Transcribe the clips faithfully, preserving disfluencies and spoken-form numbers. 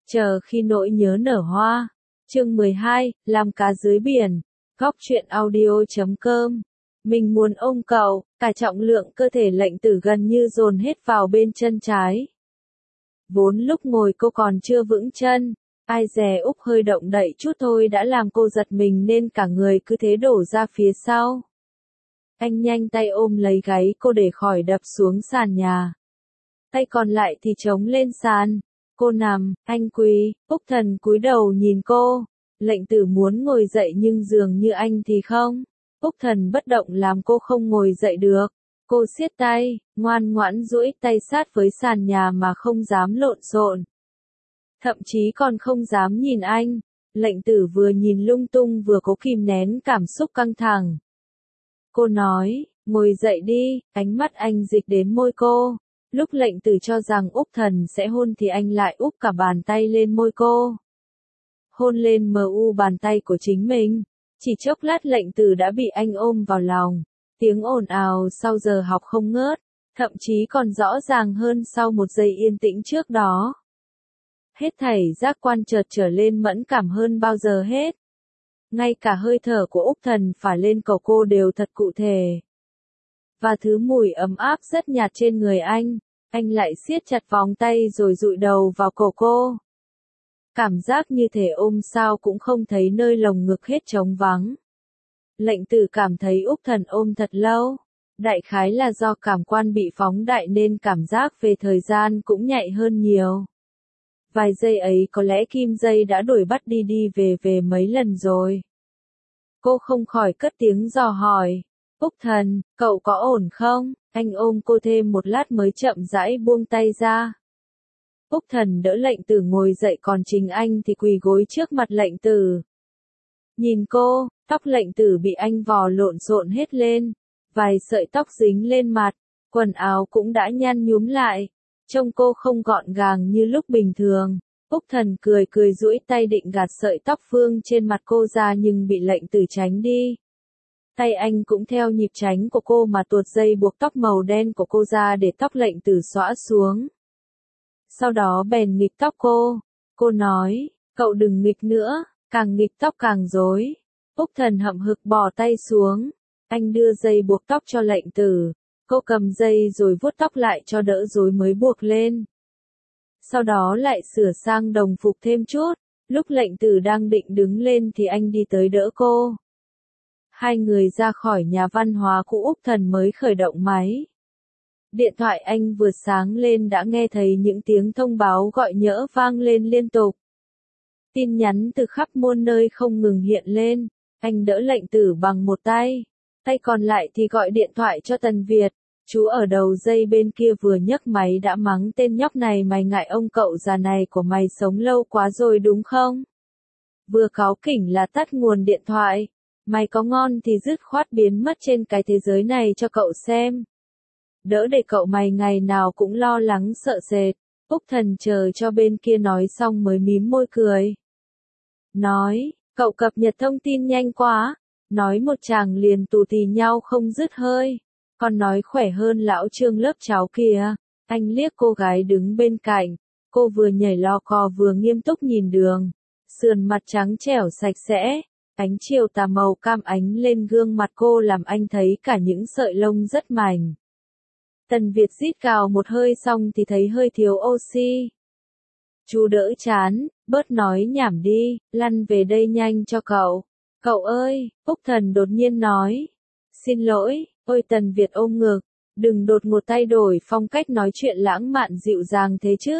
Chờ khi nỗi nhớ nở hoa. Chương mười hai, làm cá dưới biển. Góc truyện audio chấm com. Mình muốn ôm cậu, cả trọng lượng cơ thể lệnh tử gần như dồn hết vào bên chân trái. Vốn lúc ngồi cô còn chưa vững chân, ai dè Úc hơi động đậy chút thôi đã làm cô giật mình nên cả người cứ thế đổ ra phía sau. Anh nhanh tay ôm lấy gáy cô để khỏi đập xuống sàn nhà. Tay còn lại thì chống lên sàn. Cô nằm, anh quỳ, Úc Thần cúi đầu nhìn cô. Lệnh tử muốn ngồi dậy nhưng dường như anh thì không. Úc Thần bất động làm cô không ngồi dậy được. Cô siết tay, ngoan ngoãn duỗi tay sát với sàn nhà mà không dám lộn xộn. Thậm chí còn không dám nhìn anh. Lệnh tử vừa nhìn lung tung vừa cố kìm nén cảm xúc căng thẳng. Cô nói, ngồi dậy đi, ánh mắt anh dịch đến môi cô. Lúc lệnh tử cho rằng Úc Thần sẽ hôn thì anh lại úp cả bàn tay lên môi cô. Hôn lên mờ u bàn tay của chính mình. Chỉ chốc lát lệnh tử đã bị anh ôm vào lòng. Tiếng ồn ào sau giờ học không ngớt, thậm chí còn rõ ràng hơn sau một giây yên tĩnh trước đó. Hết thảy giác quan chợt trở lên mẫn cảm hơn bao giờ hết. Ngay cả hơi thở của Úc Thần phả lên cổ cô đều thật cụ thể. Và thứ mùi ấm áp rất nhạt trên người anh, anh lại siết chặt vòng tay rồi dụi đầu vào cổ cô. Cảm giác như thể ôm sao cũng không thấy nơi lồng ngực hết trống vắng. Lệnh tử cảm thấy Úc Thần ôm thật lâu. Đại khái là do cảm quan bị phóng đại nên cảm giác về thời gian cũng nhạy hơn nhiều. Vài giây ấy có lẽ kim dây đã đuổi bắt đi đi về về mấy lần rồi. Cô không khỏi cất tiếng dò hỏi. Úc Thần, cậu có ổn không? Anh ôm cô thêm một lát mới chậm rãi buông tay ra. Úc Thần đỡ lệnh tử ngồi dậy còn chính anh thì quỳ gối trước mặt lệnh tử. Nhìn cô, tóc lệnh tử bị anh vò lộn xộn hết lên. Vài sợi tóc dính lên mặt, quần áo cũng đã nhăn nhúm lại. Trông cô không gọn gàng như lúc bình thường. Úc Thần cười cười duỗi tay định gạt sợi tóc vương trên mặt cô ra nhưng bị lệnh tử tránh đi. Tay anh cũng theo nhịp tránh của cô mà tuột dây buộc tóc màu đen của cô ra để tóc lệnh tử xõa xuống. Sau đó bèn nghịch tóc cô. Cô nói, cậu đừng nghịch nữa, càng nghịch tóc càng rối. Úc Thần hậm hực bỏ tay xuống. Anh đưa dây buộc tóc cho lệnh tử. Cô cầm dây rồi vuốt tóc lại cho đỡ rối mới buộc lên. Sau đó lại sửa sang đồng phục thêm chút. Lúc lệnh tử đang định đứng lên thì anh đi tới đỡ cô. Hai người ra khỏi nhà văn hóa cũ Úc Thần mới khởi động máy. Điện thoại anh vừa sáng lên đã nghe thấy những tiếng thông báo gọi nhỡ vang lên liên tục. Tin nhắn từ khắp muôn nơi không ngừng hiện lên. Anh đỡ lệnh tử bằng một tay. Tay còn lại thì gọi điện thoại cho Tần Việt. Chú ở đầu dây bên kia vừa nhấc máy đã mắng tên nhóc này, mày ngại ông cậu già này của mày sống lâu quá rồi đúng không? Vừa cáu kỉnh là tắt nguồn điện thoại. Mày có ngon thì dứt khoát biến mất trên cái thế giới này cho cậu xem. Đỡ để cậu mày ngày nào cũng lo lắng sợ sệt. Úc Thần chờ cho bên kia nói xong mới mím môi cười. Nói, cậu cập nhật thông tin nhanh quá. Nói một chàng liền tù tì nhau không dứt hơi. Còn nói khỏe hơn lão Trương lớp cháu kìa. Anh liếc cô gái đứng bên cạnh. Cô vừa nhảy lò cò vừa nghiêm túc nhìn đường. Sườn mặt trắng trẻo sạch sẽ. Ánh chiều tà màu cam ánh lên gương mặt cô làm anh thấy cả những sợi lông rất mảnh. Tần Việt rít cào một hơi xong thì thấy hơi thiếu oxy. Chú đỡ chán, bớt nói nhảm đi, lăn về đây nhanh cho cậu. Cậu ơi, Úc Thần đột nhiên nói. Xin lỗi, ôi Tần Việt ôm ngực, đừng đột ngột thay đổi phong cách nói chuyện lãng mạn dịu dàng thế chứ.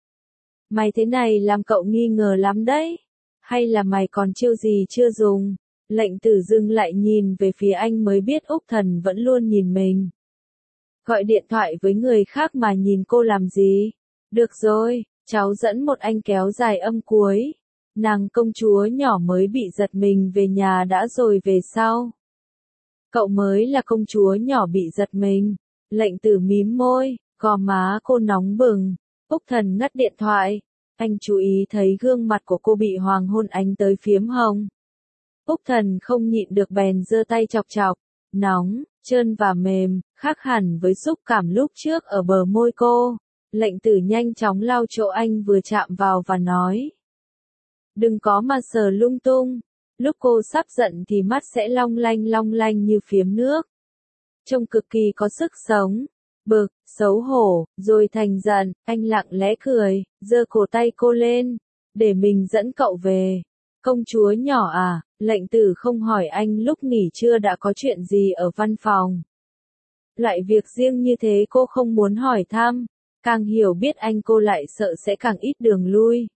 Mày thế này làm cậu nghi ngờ lắm đấy. Hay là mày còn chiêu gì chưa dùng? Lệnh tử dừng lại nhìn về phía anh mới biết Úc Thần vẫn luôn nhìn mình. Gọi điện thoại với người khác mà nhìn cô làm gì? Được rồi, cháu dẫn một anh kéo dài âm cuối. Nàng công chúa nhỏ mới bị giật mình về nhà đã rồi về sau. Cậu mới là công chúa nhỏ bị giật mình. Lệnh tử mím môi, gò má cô nóng bừng. Úc Thần ngắt điện thoại. Anh chú ý thấy gương mặt của cô bị hoàng hôn ánh tới phiếm hồng. Úc Thần không nhịn được bèn giơ tay chọc chọc. Nóng, trơn và mềm, khác hẳn với xúc cảm lúc trước ở bờ môi cô. Lệnh tử nhanh chóng lau chỗ anh vừa chạm vào và nói. Đừng có mà sờ lung tung. Lúc cô sắp giận thì mắt sẽ long lanh long lanh như phiếm nước. Trông cực kỳ có sức sống. Bực, xấu hổ, rồi thành giận, anh lặng lẽ cười, giơ cổ tay cô lên. Để mình dẫn cậu về. Công chúa nhỏ à, lệnh tử không hỏi anh lúc nghỉ trưa đã có chuyện gì ở văn phòng. Loại việc riêng như thế cô không muốn hỏi thăm. Càng hiểu biết anh cô lại sợ sẽ càng ít đường lui.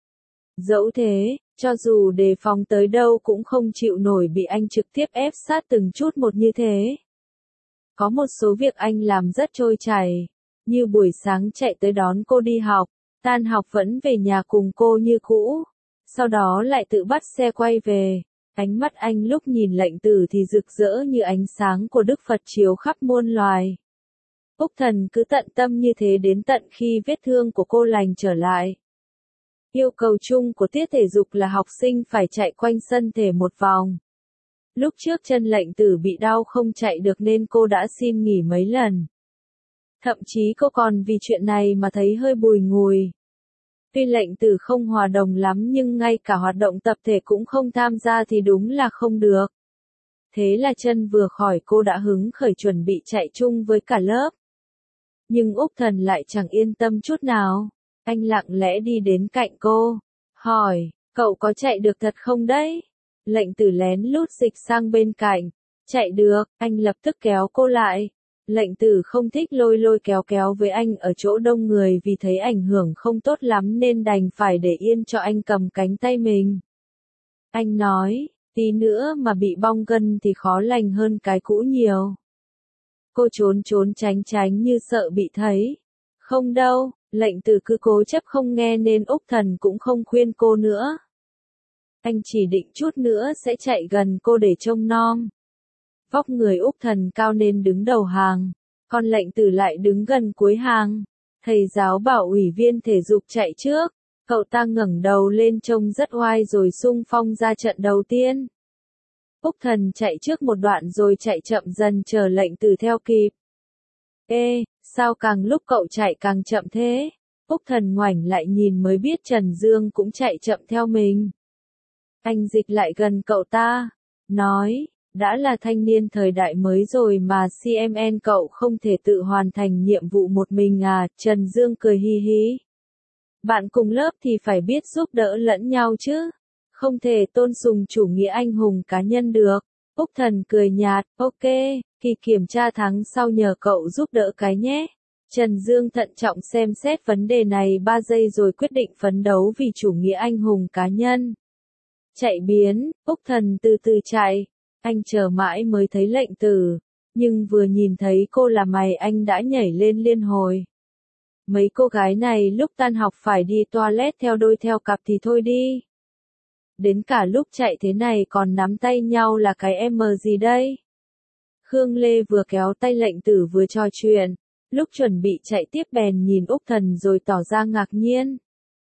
Dẫu thế, cho dù đề phòng tới đâu cũng không chịu nổi bị anh trực tiếp ép sát từng chút một như thế. Có một số việc anh làm rất trôi chảy, như buổi sáng chạy tới đón cô đi học, tan học vẫn về nhà cùng cô như cũ, sau đó lại tự bắt xe quay về. Ánh mắt anh lúc nhìn lệnh tử thì rực rỡ như ánh sáng của Đức Phật chiếu khắp muôn loài. Úc Thần cứ tận tâm như thế đến tận khi vết thương của cô lành trở lại. Yêu cầu chung của tiết thể dục là học sinh phải chạy quanh sân thể một vòng. Lúc trước chân lệnh tử bị đau không chạy được nên cô đã xin nghỉ mấy lần. Thậm chí cô còn vì chuyện này mà thấy hơi bùi ngùi. Tuy lệnh tử không hòa đồng lắm nhưng ngay cả hoạt động tập thể cũng không tham gia thì đúng là không được. Thế là chân vừa khỏi cô đã hứng khởi chuẩn bị chạy chung với cả lớp. Nhưng Úc Thần lại chẳng yên tâm chút nào. Anh lặng lẽ đi đến cạnh cô, hỏi, cậu có chạy được thật không đấy? Lệnh tử lén lút dịch sang bên cạnh, chạy được, anh lập tức kéo cô lại. Lệnh tử không thích lôi lôi kéo kéo với anh ở chỗ đông người vì thấy ảnh hưởng không tốt lắm nên đành phải để yên cho anh cầm cánh tay mình. Anh nói, tí nữa mà bị bong gân thì khó lành hơn cái cũ nhiều. Cô trốn trốn tránh tránh như sợ bị thấy. Không đâu, lệnh tử cứ cố chấp không nghe nên Úc Thần cũng không khuyên cô nữa. Anh chỉ định chút nữa sẽ chạy gần cô để trông nom. Vóc người Úc Thần cao nên đứng đầu hàng, còn lệnh tử lại đứng gần cuối hàng. Thầy giáo bảo ủy viên thể dục chạy trước, cậu ta ngẩng đầu lên trông rất oai rồi xung phong ra trận đầu tiên. Úc Thần chạy trước một đoạn rồi chạy chậm dần chờ lệnh tử theo kịp. Ê, sao càng lúc cậu chạy càng chậm thế? Úc Thần ngoảnh lại nhìn mới biết Trần Dương cũng chạy chậm theo mình. Anh dịch lại gần cậu ta, nói, đã là thanh niên thời đại mới rồi mà xê em en cậu không thể tự hoàn thành nhiệm vụ một mình à? Trần Dương cười hi hi. Bạn cùng lớp thì phải biết giúp đỡ lẫn nhau chứ. Không thể tôn sùng chủ nghĩa anh hùng cá nhân được. Úc Thần cười nhạt, ok, kỳ kiểm tra tháng sau nhờ cậu giúp đỡ cái nhé. Trần Dương thận trọng xem xét vấn đề này ba giây rồi quyết định phấn đấu vì chủ nghĩa anh hùng cá nhân. Chạy biến, Úc Thần từ từ chạy. Anh chờ mãi mới thấy lệnh tử. Nhưng vừa nhìn thấy cô là mày anh đã nhảy lên liên hồi. Mấy cô gái này lúc tan học phải đi toilet theo đôi theo cặp thì thôi đi. Đến cả lúc chạy thế này còn nắm tay nhau là cái em gì đây? Khương Lê vừa kéo tay lệnh tử vừa trò chuyện. Lúc chuẩn bị chạy tiếp bèn nhìn Úc Thần rồi tỏ ra ngạc nhiên.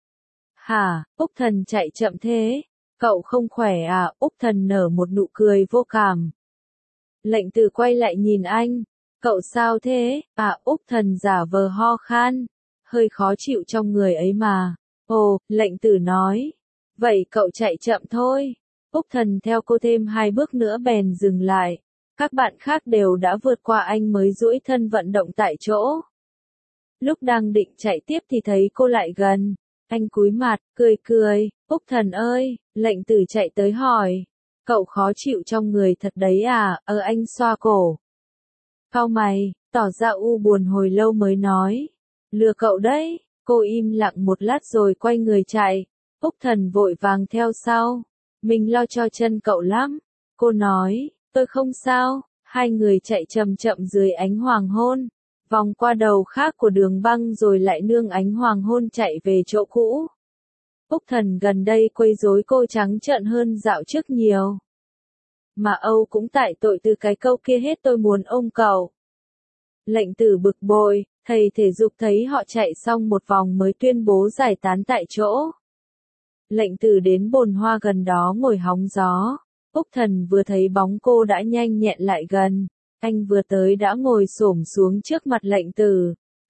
Hả, Úc Thần chạy chậm thế? Cậu không khỏe à? Úc Thần nở một nụ cười vô cảm. Lệnh tử quay lại nhìn anh. Cậu sao thế? À, Úc Thần giả vờ ho khan. Hơi khó chịu trong người ấy mà. Ồ, lệnh tử nói. Vậy cậu chạy chậm thôi. Úc Thần theo cô thêm hai bước nữa bèn dừng lại. Các bạn khác đều đã vượt qua anh mới duỗi thân vận động tại chỗ. Lúc đang định chạy tiếp thì thấy cô lại gần. Anh cúi mặt, cười cười. Úc Thần ơi, lệnh tử chạy tới hỏi. Cậu khó chịu trong người thật đấy à? Ờ anh xoa cổ. Cau mày, tỏ ra u buồn hồi lâu mới nói. Lừa cậu đấy. Cô im lặng một lát rồi quay người chạy. Úc Thần vội vàng theo sau. Mình lo cho chân cậu lắm. Cô nói, tôi không sao. Hai người chạy chậm chậm dưới ánh hoàng hôn. Vòng qua đầu khác của đường băng rồi lại nương ánh hoàng hôn chạy về chỗ cũ. Úc Thần gần đây quấy rối cô trắng trợn hơn dạo trước nhiều. Mà Âu cũng tại tội từ cái câu kia hết tôi muốn ôm cậu. Lệnh tử bực bội, thầy thể dục thấy họ chạy xong một vòng mới tuyên bố giải tán tại chỗ. Lệnh tử đến bồn hoa gần đó ngồi hóng gió. Úc Thần vừa thấy bóng cô đã nhanh nhẹn lại gần. Anh vừa tới đã ngồi xổm xuống trước mặt lệnh tử.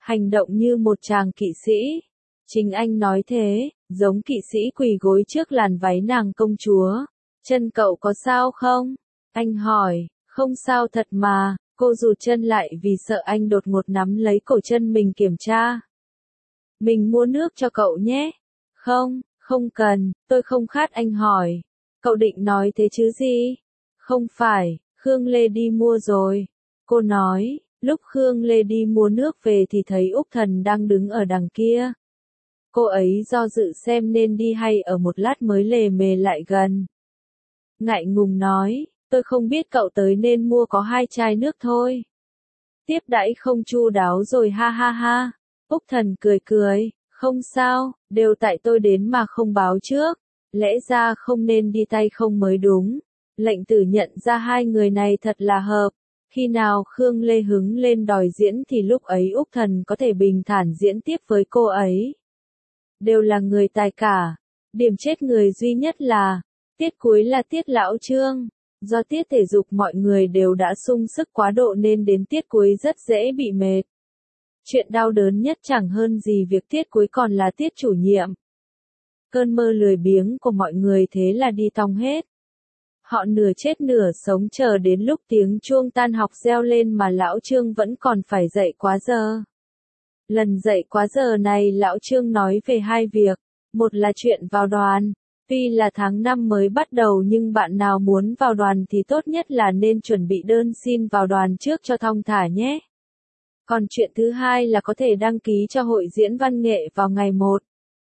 hành động như một chàng kỵ sĩ. Chính anh nói thế, giống kỵ sĩ quỳ gối trước làn váy nàng công chúa. Chân cậu có sao không? Anh hỏi, không sao thật mà, cô rụt chân lại vì sợ anh đột ngột nắm lấy cổ chân mình kiểm tra. Mình mua nước cho cậu nhé. Không, không cần, tôi không khát anh hỏi. Cậu định nói thế chứ gì? Không phải, Khương Lê đi mua rồi. Cô nói, lúc Khương Lê đi mua nước về thì thấy Úc Thần đang đứng ở đằng kia. Cô ấy do dự xem nên đi hay ở một lát mới lề mề lại gần. Ngại ngùng nói, tôi không biết cậu tới nên mua có hai chai nước thôi. Tiếp đãi không chu đáo rồi ha ha ha. Úc Thần cười cười, không sao, đều tại tôi đến mà không báo trước. Lẽ ra không nên đi tay không mới đúng. Lệnh Tử nhận ra hai người này thật là hợp. Khi nào Khương Lê hứng lên đòi diễn thì lúc ấy Úc Thần có thể bình thản diễn tiếp với cô ấy. Đều là người tài cả. Điểm chết người duy nhất là, tiết cuối là tiết lão Trương. Do tiết thể dục mọi người đều đã sung sức quá độ nên đến tiết cuối rất dễ bị mệt. Chuyện đau đớn nhất chẳng hơn gì việc tiết cuối còn là tiết chủ nhiệm. Cơn mơ lười biếng của mọi người thế là đi tong hết. Họ nửa chết nửa sống chờ đến lúc tiếng chuông tan học reo lên mà lão Trương vẫn còn phải dậy quá giờ. Lần dậy quá giờ này lão Trương nói về hai việc. Một là chuyện vào đoàn. Tuy là tháng năm mới bắt đầu nhưng bạn nào muốn vào đoàn thì tốt nhất là nên chuẩn bị đơn xin vào đoàn trước cho thong thả nhé. Còn chuyện thứ hai là có thể đăng ký cho hội diễn văn nghệ vào ngày một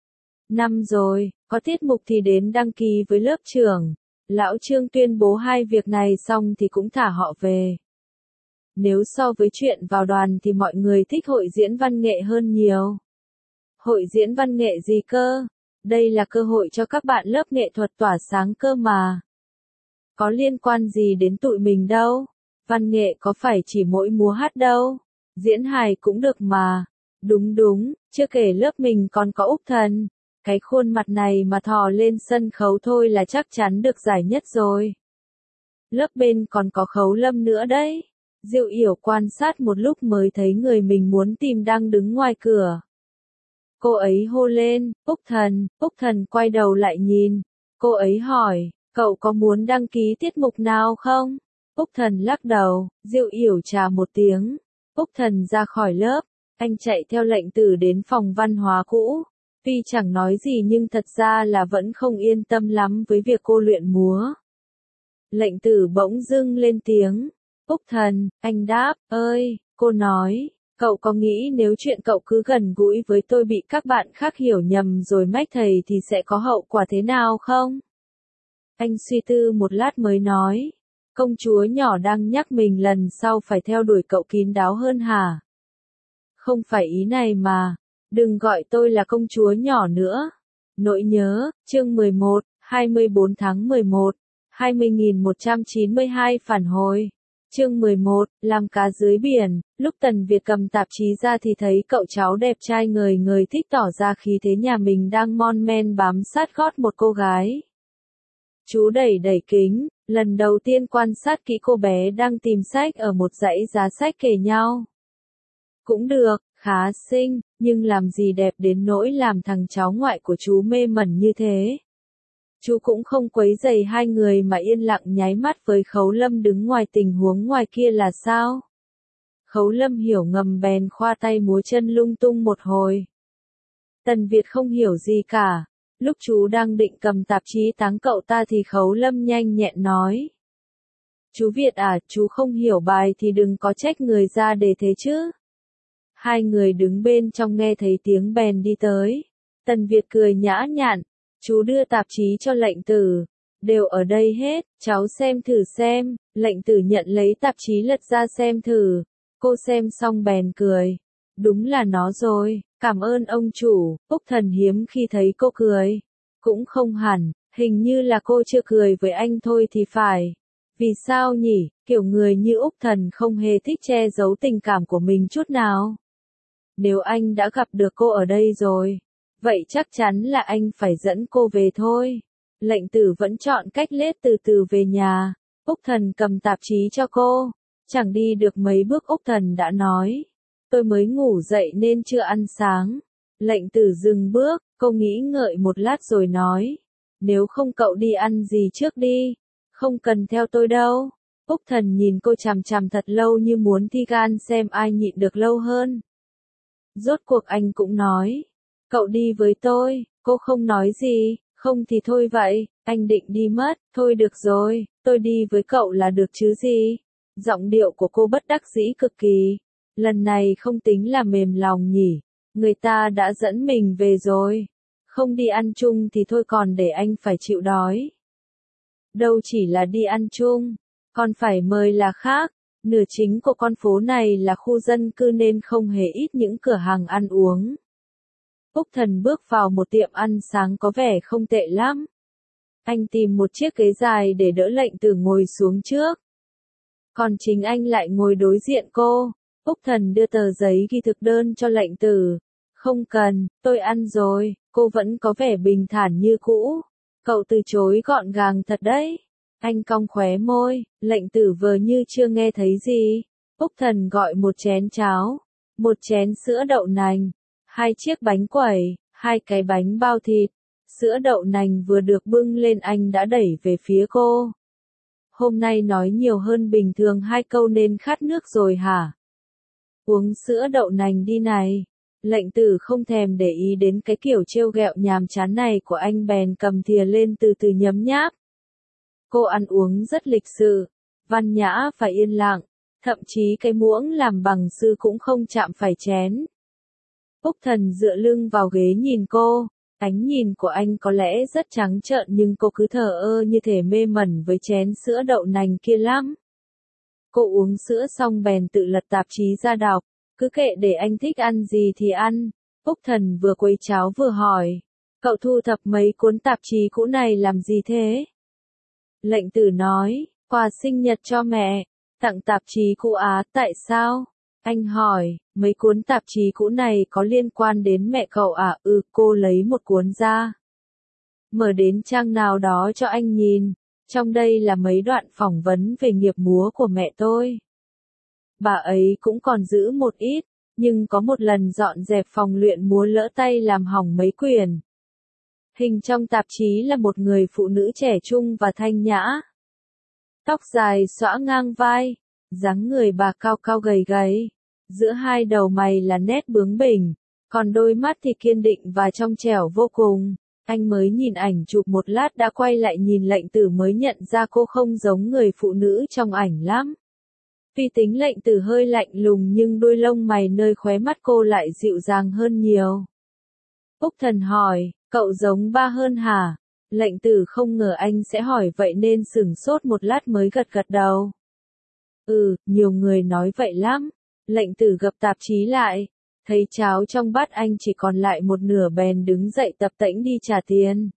năm rồi, có tiết mục thì đến đăng ký với lớp trưởng. Lão Trương tuyên bố hai việc này xong thì cũng thả họ về. Nếu so với chuyện vào đoàn thì mọi người thích hội diễn văn nghệ hơn nhiều. Hội diễn văn nghệ gì cơ? Đây là cơ hội cho các bạn lớp nghệ thuật tỏa sáng cơ mà. Có liên quan gì đến tụi mình đâu. Văn nghệ có phải chỉ mỗi múa hát đâu. Diễn hài cũng được mà. Đúng đúng, chưa kể lớp mình còn có Úc Thần. Cái khuôn mặt này mà thò lên sân khấu thôi là chắc chắn được giải nhất rồi. Lớp bên còn có Khấu Lâm nữa đấy. Diệu Yểu quan sát một lúc mới thấy người mình muốn tìm đang đứng ngoài cửa. Cô ấy hô lên, Úc Thần, Úc Thần quay đầu lại nhìn. Cô ấy hỏi, cậu có muốn đăng ký tiết mục nào không? Úc Thần lắc đầu, Diệu Yểu chà một tiếng. Úc Thần ra khỏi lớp, anh chạy theo Lệnh Tử đến phòng văn hóa cũ. Tuy chẳng nói gì nhưng thật ra là vẫn không yên tâm lắm với việc cô luyện múa. Lệnh Tử bỗng dưng lên tiếng. Úc Thần, anh đáp, ơi, cô nói, cậu có nghĩ nếu chuyện cậu cứ gần gũi với tôi bị các bạn khác hiểu nhầm rồi mách thầy thì sẽ có hậu quả thế nào không? Anh suy tư một lát mới nói. Công chúa nhỏ đang nhắc mình lần sau phải theo đuổi cậu kín đáo hơn hả? Không phải ý này mà. Đừng gọi tôi là công chúa nhỏ nữa. Nỗi nhớ, chương mười một, hai mươi bốn tháng mười một, hai mươi nghìn một trăm chín mươi hai phản hồi. Chương mười một, làm cá dưới biển. Lúc Tần Việt cầm tạp chí ra thì thấy cậu cháu đẹp trai ngời ngời thích tỏ ra khí thế nhà mình đang mon men bám sát gót một cô gái. Chú đẩy đẩy kính, lần đầu tiên quan sát kỹ cô bé đang tìm sách ở một dãy giá sách kề nhau. Cũng được, khá xinh, nhưng làm gì đẹp đến nỗi làm thằng cháu ngoại của chú mê mẩn như thế. Chú cũng không quấy rầy hai người mà yên lặng nháy mắt với Khấu Lâm đứng ngoài tình huống ngoài kia là sao? Khấu Lâm hiểu ngầm bèn khoa tay múa chân lung tung một hồi. Tần Việt không hiểu gì cả. Lúc chú đang định cầm tạp chí táng cậu ta thì Khấu Lâm nhanh nhẹn nói. Chú Việt à, chú không hiểu bài thì đừng có trách người ra để thế chứ. Hai người đứng bên trong nghe thấy tiếng bèn đi tới. Tần Việt cười nhã nhặn. Chú đưa tạp chí cho Lệnh Tử. Đều ở đây hết, cháu xem thử xem. Lệnh Tử nhận lấy tạp chí lật ra xem thử. Cô xem xong bèn cười. Đúng là nó rồi, cảm ơn ông chủ. Úc Thần hiếm khi thấy cô cười. Cũng không hẳn, hình như là cô chưa cười với anh thôi thì phải. Vì sao nhỉ, kiểu người như Úc Thần không hề thích che giấu tình cảm của mình chút nào. Nếu anh đã gặp được cô ở đây rồi, vậy chắc chắn là anh phải dẫn cô về thôi. Lệnh Tử vẫn chọn cách lết từ từ về nhà. Úc Thần cầm tạp chí cho cô. Chẳng đi được mấy bước Úc Thần đã nói. tôi mới ngủ dậy nên chưa ăn sáng. Lệnh Tử dừng bước, cô nghĩ ngợi một lát rồi nói. Nếu không cậu đi ăn gì trước đi. Không cần theo tôi đâu. Úc Thần nhìn cô chằm chằm thật lâu như muốn thi gan xem ai nhịn được lâu hơn. Rốt cuộc anh cũng nói. Cậu đi với tôi, cô không nói gì, không thì thôi vậy, anh định đi mất, thôi được rồi, tôi đi với cậu là được chứ gì. Giọng điệu của cô bất đắc dĩ cực kỳ. Lần này không tính là mềm lòng nhỉ, người ta đã dẫn mình về rồi. Không đi ăn chung thì thôi còn để anh phải chịu đói. Đâu chỉ là đi ăn chung, còn phải mời là khác. Nửa chính của con phố này là khu dân cư nên không hề ít những cửa hàng ăn uống. Úc Thần bước vào một tiệm ăn sáng có vẻ không tệ lắm. Anh tìm một chiếc ghế dài để đỡ Lệnh Tử ngồi xuống trước. Còn chính anh lại ngồi đối diện cô. Úc Thần đưa tờ giấy ghi thực đơn cho Lệnh Tử. Không cần, tôi ăn rồi, cô vẫn có vẻ bình thản như cũ. Cậu từ chối gọn gàng thật đấy. Anh cong khóe môi, Lệnh Tử vờ như chưa nghe thấy gì. Úc Thần gọi một chén cháo, một chén sữa đậu nành, hai chiếc bánh quẩy, hai cái bánh bao thịt. Sữa đậu nành vừa được bưng lên anh đã đẩy về phía cô. Hôm nay nói nhiều hơn bình thường hai câu nên khát nước rồi hả? Uống sữa đậu nành đi này. Lệnh Tử không thèm để ý đến cái kiểu trêu ghẹo nhàm chán này của anh bèn cầm thìa lên từ từ nhấm nháp. Cô ăn uống rất lịch sự, văn nhã và yên lặng, thậm chí cái muỗng làm bằng sứ cũng không chạm phải chén. Úc Thần dựa lưng vào ghế nhìn cô, ánh nhìn của anh có lẽ rất trắng trợn nhưng cô cứ thờ ơ như thể mê mẩn với chén sữa đậu nành kia lắm. Cô uống sữa xong bèn tự lật tạp chí ra đọc, cứ kệ để anh thích ăn gì thì ăn. Úc Thần vừa quấy cháo vừa hỏi, cậu thu thập mấy cuốn tạp chí cũ này làm gì thế? Lệnh Tử nói, quà sinh nhật cho mẹ, tặng tạp chí cũ á, tại sao? Anh hỏi, mấy cuốn tạp chí cũ này có liên quan đến mẹ cậu à? Ừ, cô lấy một cuốn ra. Mở đến trang nào đó cho anh nhìn, trong đây là mấy đoạn phỏng vấn về nghiệp múa của mẹ tôi. Bà ấy cũng còn giữ một ít, nhưng có một lần dọn dẹp phòng luyện múa lỡ tay làm hỏng mấy quyển. Hình trong tạp chí là một người phụ nữ trẻ trung và thanh nhã. Tóc dài xõa ngang vai, dáng người bà cao cao gầy gầy. Giữa hai đầu mày là nét bướng bỉnh, còn đôi mắt thì kiên định và trong trẻo vô cùng. Anh mới nhìn ảnh chụp một lát đã quay lại nhìn Lệnh Tử mới nhận ra cô không giống người phụ nữ trong ảnh lắm. Tuy tính Lệnh Tử hơi lạnh lùng nhưng đôi lông mày nơi khóe mắt cô lại dịu dàng hơn nhiều. Úc Thần hỏi, cậu giống ba hơn hả? Lệnh Tử không ngờ anh sẽ hỏi vậy nên sửng sốt một lát mới gật gật đầu. Ừ, nhiều người nói vậy lắm. Lệnh Tử gập tạp chí lại, thấy cháo trong bát anh chỉ còn lại một nửa bèn đứng dậy tập tễnh đi trả tiền.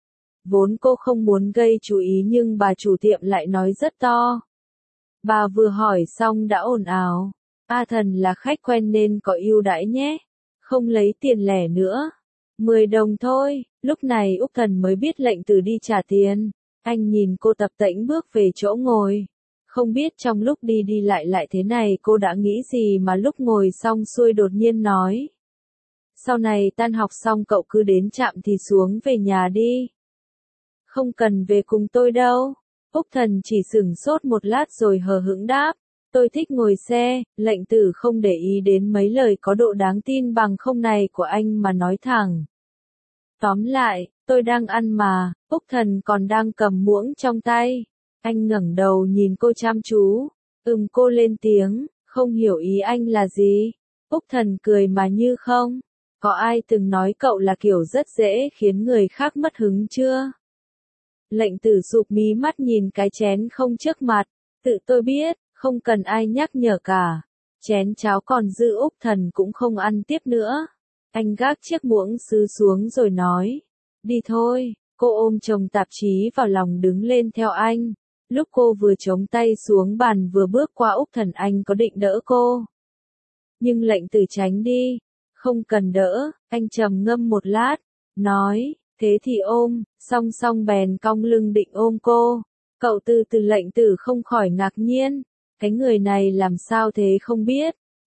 Vốn cô không muốn gây chú ý nhưng bà chủ tiệm lại nói rất to. Bà vừa hỏi xong đã ồn ào. A Thần là khách quen nên có ưu đãi nhé. Không lấy tiền lẻ nữa. Mười đồng thôi. Lúc này Úc Thần mới biết Lệnh Tử đi trả tiền. Anh nhìn cô tập tễnh bước về chỗ ngồi. Không biết trong lúc đi đi lại lại thế này cô đã nghĩ gì mà lúc ngồi xong xuôi đột nhiên nói. Sau này tan học xong cậu cứ đến trạm thì xuống về nhà đi. Không cần về cùng tôi đâu. Úc Thần chỉ sửng sốt một lát rồi hờ hững đáp. Tôi thích ngồi xe. Lệnh Tử không để ý đến mấy lời có độ đáng tin bằng không này của anh mà nói thẳng. Tóm lại, tôi đang ăn mà. Úc Thần còn đang cầm muỗng trong tay. Anh ngẩng đầu nhìn cô chăm chú. Ừm, cô lên tiếng, không hiểu ý anh là gì. Úc Thần cười mà như không. Có ai từng nói cậu là kiểu rất dễ khiến người khác mất hứng chưa? Lệnh Tử sụp mí mắt nhìn cái chén không trước mặt. Tự tôi biết, không cần ai nhắc nhở cả. Chén cháo còn dư Úc Thần cũng không ăn tiếp nữa. Anh gác chiếc muỗng sứ xuống rồi nói. Đi thôi. Cô ôm chồng tạp chí vào lòng đứng lên theo anh. Lúc cô vừa chống tay xuống bàn vừa bước qua Úc Thần anh có định đỡ cô. Nhưng Lệnh Tử tránh đi. Không cần đỡ, anh trầm ngâm một lát. Nói, thế thì ôm, song song bèn cong lưng định ôm cô. Cậu từ từ Lệnh Tử không khỏi ngạc nhiên. Cái người này làm sao thế không biết.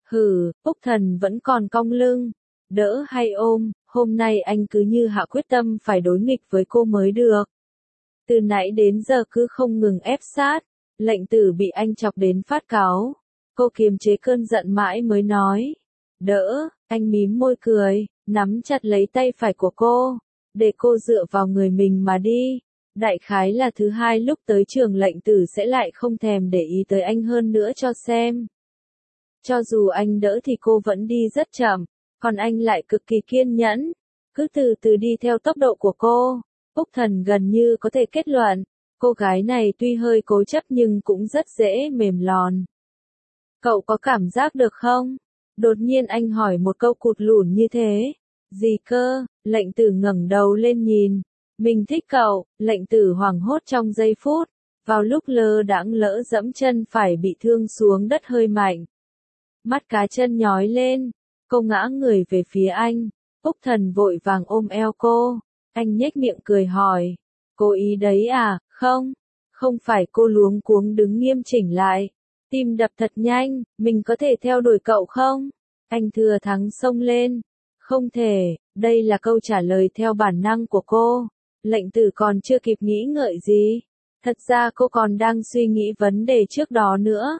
Hừ, Úc Thần vẫn còn cong lưng. Đỡ hay ôm, hôm nay anh cứ như hạ quyết tâm phải đối nghịch với cô mới được. Từ nãy đến giờ cứ không ngừng ép sát, Lệnh Tử bị anh chọc đến phát cáu. Cô kiềm chế cơn giận mãi mới nói. Đỡ, anh mím môi cười, nắm chặt lấy tay phải của cô, để cô dựa vào người mình mà đi. Đại khái là thứ hai lúc tới trường Lệnh Tử sẽ lại không thèm để ý tới anh hơn nữa cho xem. Cho dù anh đỡ thì cô vẫn đi rất chậm, còn anh lại cực kỳ kiên nhẫn, cứ từ từ đi theo tốc độ của cô. Úc Thần gần như có thể kết luận, cô gái này tuy hơi cố chấp nhưng cũng rất dễ mềm lòn. Cậu có cảm giác được không? Đột nhiên anh hỏi một câu cụt lủn như thế. Gì cơ? Lệnh Tử ngẩng đầu lên nhìn. Mình thích cậu. Lệnh Tử hoảng hốt trong giây phút. Vào lúc lơ đãng lỡ dẫm chân phải bị thương xuống đất hơi mạnh. Mắt cá chân nhói lên. Cô ngã người về phía anh. Úc Thần vội vàng ôm eo cô. Anh nhếch miệng cười hỏi. Cố ý đấy à? Không. Không phải. Cô luống cuống đứng nghiêm chỉnh lại. Tim đập thật nhanh. Mình có thể theo đuổi cậu không? Anh thừa thắng xông lên. Không thể. Đây là câu trả lời theo bản năng của cô. Lệnh Tử còn chưa kịp nghĩ ngợi gì. Thật ra cô còn đang suy nghĩ vấn đề trước đó nữa.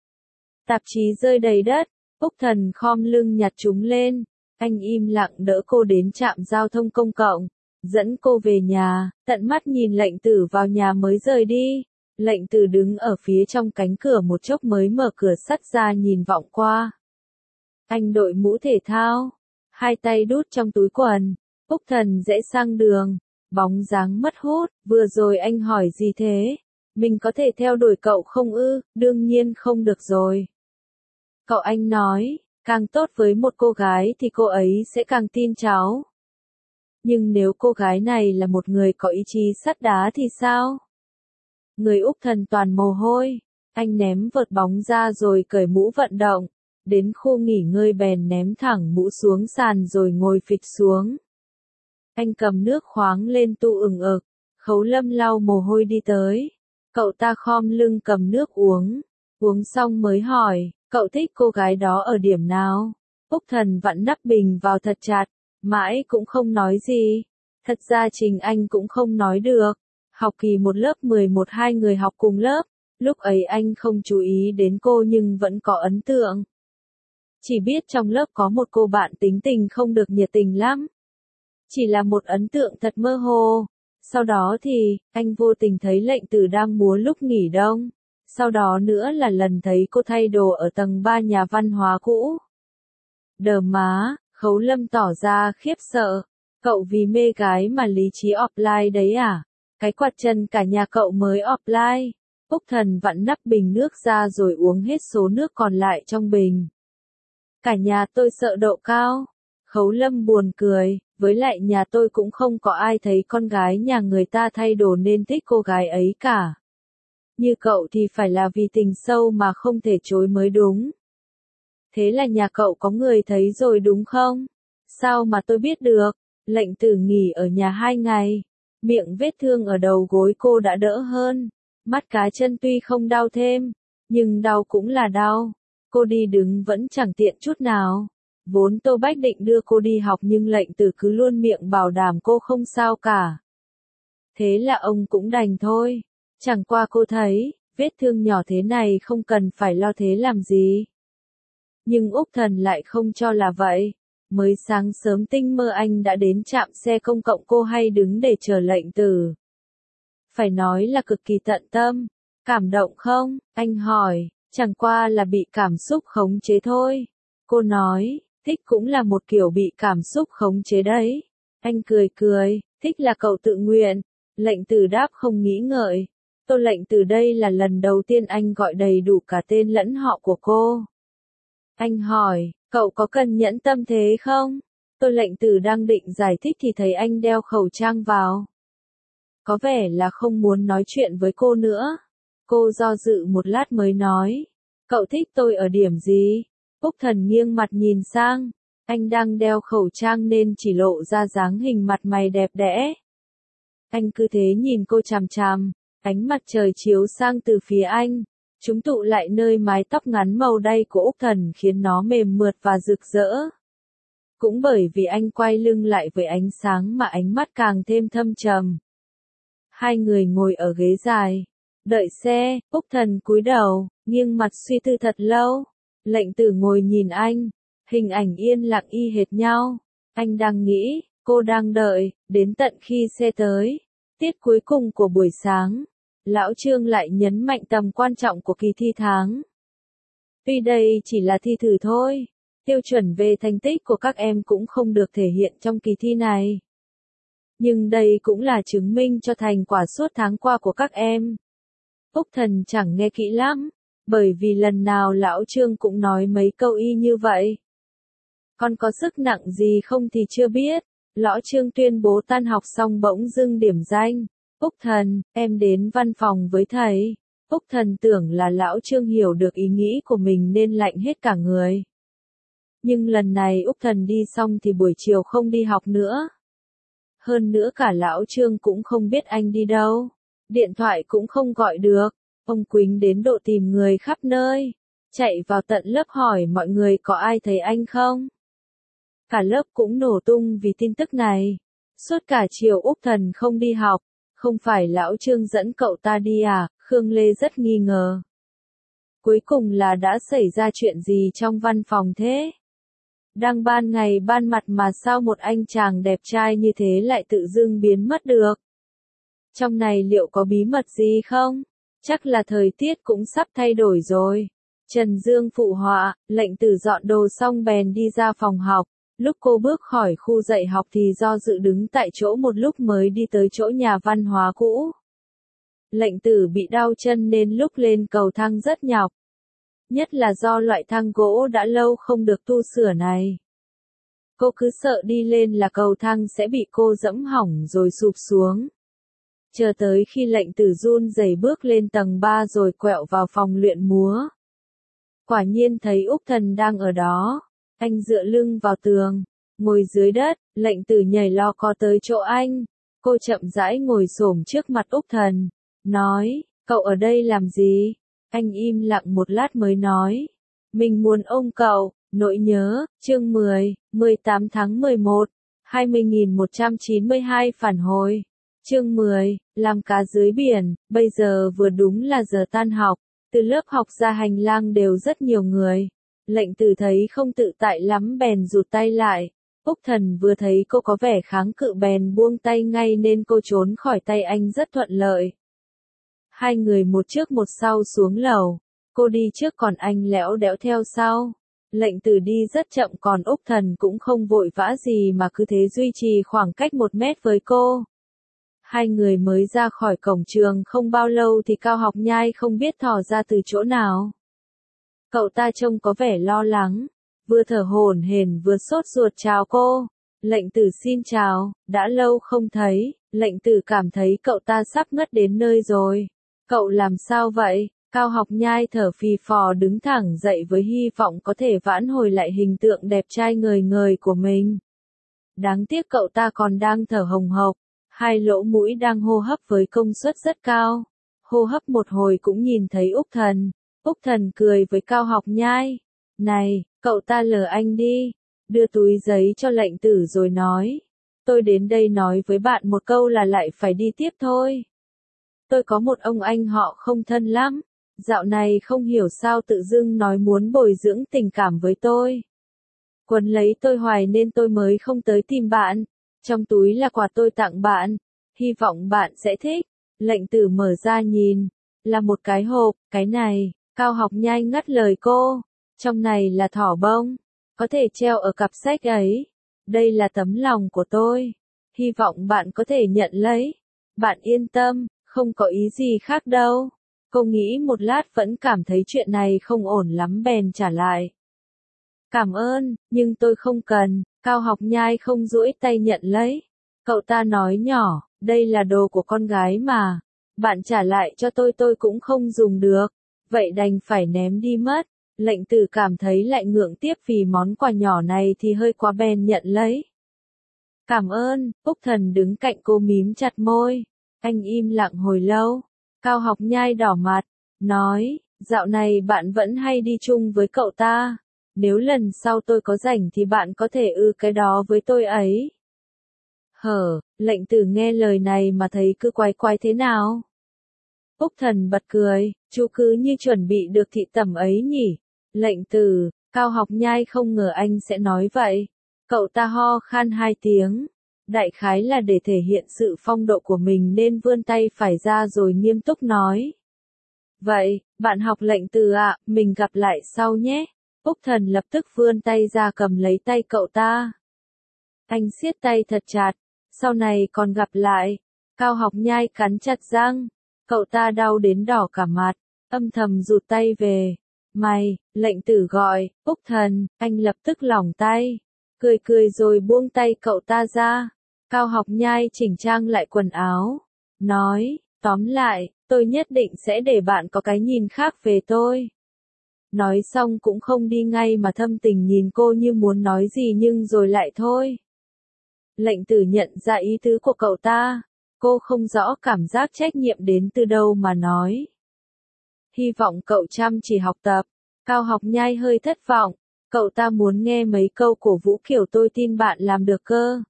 Tạp chí rơi đầy đất. Úc Thần khom lưng nhặt chúng lên. Anh im lặng đỡ cô đến trạm giao thông công cộng. Dẫn cô về nhà, tận mắt nhìn Lệnh Tử vào nhà mới rời đi. Lệnh Tử đứng ở phía trong cánh cửa một chốc mới mở cửa sắt ra nhìn vọng qua. Anh đội mũ thể thao, hai tay đút trong túi quần. Úc Thần rẽ sang đường, bóng dáng mất hút. Vừa rồi anh hỏi gì thế? Mình có thể theo đuổi cậu không ư? Đương nhiên không được rồi. Cậu anh nói, càng tốt với một cô gái thì cô ấy sẽ càng tin cháu. Nhưng nếu cô gái này là một người có ý chí sắt đá thì sao? Người Úc Thần toàn mồ hôi. Anh ném vợt bóng ra rồi cởi mũ vận động. Đến khu nghỉ ngơi bèn ném thẳng mũ xuống sàn rồi ngồi phịch xuống. Anh cầm nước khoáng lên tu ửng ực. Khấu Lâm lau mồ hôi đi tới. Cậu ta khom lưng cầm nước uống. Uống xong mới hỏi, cậu thích cô gái đó ở điểm nào? Úc Thần vặn nắp bình vào thật chặt. Mãi cũng không nói gì. Thật ra Trình Anh cũng không nói được. Học kỳ một lớp mười một hai người học cùng lớp. Lúc ấy anh không chú ý đến cô nhưng vẫn có ấn tượng. Chỉ biết trong lớp có một cô bạn tính tình không được nhiệt tình lắm. Chỉ là một ấn tượng thật mơ hồ. Sau đó thì, anh vô tình thấy Lệnh Tử đang múa lúc nghỉ đông. Sau đó nữa là lần thấy cô thay đồ ở tầng ba nhà văn hóa cũ. Đờ má, Khấu Lâm tỏ ra khiếp sợ. Cậu vì mê gái mà lý trí offline đấy à? Cái quạt chân cả nhà cậu mới offline. Úc Thần vặn nắp bình nước ra rồi uống hết số nước còn lại trong bình. Cả nhà tôi sợ độ cao. Khấu Lâm buồn cười, với lại nhà tôi cũng không có ai thấy con gái nhà người ta thay đồ nên thích cô gái ấy cả. Như cậu thì phải là vì tình sâu mà không thể chối mới đúng. Thế là nhà cậu có người thấy rồi đúng không? Sao mà tôi biết được? Lệnh Tử nghỉ ở nhà hai ngày. Miệng vết thương ở đầu gối cô đã đỡ hơn. Mắt cá chân tuy không đau thêm, nhưng đau cũng là đau. Cô đi đứng vẫn chẳng tiện chút nào. Vốn Tô Bách định đưa cô đi học nhưng Lệnh Tử cứ luôn miệng bảo đảm cô không sao cả. Thế là ông cũng đành thôi. Chẳng qua cô thấy, vết thương nhỏ thế này không cần phải lo thế làm gì. Nhưng Úc Thần lại không cho là vậy. Mới sáng sớm tinh mơ anh đã đến trạm xe công cộng cô hay đứng để chờ Lệnh Tử. Phải nói là cực kỳ tận tâm. Cảm động không? Anh hỏi, chẳng qua là bị cảm xúc khống chế thôi. Cô nói, thích cũng là một kiểu bị cảm xúc khống chế đấy. Anh cười cười, thích là cậu tự nguyện. Lệnh Tử đáp không nghĩ ngợi. Tô Lệnh Tử đây là lần đầu tiên anh gọi đầy đủ cả tên lẫn họ của cô. Anh hỏi, cậu có cần nhẫn tâm thế không? Tô Lệnh Tử đang định giải thích thì thấy anh đeo khẩu trang vào. Có vẻ là không muốn nói chuyện với cô nữa. Cô do dự một lát mới nói. Cậu thích tôi ở điểm gì? Úc Thần nghiêng mặt nhìn sang. Anh đang đeo khẩu trang nên chỉ lộ ra dáng hình mặt mày đẹp đẽ. Anh cứ thế nhìn cô chằm chằm. Ánh mặt trời chiếu sang từ phía anh. Chúng tụ lại nơi mái tóc ngắn màu đay của Úc Thần khiến nó mềm mượt và rực rỡ. Cũng bởi vì anh quay lưng lại với ánh sáng mà ánh mắt càng thêm thâm trầm. Hai người ngồi ở ghế dài, đợi xe, Úc Thần cúi đầu, nghiêng mặt suy tư thật lâu. Lệnh Tử ngồi nhìn anh, hình ảnh yên lặng y hệt nhau. Anh đang nghĩ, cô đang đợi, đến tận khi xe tới. Tiết cuối cùng của buổi sáng, Lão Trương lại nhấn mạnh tầm quan trọng của kỳ thi tháng. Tuy đây chỉ là thi thử thôi, tiêu chuẩn về thành tích của các em cũng không được thể hiện trong kỳ thi này. Nhưng đây cũng là chứng minh cho thành quả suốt tháng qua của các em. Úc Thần chẳng nghe kỹ lắm, bởi vì lần nào Lão Trương cũng nói mấy câu y như vậy. Con có sức nặng gì không thì chưa biết. Lão Trương tuyên bố tan học xong bỗng dưng điểm danh. Úc Thần, em đến văn phòng với thầy. Úc Thần tưởng là Lão Trương hiểu được ý nghĩ của mình nên lạnh hết cả người. Nhưng lần này Úc Thần đi xong thì buổi chiều không đi học nữa. Hơn nữa cả Lão Trương cũng không biết anh đi đâu. Điện thoại cũng không gọi được. Ông Quýnh đến độ tìm người khắp nơi. Chạy vào tận lớp hỏi mọi người có ai thấy anh không? Cả lớp cũng nổ tung vì tin tức này. Suốt cả chiều Úc Thần không đi học. Không phải Lão Trương dẫn cậu ta đi à? Khương Lê rất nghi ngờ. Cuối cùng là đã xảy ra chuyện gì trong văn phòng thế? Đang ban ngày ban mặt mà sao một anh chàng đẹp trai như thế lại tự dưng biến mất được? Trong này liệu có bí mật gì không? Chắc là thời tiết cũng sắp thay đổi rồi. Trần Dương phụ họa, Lệnh Tử dọn đồ xong bèn đi ra phòng học. Lúc cô bước khỏi khu dạy học thì do dự đứng tại chỗ một lúc mới đi tới chỗ nhà văn hóa cũ. Lệnh Tử bị đau chân nên lúc lên cầu thang rất nhọc. Nhất là do loại thang gỗ đã lâu không được tu sửa này. Cô cứ sợ đi lên là cầu thang sẽ bị cô dẫm hỏng rồi sụp xuống. Chờ tới khi Lệnh Tử run rẩy bước lên tầng ba rồi quẹo vào phòng luyện múa. Quả nhiên thấy Úc Thần đang ở đó. Anh dựa lưng vào tường, ngồi dưới đất, Lệnh Tử nhảy lo co tới chỗ anh. Cô chậm rãi ngồi xổm trước mặt Úc Thần, nói, cậu ở đây làm gì? Anh im lặng một lát mới nói, mình muốn ôm cậu. Nỗi nhớ, chương mười, mười tám tháng mười một, hai mươi nghìn một trăm chín mươi hai phản hồi. Chương mười, làm cá dưới biển, bây giờ vừa đúng là giờ tan học, từ lớp học ra hành lang đều rất nhiều người. Lệnh Tử thấy không tự tại lắm bèn rụt tay lại. Úc Thần vừa thấy cô có vẻ kháng cự bèn buông tay ngay nên cô trốn khỏi tay anh rất thuận lợi. Hai người một trước một sau xuống lầu. Cô đi trước còn anh lẽo đẽo theo sau. Lệnh Tử đi rất chậm còn Úc Thần cũng không vội vã gì mà cứ thế duy trì khoảng cách một mét với cô. Hai người mới ra khỏi cổng trường không bao lâu thì Cao Học Nhai không biết thò ra từ chỗ nào. Cậu ta trông có vẻ lo lắng, vừa thở hổn hển vừa sốt ruột chào cô. Lệnh Tử xin chào, đã lâu không thấy. Lệnh Tử cảm thấy cậu ta sắp ngất đến nơi rồi. Cậu làm sao vậy? Cao Học Nhai thở phì phò đứng thẳng dậy với hy vọng có thể vãn hồi lại hình tượng đẹp trai ngời ngời của mình. Đáng tiếc cậu ta còn đang thở hồng hộc, hai lỗ mũi đang hô hấp với công suất rất cao. Hô hấp một hồi cũng nhìn thấy Úc Thần. Úc Thần cười với Cao Học Nhai. Này, cậu ta lờ anh đi. Đưa túi giấy cho Lệnh Tử rồi nói. Tôi đến đây nói với bạn một câu là lại phải đi tiếp thôi. Tôi có một ông anh họ không thân lắm. Dạo này không hiểu sao tự dưng nói muốn bồi dưỡng tình cảm với tôi. Quấn lấy tôi hoài nên tôi mới không tới tìm bạn. Trong túi là quà tôi tặng bạn. Hy vọng bạn sẽ thích. Lệnh Tử mở ra nhìn. Là một cái hộp, cái này. Cao Học Nhai ngắt lời cô. Trong này là thỏ bông. Có thể treo ở cặp sách ấy. Đây là tấm lòng của tôi. Hy vọng bạn có thể nhận lấy. Bạn yên tâm, không có ý gì khác đâu. Cô nghĩ một lát vẫn cảm thấy chuyện này không ổn lắm bèn trả lại. Cảm ơn, nhưng tôi không cần. Cao Học Nhai không duỗi tay nhận lấy. Cậu ta nói nhỏ, đây là đồ của con gái mà. Bạn trả lại cho tôi tôi cũng không dùng được. Vậy đành phải ném đi mất. Lệnh Tử cảm thấy lại ngượng tiếp vì món quà nhỏ này thì hơi quá bèn nhận lấy. Cảm ơn, Úc Thần đứng cạnh cô mím chặt môi. Anh im lặng hồi lâu. Cao Học Nhai đỏ mặt, nói, Dạo này bạn vẫn hay đi chung với cậu ta. Nếu lần sau tôi có rảnh thì bạn có thể ư cái đó với tôi ấy. Hở, lệnh tử nghe lời này mà thấy cứ quái quái thế nào. Úc Thần bật cười, chú cứ như chuẩn bị được thị tẩm ấy nhỉ. Lệnh tử, Cao Học Nhai không ngờ anh sẽ nói vậy. Cậu ta ho khan hai tiếng. Đại khái là để thể hiện sự phong độ của mình nên vươn tay phải ra rồi nghiêm túc nói. Vậy, bạn học lệnh tử ạ, mình gặp lại sau nhé. Úc Thần lập tức vươn tay ra cầm lấy tay cậu ta. Anh siết tay thật chặt, sau này còn gặp lại. Cao Học Nhai cắn chặt răng, cậu ta đau đến đỏ cả mặt, âm thầm rụt tay về. Mày, lệnh tử gọi, Úc Thần, anh lập tức lỏng tay, cười cười rồi buông tay cậu ta ra. Cao Học Nhai chỉnh trang lại quần áo, nói, tóm lại, tôi nhất định sẽ để bạn có cái nhìn khác về tôi. Nói xong cũng không đi ngay mà thâm tình nhìn cô như muốn nói gì nhưng rồi lại thôi. Lệnh tử nhận ra ý tứ của cậu ta, cô không rõ cảm giác trách nhiệm đến từ đâu mà nói. Hy vọng cậu chăm chỉ học tập. Cao Học Nhai hơi thất vọng, cậu ta muốn nghe mấy câu cổ vũ kiểu tôi tin bạn làm được cơ.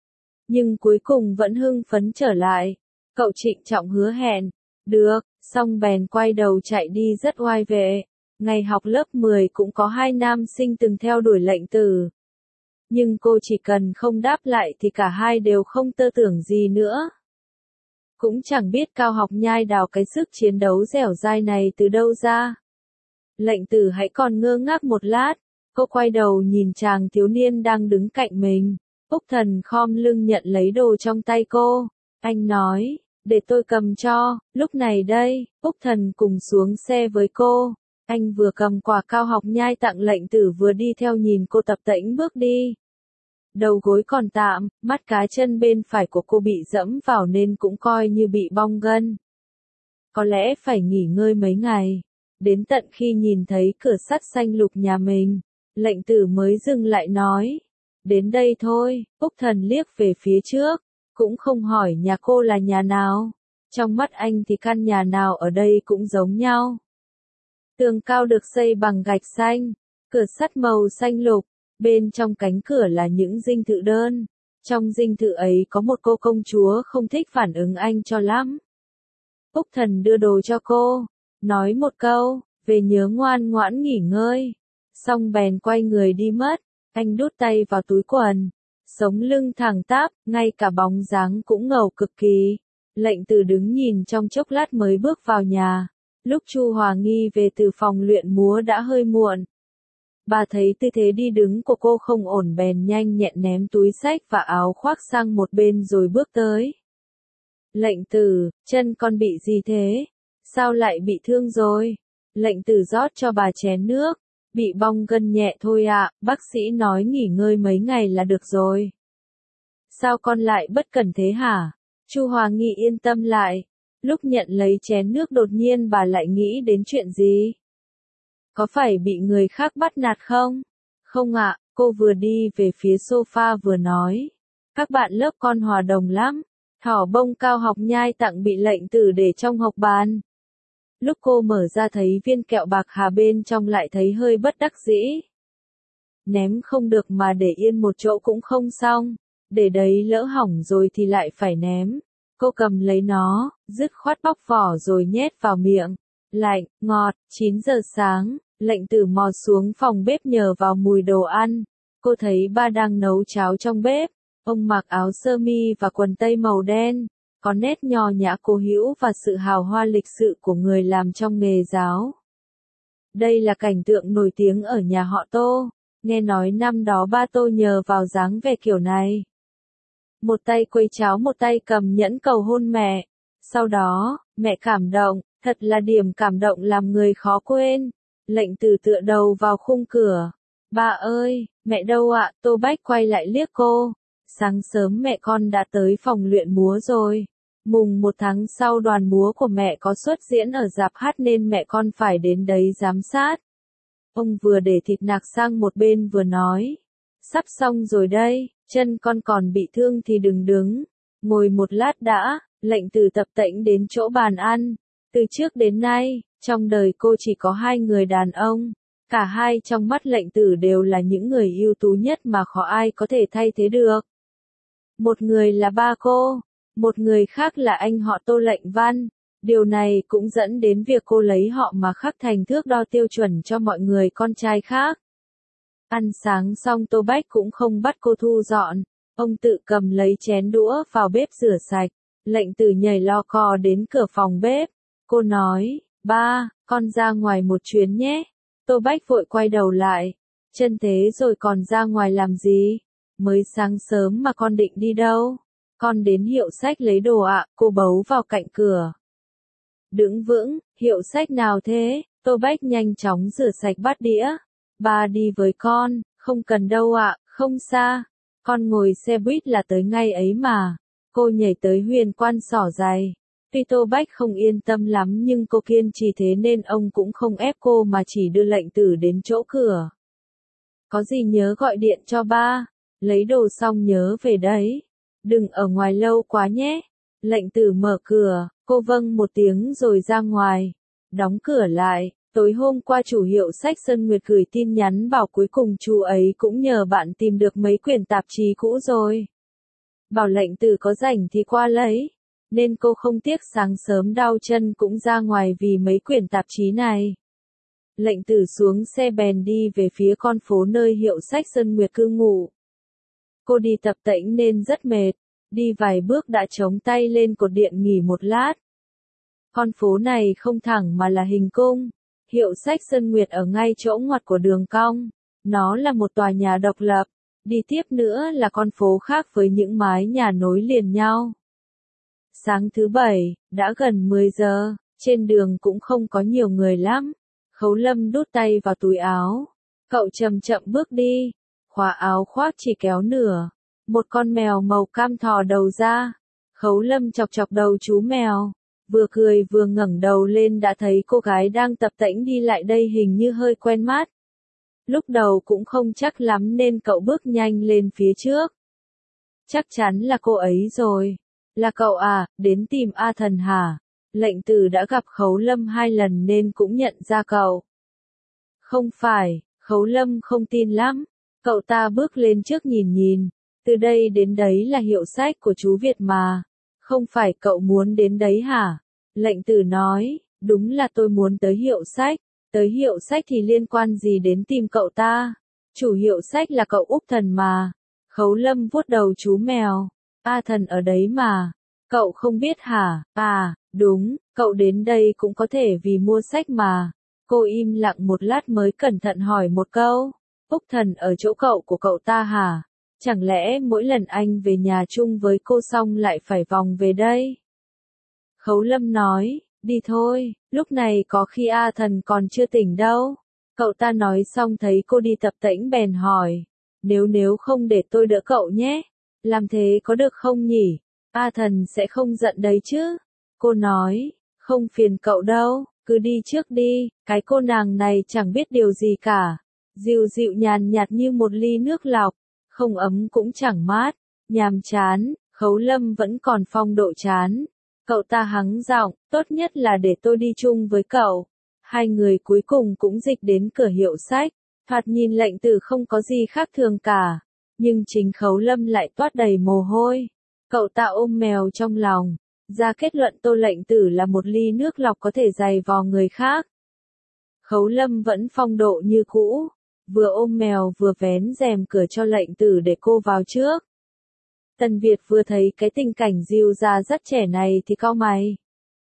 Nhưng cuối cùng vẫn hưng phấn trở lại, cậu trịnh trọng hứa hẹn, được, xong bèn quay đầu chạy đi rất oai vệ. Ngày học lớp mười cũng có hai nam sinh từng theo đuổi lệnh tử. Nhưng cô chỉ cần không đáp lại thì cả hai đều không tơ tưởng gì nữa. Cũng chẳng biết Cao Học Nhai đào cái sức chiến đấu dẻo dai này từ đâu ra. Lệnh tử hãy còn ngơ ngác một lát, cô quay đầu nhìn chàng thiếu niên đang đứng cạnh mình. Úc Thần khom lưng nhận lấy đồ trong tay cô. Anh nói, để tôi cầm cho, lúc này đây, Úc Thần cùng xuống xe với cô. Anh vừa cầm quà Cao Học Nhai tặng lệnh tử vừa đi theo nhìn cô tập tễnh bước đi. Đầu gối còn tạm, mắt cá chân bên phải của cô bị dẫm vào nên cũng coi như bị bong gân. Có lẽ phải nghỉ ngơi mấy ngày. Đến tận khi nhìn thấy cửa sắt xanh lục nhà mình, lệnh tử mới dừng lại nói. Đến đây thôi, Úc Thần liếc về phía trước, cũng không hỏi nhà cô là nhà nào. Trong mắt anh thì căn nhà nào ở đây cũng giống nhau. Tường cao được xây bằng gạch xanh, cửa sắt màu xanh lục, bên trong cánh cửa là những dinh thự đơn. Trong dinh thự ấy có một cô công chúa không thích phản ứng anh cho lắm. Úc Thần đưa đồ cho cô, nói một câu, về nhớ ngoan ngoãn nghỉ ngơi. Xong bèn quay người đi mất, anh đút tay vào túi quần, sống lưng thẳng tắp, ngay cả bóng dáng cũng ngầu cực kỳ. Lệnh tử đứng nhìn trong chốc lát mới bước vào nhà. Lúc Chu Hòa Nghi về từ phòng luyện múa đã hơi muộn. Bà thấy tư thế đi đứng của cô không ổn bèn nhanh nhẹn ném túi xách và áo khoác sang một bên rồi bước tới. Lệnh tử, chân con bị gì thế? Sao lại bị thương rồi? Lệnh tử rót cho bà chén nước. Bị bong gân nhẹ thôi ạ, bác sĩ nói nghỉ ngơi mấy ngày là được rồi. Sao con lại bất cẩn thế hả? Chu Hòa Nghi yên tâm lại. Lúc nhận lấy chén nước đột nhiên bà lại nghĩ đến chuyện gì? Có phải bị người khác bắt nạt không? Không ạ, cô vừa đi về phía sofa vừa nói. Các bạn lớp con hòa đồng lắm. Thỏ bông Cao Học Nhai tặng bị lệnh tử để trong hộc bàn. Lúc cô mở ra thấy viên kẹo bạc hà bên trong lại thấy hơi bất đắc dĩ. Ném không được mà để yên một chỗ cũng không xong. Để đấy lỡ hỏng rồi thì lại phải ném. Cô cầm lấy nó, dứt khoát bóc vỏ rồi nhét vào miệng. Lạnh, ngọt, chín giờ sáng, lệnh tử mò xuống phòng bếp nhờ vào mùi đồ ăn. Cô thấy ba đang nấu cháo trong bếp. Ông mặc áo sơ mi và quần tây màu đen, có nét nho nhã cố hữu và sự hào hoa lịch sự của người làm trong nghề giáo. Đây là cảnh tượng nổi tiếng ở nhà họ Tô, nghe nói năm đó ba Tô nhờ vào dáng vẻ kiểu này. Một tay quấy cháo một tay cầm nhẫn cầu hôn mẹ. Sau đó, mẹ cảm động, thật là điểm cảm động làm người khó quên. Lệnh tử tựa đầu vào khung cửa. Ba ơi, mẹ đâu ạ? Tô Bách quay lại liếc cô. Sáng sớm mẹ con đã tới phòng luyện múa rồi. Mùng một tháng sau đoàn múa của mẹ có xuất diễn ở rạp hát nên mẹ con phải đến đấy giám sát. Ông vừa để thịt nạc sang một bên vừa nói. Sắp xong rồi đây, chân con còn bị thương thì đừng đứng. Ngồi một lát đã, lệnh tử tập tễnh đến chỗ bàn ăn. Từ trước đến nay, Trong đời cô chỉ có hai người đàn ông, cả hai trong mắt Lệnh Tử đều là những người ưu tú nhất mà khó ai có thể thay thế được. Một người là ba cô, một người khác là anh họ Tô Lệnh Văn. Điều này cũng dẫn đến việc cô lấy họ mà khắc thành thước đo tiêu chuẩn cho mọi người con trai khác. Ăn sáng xong Tô Bách cũng không bắt cô thu dọn, ông tự cầm lấy chén đũa vào bếp rửa sạch. Lệnh Tử nhảy lo cò đến cửa phòng bếp. Cô nói, ba, con ra ngoài một chuyến nhé. Tô Bách vội quay đầu lại. Chân thế rồi còn ra ngoài làm gì? Mới sáng sớm mà con định đi đâu? Con đến hiệu sách lấy đồ ạ, cô bấu vào cạnh cửa. Đứng vững, hiệu sách nào thế? Tô Bách nhanh chóng rửa sạch bát đĩa. Ba đi với con, không cần đâu ạ, không xa. Con ngồi xe buýt là tới ngay ấy mà. Cô nhảy tới Huyền Quan xỏ giày. Tuy Tô Bách không yên tâm lắm nhưng cô kiên trì thế nên ông cũng không ép cô mà chỉ đưa Lệnh Tử đến chỗ cửa. Có gì nhớ gọi điện cho ba. Lấy đồ xong nhớ về đấy. Đừng ở ngoài lâu quá nhé. Lệnh Tử mở cửa, cô vâng một tiếng rồi ra ngoài. Đóng cửa lại, tối hôm qua chủ hiệu sách Sơn Nguyệt gửi tin nhắn bảo cuối cùng chú ấy cũng nhờ bạn tìm được mấy quyển tạp chí cũ rồi. Bảo Lệnh Tử có rảnh thì qua lấy. Nên cô không tiếc sáng sớm đau chân cũng ra ngoài vì mấy quyển tạp chí này. Lệnh Tử xuống xe bèn đi về phía con phố nơi hiệu sách Sơn Nguyệt cư ngụ. Cô đi tập tễnh nên rất mệt, đi vài bước đã chống tay lên cột điện nghỉ một lát. Con phố này không thẳng mà là hình cung, hiệu sách Sơn Nguyệt ở ngay chỗ ngoặt của đường cong, nó là một tòa nhà độc lập, đi tiếp nữa là con phố khác với những mái nhà nối liền nhau. Sáng thứ bảy, đã gần mười giờ, trên đường cũng không có nhiều người lắm. Khấu Lâm đút tay vào túi áo. Cậu chậm chậm bước đi, khóa áo khoác chỉ kéo nửa. Một con mèo màu cam thò đầu ra. Khấu Lâm chọc chọc đầu chú mèo. Vừa cười vừa ngẩng đầu lên đã thấy cô gái đang tập tễnh đi lại đây hình như hơi quen mắt. Lúc đầu cũng không chắc lắm nên cậu bước nhanh lên phía trước. Chắc chắn là cô ấy rồi. Là cậu à, đến tìm A Thần hả? Lệnh Tử đã gặp Khấu Lâm hai lần nên cũng nhận ra cậu. Không phải, Khấu Lâm không tin lắm. Cậu ta bước lên trước nhìn nhìn. Từ đây đến đấy là hiệu sách của chú Việt mà. Không phải cậu muốn đến đấy hả? Lệnh Tử nói, đúng là tôi muốn tới hiệu sách. Tới hiệu sách thì liên quan gì đến tìm cậu ta? Chủ hiệu sách là cậu Úc Thần mà. Khấu Lâm vuốt đầu chú mèo. A Thần ở đấy mà. Cậu không biết hả? À, đúng, cậu đến đây cũng có thể vì mua sách mà. Cô im lặng một lát mới cẩn thận hỏi một câu. Úc Thần ở chỗ cậu của cậu ta hả? Chẳng lẽ mỗi lần anh về nhà chung với cô xong lại phải vòng về đây? Khấu Lâm nói, đi thôi, lúc này có khi A Thần còn chưa tỉnh đâu. Cậu ta nói xong thấy cô đi tập tễnh bèn hỏi. Nếu nếu không để tôi đỡ cậu nhé. Làm thế có được không nhỉ? A Thần sẽ không giận đấy chứ. Cô nói, không phiền cậu đâu, cứ đi trước đi, cái cô nàng này chẳng biết điều gì cả. Dịu dịu nhàn nhạt như một ly nước lọc, không ấm cũng chẳng mát, nhàm chán, Khấu Lâm vẫn còn phong độ chán. Cậu ta hắng giọng, tốt nhất là để tôi đi chung với cậu. Hai người cuối cùng cũng dịch đến cửa hiệu sách, thoạt nhìn Lệnh Tử không có gì khác thường cả. Nhưng chính Khấu Lâm lại toát đầy mồ hôi. Cậu ta ôm mèo trong lòng, ra kết luận Tô Lệnh Tử là một ly nước lọc có thể dày vò người khác. Khấu Lâm vẫn phong độ như cũ, vừa ôm mèo vừa vén rèm cửa cho Lệnh Tử để cô vào trước. Tần Việt vừa thấy cái tình cảnh dịu ra rất trẻ này thì cau mày.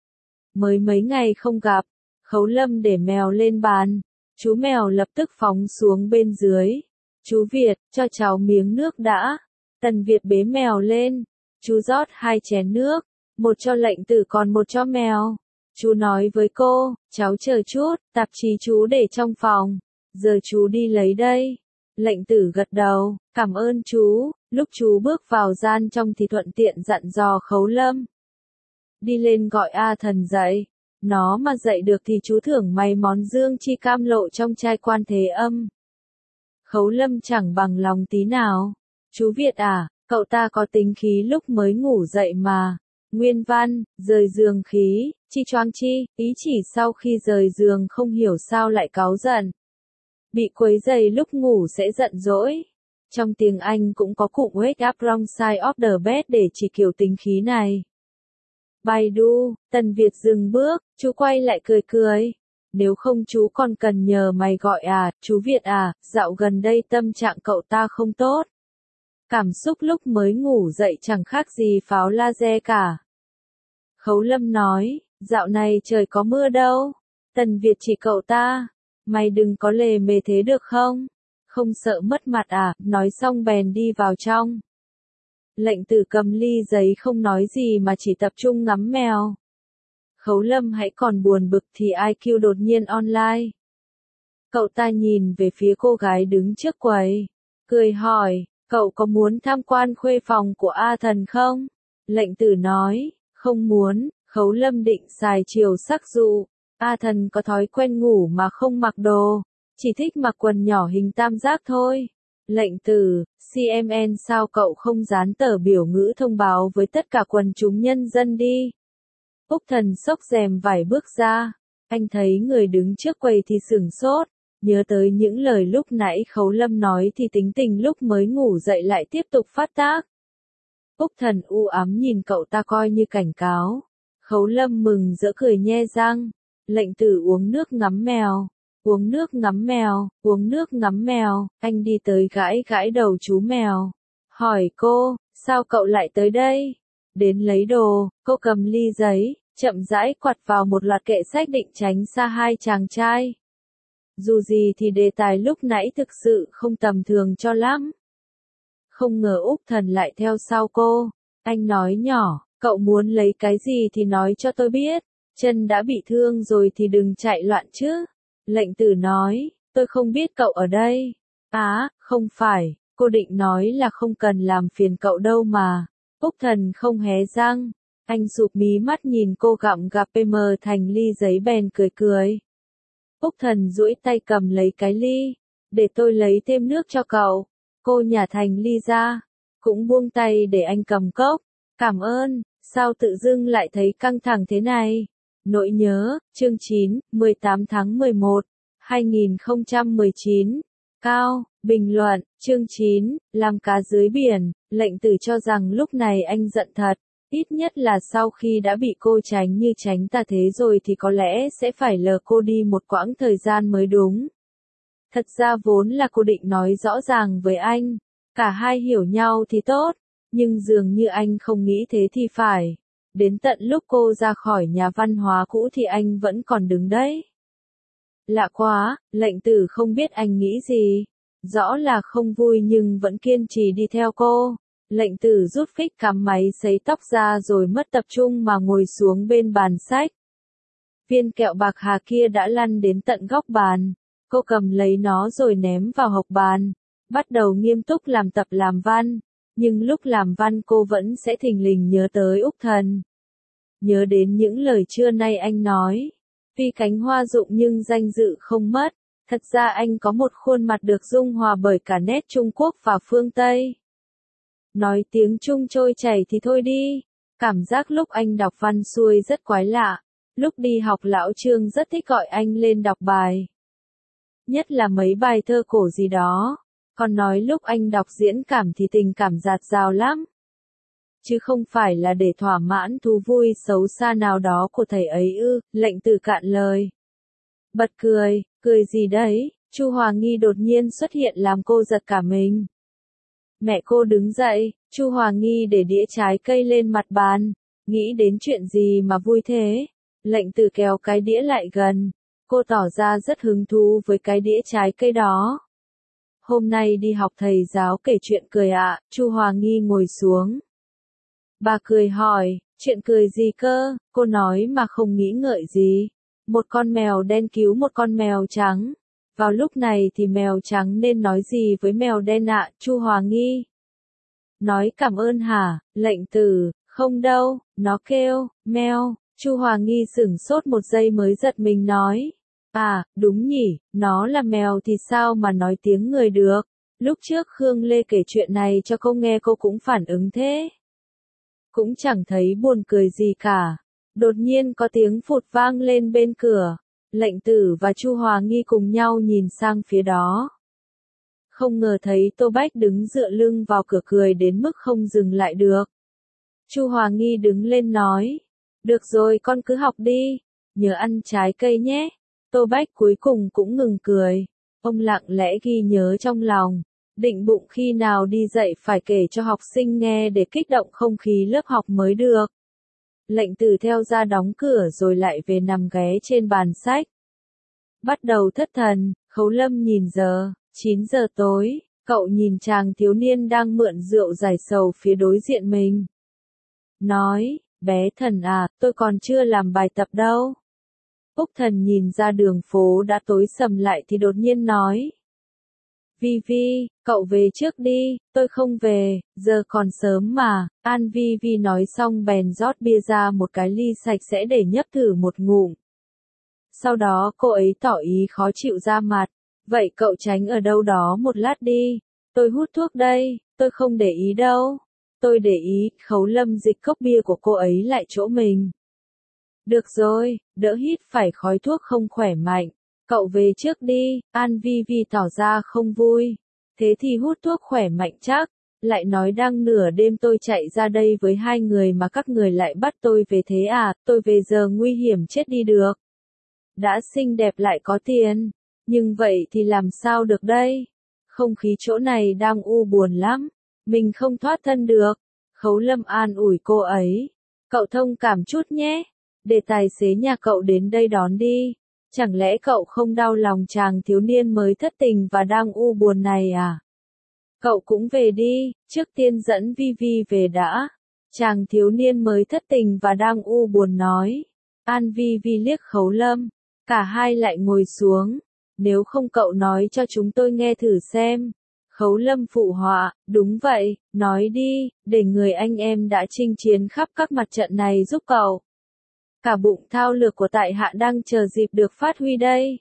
Mới mấy ngày không gặp, Khấu Lâm để mèo lên bàn, chú mèo lập tức phóng xuống bên dưới. Chú Việt, cho cháu miếng nước đã. Tần Việt bế mèo lên. Chú rót hai chén nước, một cho Lệnh Tử còn một cho mèo. Chú nói với cô, cháu chờ chút, tạp chí chú để trong phòng. Giờ chú đi lấy đây. Lệnh Tử gật đầu, cảm ơn chú. Lúc chú bước vào gian trong thì thuận tiện dặn dò Khấu Lâm. Đi lên gọi A Thần dậy. Nó mà dậy được thì chú thưởng mày món dương chi cam lộ trong chai Quan Thế Âm. Khấu Lâm chẳng bằng lòng tí nào. Chú Việt à, cậu ta có tính khí lúc mới ngủ dậy mà. Nguyên văn, rời giường khí, chi choáng chi, ý chỉ sau khi rời giường không hiểu sao lại cáu giận. Bị quấy rầy lúc ngủ sẽ giận dỗi. Trong tiếng Anh cũng có cụm wake up wrong side of the bed để chỉ kiểu tính khí này. Baidu, Tần Việt dừng bước, chú quay lại cười cười. Nếu không chú còn cần nhờ mày gọi à, chú Việt à, dạo gần đây tâm trạng cậu ta không tốt. Cảm xúc lúc mới ngủ dậy chẳng khác gì pháo laser cả. Khấu Lâm nói, dạo này trời có mưa đâu. Tần Việt chỉ cậu ta, mày đừng có lề mề thế được không? Không sợ mất mặt à, nói xong bèn đi vào trong. Lệnh Tử cầm ly giấy không nói gì mà chỉ tập trung ngắm mèo. Khấu Lâm hãy còn buồn bực thì i kiu đột nhiên online. Cậu ta nhìn về phía cô gái đứng trước quầy, cười hỏi, cậu có muốn tham quan khuê phòng của A Thần không? Lệnh Tử nói, không muốn. Khấu Lâm định xài chiều sắc dụ. A Thần có thói quen ngủ mà không mặc đồ, chỉ thích mặc quần nhỏ hình tam giác thôi. Lệnh Tử, xê em en sao cậu không dán tờ biểu ngữ thông báo với tất cả quần chúng nhân dân đi? Úc Thần xốc rèm vải bước ra, anh thấy người đứng trước quầy thì sửng sốt, nhớ tới những lời lúc nãy Khấu Lâm nói thì tính tình lúc mới ngủ dậy lại tiếp tục phát tác. Úc Thần u ám nhìn cậu ta coi như cảnh cáo. Khấu Lâm mừng rỡ cười nhe răng. Lệnh Tử uống nước ngắm mèo, uống nước ngắm mèo, uống nước ngắm mèo, anh đi tới gãi gãi đầu chú mèo. Hỏi cô, sao cậu lại tới đây? Đến lấy đồ, cô cầm ly giấy, chậm rãi quặt vào một loạt kệ sách định tránh xa hai chàng trai. Dù gì thì đề tài lúc nãy thực sự không tầm thường cho lắm. Không ngờ Úc Thần lại theo sau cô, anh nói nhỏ, cậu muốn lấy cái gì thì nói cho tôi biết. Chân đã bị thương rồi thì đừng chạy loạn chứ. Lệnh Tử nói, tôi không biết cậu ở đây. Á, à, không phải, cô định nói là không cần làm phiền cậu đâu mà. Úc Thần không hé răng. Anh sụp mí mắt nhìn cô gặm cà phê mờ thành ly giấy bèn cười cười. Úc Thần duỗi tay cầm lấy cái ly. Để tôi lấy thêm nước cho cậu. Cô nhả thành ly ra. Cũng buông tay để anh cầm cốc. Cảm ơn, sao tự dưng lại thấy căng thẳng thế này? Nỗi nhớ, chương chín, mười tám tháng mười một, hai nghìn không trăm mười chín. Cao, bình luận, chương chín, làm cá dưới biển. Lệnh Tử cho rằng lúc này anh giận thật. Ít nhất là sau khi đã bị cô tránh như tránh tà thế rồi thì có lẽ sẽ phải lờ cô đi một quãng thời gian mới đúng. Thật ra vốn là cô định nói rõ ràng với anh. Cả hai hiểu nhau thì tốt. Nhưng dường như anh không nghĩ thế thì phải. Đến tận lúc cô ra khỏi nhà văn hóa cũ thì anh vẫn còn đứng đấy. Lạ quá, Lệnh Tử không biết anh nghĩ gì. Rõ là không vui nhưng vẫn kiên trì đi theo cô. Lệnh Tử rút phích cắm máy sấy tóc ra rồi mất tập trung mà ngồi xuống bên bàn sách. Viên kẹo bạc hà kia đã lăn đến tận góc bàn. Cô cầm lấy nó rồi ném vào hộc bàn. Bắt đầu nghiêm túc làm tập làm văn. Nhưng lúc làm văn cô vẫn sẽ thình lình nhớ tới Úc Thần. Nhớ đến những lời trưa nay anh nói. Tuy cánh hoa rụng nhưng danh dự không mất. Thật ra anh có một khuôn mặt được dung hòa bởi cả nét Trung Quốc và phương Tây. Nói tiếng Trung trôi chảy thì thôi đi. Cảm giác lúc anh đọc văn xuôi rất quái lạ. Lúc đi học lão Trương rất thích gọi anh lên đọc bài. Nhất là mấy bài thơ cổ gì đó. Còn nói lúc anh đọc diễn cảm thì tình cảm dạt dào lắm. Chứ không phải là để thỏa mãn thú vui xấu xa nào đó của thầy ấy ư, Lệnh Tử cạn lời. Bật cười, cười gì đấy, Chu Hòa Nghi đột nhiên xuất hiện làm cô giật cả mình. Mẹ cô đứng dậy, Chu Hòa Nghi để đĩa trái cây lên mặt bàn, nghĩ đến chuyện gì mà vui thế. Lệnh Tử kéo cái đĩa lại gần, cô tỏ ra rất hứng thú với cái đĩa trái cây đó. Hôm nay đi học thầy giáo kể chuyện cười ạ, à, Chu Hòa Nghi ngồi xuống. Bà cười hỏi, chuyện cười gì cơ, cô nói mà không nghĩ ngợi gì. Một con mèo đen cứu một con mèo trắng. Vào lúc này thì mèo trắng nên nói gì với mèo đen ạ, à, Chu Hòa Nghi? Nói cảm ơn hả, Lệnh Tử, không đâu, nó kêu, meo, Chu Hòa Nghi sửng sốt một giây mới giật mình nói. À, đúng nhỉ, nó là mèo thì sao mà nói tiếng người được. Lúc trước Khương Lê kể chuyện này cho cô nghe cô cũng phản ứng thế. cũng chẳng thấy buồn cười gì cả. Đột nhiên có tiếng phụt vang lên bên cửa. Lệnh Tử và Chu Hòa Nghi cùng nhau nhìn sang phía đó. Không ngờ thấy Tô Bách đứng dựa lưng vào cửa cười đến mức không dừng lại được. Chu Hòa Nghi đứng lên nói. Được rồi, con cứ học đi. Nhớ ăn trái cây nhé. Tô Bách cuối cùng cũng ngừng cười. Ông lặng lẽ ghi nhớ trong lòng. Định bụng khi nào đi dạy phải kể cho học sinh nghe để kích động không khí lớp học mới được. Lệnh Tử theo ra đóng cửa rồi lại về nằm ghé trên bàn sách. Bắt đầu thất thần, Khấu Lâm nhìn giờ, chín giờ tối, cậu nhìn chàng thiếu niên đang mượn rượu giải sầu phía đối diện mình. Nói, bé Thần à, tôi còn chưa làm bài tập đâu. Úc Thần nhìn ra đường phố đã tối sầm lại thì đột nhiên nói. Vi Vi, cậu về trước đi, tôi không về, giờ còn sớm mà. An Vi Vi nói xong bèn rót bia ra một cái ly sạch sẽ để nhấp thử một ngụm. Sau đó cô ấy tỏ ý khó chịu ra mặt. Vậy cậu tránh ở đâu đó một lát đi. Tôi hút thuốc đây, tôi không để ý đâu. Tôi để ý, Khấu Lâm dịch cốc bia của cô ấy lại chỗ mình. Được rồi, đỡ hít phải khói thuốc không khỏe mạnh. Cậu về trước đi, An Vi Vi tỏ ra không vui. Thế thì hút thuốc khỏe mạnh chắc. Lại nói đang nửa đêm tôi chạy ra đây với hai người mà các người lại bắt tôi về thế à, tôi về giờ nguy hiểm chết đi được. Đã xinh đẹp lại có tiền. Nhưng vậy thì làm sao được đây? Không khí chỗ này đang u buồn lắm. Mình không thoát thân được. Khấu Lâm an ủi cô ấy. Cậu thông cảm chút nhé. Để tài xế nhà cậu đến đây đón đi. Chẳng lẽ cậu không đau lòng chàng thiếu niên mới thất tình và đang u buồn này à? Cậu cũng về đi, trước tiên dẫn Vi Vi về đã. Chàng thiếu niên mới thất tình và đang u buồn nói. An Vi Vi liếc Khấu Lâm. Cả hai lại ngồi xuống. Nếu không cậu nói cho chúng tôi nghe thử xem. Khấu Lâm phụ họa, đúng vậy, nói đi, để người anh em đã chinh chiến khắp các mặt trận này giúp cậu. Cả bụng thao lược của tại hạ đang chờ dịp được phát huy đây.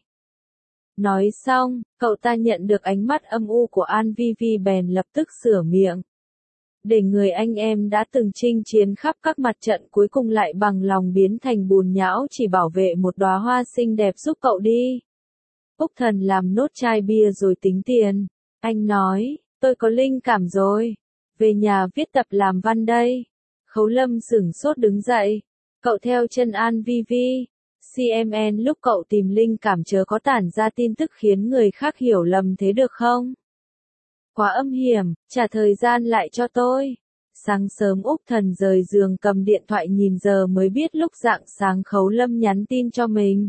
Nói xong, cậu ta nhận được ánh mắt âm u của An Vi Vi bèn lập tức sửa miệng. Để người anh em đã từng chinh chiến khắp các mặt trận cuối cùng lại bằng lòng biến thành bùn nhão chỉ bảo vệ một đóa hoa xinh đẹp giúp cậu đi. Úc Thần làm nốt chai bia rồi tính tiền. Anh nói, tôi có linh cảm rồi. Về nhà viết tập làm văn đây. Khấu Lâm sửng sốt đứng dậy. Cậu theo chân An Vi Vi. xê em en lúc cậu tìm linh cảm chớ có tản ra tin tức khiến người khác hiểu lầm thế được không? Quá âm hiểm, trả thời gian lại cho tôi. Sáng sớm Úc Thần rời giường cầm điện thoại nhìn giờ mới biết lúc rạng sáng Khấu Lâm nhắn tin cho mình.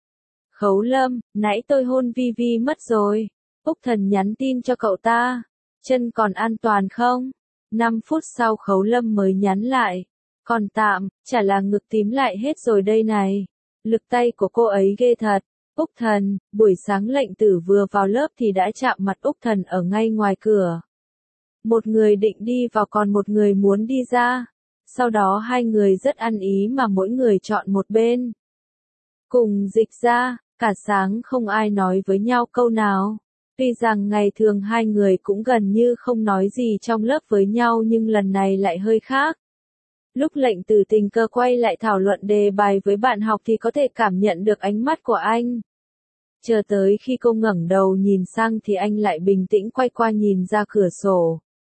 Khấu Lâm, nãy tôi hôn Vi Vi mất rồi. Úc Thần nhắn tin cho cậu ta. Chân còn an toàn không? năm phút sau Khấu Lâm mới nhắn lại. Còn tạm, chả là ngực tím lại hết rồi đây này. Lực tay của cô ấy ghê thật. Úc Thần, buổi sáng Lệnh Tử vừa vào lớp thì đã chạm mặt Úc Thần ở ngay ngoài cửa. Một người định đi vào còn một người muốn đi ra. Sau đó hai người rất ăn ý mà mỗi người chọn một bên. Cùng dịch ra, cả sáng không ai nói với nhau câu nào. Tuy rằng ngày thường hai người cũng gần như không nói gì trong lớp với nhau nhưng lần này lại hơi khác. Lúc Lệnh Tử tình cờ quay lại thảo luận đề bài với bạn học thì có thể cảm nhận được ánh mắt của anh. Chờ tới khi cô ngẩng đầu nhìn sang thì anh lại bình tĩnh quay qua nhìn ra cửa sổ.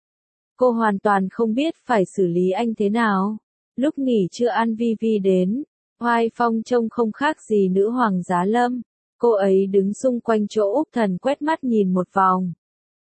Cô hoàn toàn không biết phải xử lý anh thế nào. Lúc nghỉ trưa An Vi Vi đến, Hoài Phong trông không khác gì nữ hoàng giá lâm. Cô ấy đứng xung quanh chỗ Úc Thần quét mắt nhìn một vòng.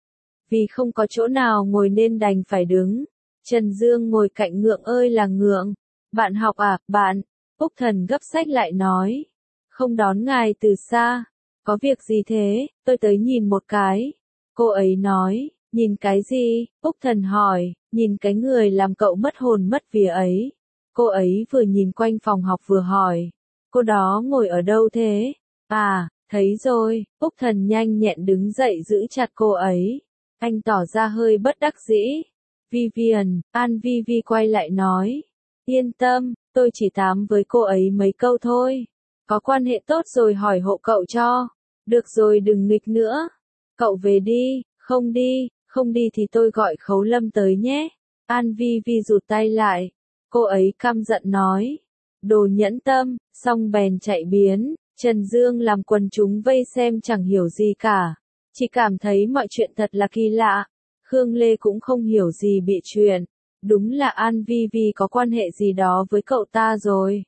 Vì không có chỗ nào ngồi nên đành phải đứng. Trần Dương ngồi cạnh ngượng ơi là ngượng. Bạn học à, bạn? Úc Thần gấp sách lại nói. Không đón ngài từ xa. Có việc gì thế, tôi tới nhìn một cái. Cô ấy nói, nhìn cái gì? Úc Thần hỏi, nhìn cái người làm cậu mất hồn mất vía ấy. Cô ấy vừa nhìn quanh phòng học vừa hỏi. Cô đó ngồi ở đâu thế? À, thấy rồi, Úc Thần nhanh nhẹn đứng dậy giữ chặt cô ấy. Anh tỏ ra hơi bất đắc dĩ. Vivian, An Vi Vi quay lại nói. Yên tâm, tôi chỉ tám với cô ấy mấy câu thôi. Có quan hệ tốt rồi hỏi hộ cậu cho. Được rồi đừng nghịch nữa. Cậu về đi, không đi, không đi thì tôi gọi Khấu Lâm tới nhé. An Vi Vi rụt tay lại. Cô ấy căm giận nói. Đồ nhẫn tâm, xong bèn chạy biến. Trần Dương làm quần chúng vây xem chẳng hiểu gì cả. Chỉ cảm thấy mọi chuyện thật là kỳ lạ. Khương Lê cũng không hiểu gì bị chuyện. Đúng là An Vi Vi có quan hệ gì đó với cậu ta rồi.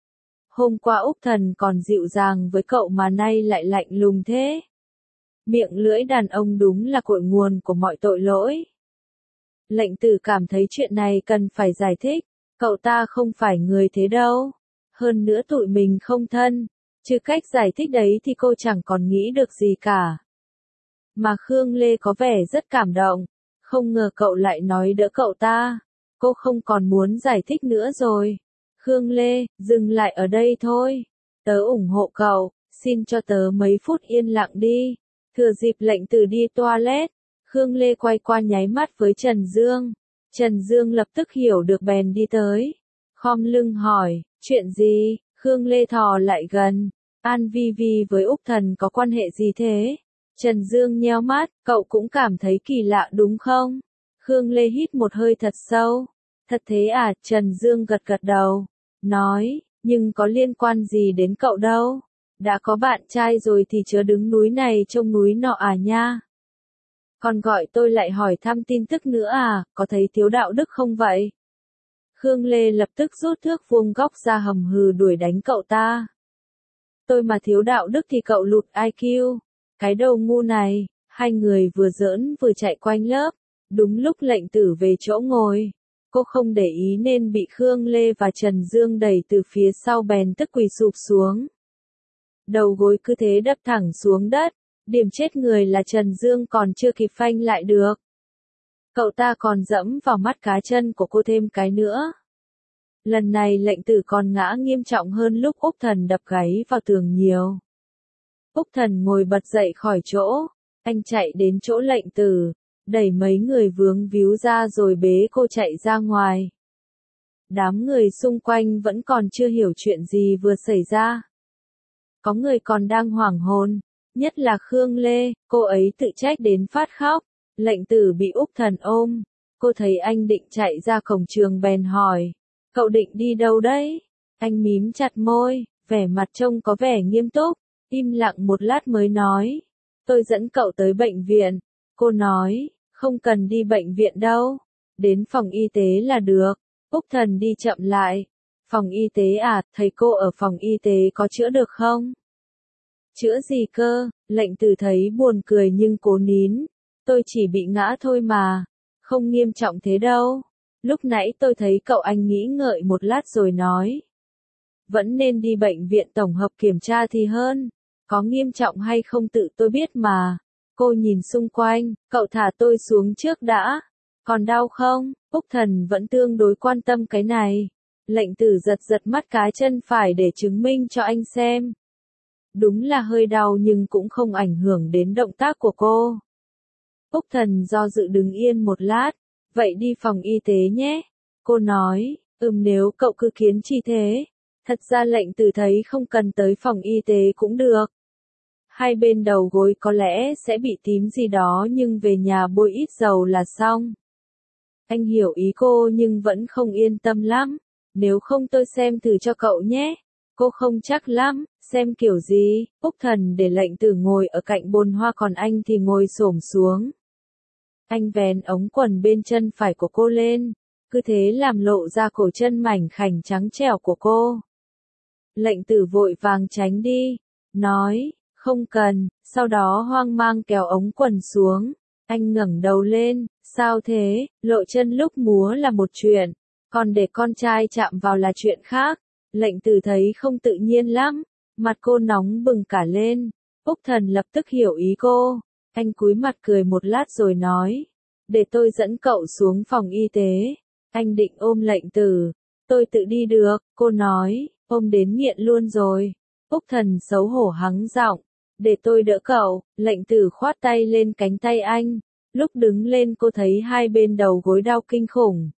Hôm qua Úc Thần còn dịu dàng với cậu mà nay lại lạnh lùng thế. Miệng lưỡi đàn ông đúng là cội nguồn của mọi tội lỗi. Lệnh Tử cảm thấy chuyện này cần phải giải thích. Cậu ta không phải người thế đâu. Hơn nữa tụi mình không thân. Chứ cách giải thích đấy thì cô chẳng còn nghĩ được gì cả. Mà Khương Lê có vẻ rất cảm động. Không ngờ cậu lại nói đỡ cậu ta. Cô không còn muốn giải thích nữa rồi. Khương Lê, dừng lại ở đây thôi. Tớ ủng hộ cậu, xin cho tớ mấy phút yên lặng đi. Thừa dịp Lệnh Tử đi toilet, Khương Lê quay qua nháy mắt với Trần Dương. Trần Dương lập tức hiểu được bèn đi tới. Khom lưng hỏi, chuyện gì? Khương Lê thò lại gần. An Vi Vi với Úc Thần có quan hệ gì thế? Trần Dương nheo mắt, cậu cũng cảm thấy kỳ lạ đúng không? Khương Lê hít một hơi thật sâu. Thật thế à? Trần Dương gật gật đầu. Nói, nhưng có liên quan gì đến cậu đâu. Đã có bạn trai rồi thì chớ đứng núi này trông núi nọ à nha. Còn gọi tôi lại hỏi thăm tin tức nữa à, có thấy thiếu đạo đức không vậy? Khương Lê lập tức rút thước vuông góc ra hầm hừ đuổi đánh cậu ta. Tôi mà thiếu đạo đức thì cậu lụt i kiu. Cái đầu ngu này, hai người vừa giỡn vừa chạy quanh lớp. Đúng lúc Lệnh Tử về chỗ ngồi. Cô không để ý nên bị Khương Lê và Trần Dương đẩy từ phía sau bèn tức quỳ sụp xuống. Đầu gối cứ thế đập thẳng xuống đất. Điểm chết người là Trần Dương còn chưa kịp phanh lại được. Cậu ta còn dẫm vào mắt cá chân của cô thêm cái nữa. Lần này Lệnh Tử còn ngã nghiêm trọng hơn lúc Úc Thần đập gáy vào tường nhiều. Úc Thần ngồi bật dậy khỏi chỗ. Anh chạy đến chỗ Lệnh Tử. Đẩy mấy người vướng víu ra rồi bế cô chạy ra ngoài. Đám người xung quanh vẫn còn chưa hiểu chuyện gì vừa xảy ra. Có người còn đang hoảng hồn, nhất là Khương Lê, cô ấy tự trách đến phát khóc. Lệnh Tử bị Úc Thần ôm, cô thấy anh định chạy ra cổng trường bèn hỏi, cậu định đi đâu đấy? Anh mím chặt môi, vẻ mặt trông có vẻ nghiêm túc, im lặng một lát mới nói, tôi dẫn cậu tới bệnh viện. Cô nói, không cần đi bệnh viện đâu, đến phòng y tế là được. Úc Thần đi chậm lại. Phòng y tế à, thầy cô ở phòng y tế có chữa được không? Chữa gì cơ? Lệnh Tử thấy buồn cười nhưng cố nín. Tôi chỉ bị ngã thôi mà, không nghiêm trọng thế đâu. Lúc nãy tôi thấy cậu anh nghĩ ngợi một lát rồi nói. Vẫn nên đi bệnh viện tổng hợp kiểm tra thì hơn. Có nghiêm trọng hay không tự tôi biết mà. Cô nhìn xung quanh, cậu thả tôi xuống trước đã. Còn đau không? Úc Thần vẫn tương đối quan tâm cái này. Lệnh Tử giật giật mắt cá chân phải để chứng minh cho anh xem. Đúng là hơi đau nhưng cũng không ảnh hưởng đến động tác của cô. Úc Thần do dự đứng yên một lát. Vậy đi phòng y tế nhé. Cô nói, ừm nếu cậu cứ kiến chi thế. Thật ra Lệnh Tử thấy không cần tới phòng y tế cũng được. Hai bên đầu gối có lẽ sẽ bị tím gì đó nhưng về nhà bôi ít dầu là xong. Anh hiểu ý cô nhưng vẫn không yên tâm lắm. Nếu không tôi xem thử cho cậu nhé. Cô không chắc lắm, xem kiểu gì. Úc Thần để Lệnh Tử ngồi ở cạnh bồn hoa còn anh thì ngồi xổm xuống. Anh vén ống quần bên chân phải của cô lên. Cứ thế làm lộ ra cổ chân mảnh khảnh trắng trẻo của cô. Lệnh Tử vội vàng tránh đi. Nói, không cần, sau đó hoang mang kéo ống quần xuống. Anh ngẩng đầu lên, sao thế, lộ chân lúc múa là một chuyện, còn để con trai chạm vào là chuyện khác. Lệnh Tử thấy không tự nhiên lắm, mặt cô nóng bừng cả lên. Úc Thần lập tức hiểu ý cô, anh cúi mặt cười một lát rồi nói, để tôi dẫn cậu xuống phòng y tế. Anh định ôm Lệnh Tử, tôi tự đi được, cô nói, ôm đến nghiện luôn rồi. Úc Thần xấu hổ hắng giọng, để tôi đỡ cậu. Lệnh Tử khoát tay lên cánh tay anh. Lúc đứng lên cô thấy hai bên đầu gối đau kinh khủng.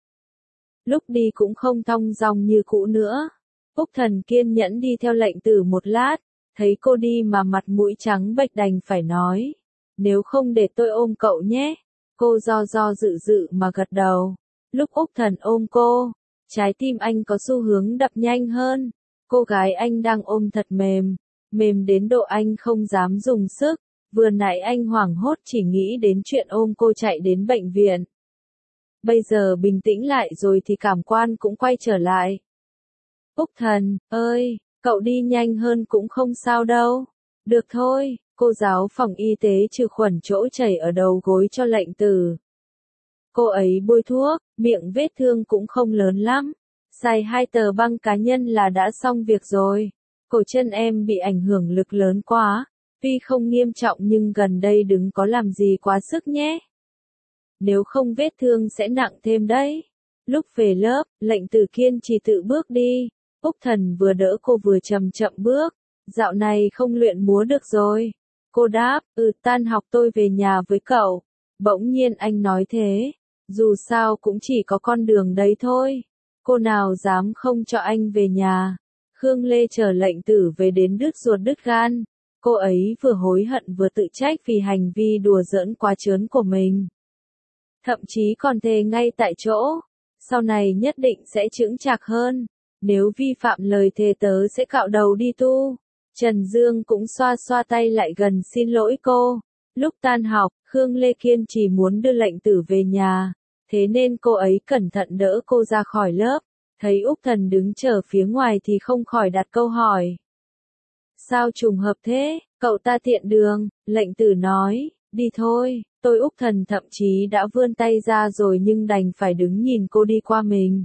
Lúc đi cũng không thong dong như cũ nữa. Úc Thần kiên nhẫn đi theo Lệnh Tử một lát, thấy cô đi mà mặt mũi trắng bệch đành phải nói, nếu không để tôi ôm cậu nhé. Cô do do dự dự mà gật đầu. Lúc Úc Thần ôm cô, Trái tim anh có xu hướng đập nhanh hơn. Cô gái anh đang ôm thật mềm, mềm đến độ anh không dám dùng sức. Vừa nãy anh hoảng hốt chỉ nghĩ đến chuyện ôm cô chạy đến bệnh viện. Bây giờ bình tĩnh lại rồi thì cảm quan cũng quay trở lại. Úc Thần, ơi, cậu đi nhanh hơn cũng không sao đâu. Được thôi, cô giáo phòng y tế trừ khuẩn chỗ chảy ở đầu gối cho Lệnh Tử. Cô ấy bôi thuốc, miệng vết thương cũng không lớn lắm. Xài hai tờ băng cá nhân là đã xong việc rồi. Cổ chân em bị ảnh hưởng lực lớn quá. Tuy không nghiêm trọng nhưng gần đây đừng có làm gì quá sức nhé. Nếu không vết thương sẽ nặng thêm đấy. Lúc về lớp, Lệnh Tử kiên trì tự bước đi. Úc Thần vừa đỡ cô vừa chậm chậm bước. Dạo này không luyện múa được rồi. Cô đáp, ừ tan học tôi về nhà với cậu. Bỗng nhiên anh nói thế. Dù sao cũng chỉ có con đường đấy thôi. Cô nào dám không cho anh về nhà. Khương Lê chờ Lệnh Tử về đến đứt ruột đứt gan. Cô ấy vừa hối hận vừa tự trách vì hành vi đùa giỡn quá trớn của mình. Thậm chí còn thề ngay tại chỗ. Sau này nhất định sẽ chững chạc hơn. Nếu vi phạm lời thề tớ sẽ cạo đầu đi tu. Trần Dương cũng xoa xoa tay lại gần xin lỗi cô. Lúc tan học, Khương Lê kiên trì muốn đưa Lệnh Tử về nhà. Thế nên cô ấy cẩn thận đỡ cô ra khỏi lớp. Thấy Úc Thần đứng chờ phía ngoài thì không khỏi đặt câu hỏi. Sao trùng hợp thế, cậu ta tiện đường, Lệnh Tử nói, đi thôi, tôi Úc Thần thậm chí đã vươn tay ra rồi nhưng đành phải đứng nhìn cô đi qua mình.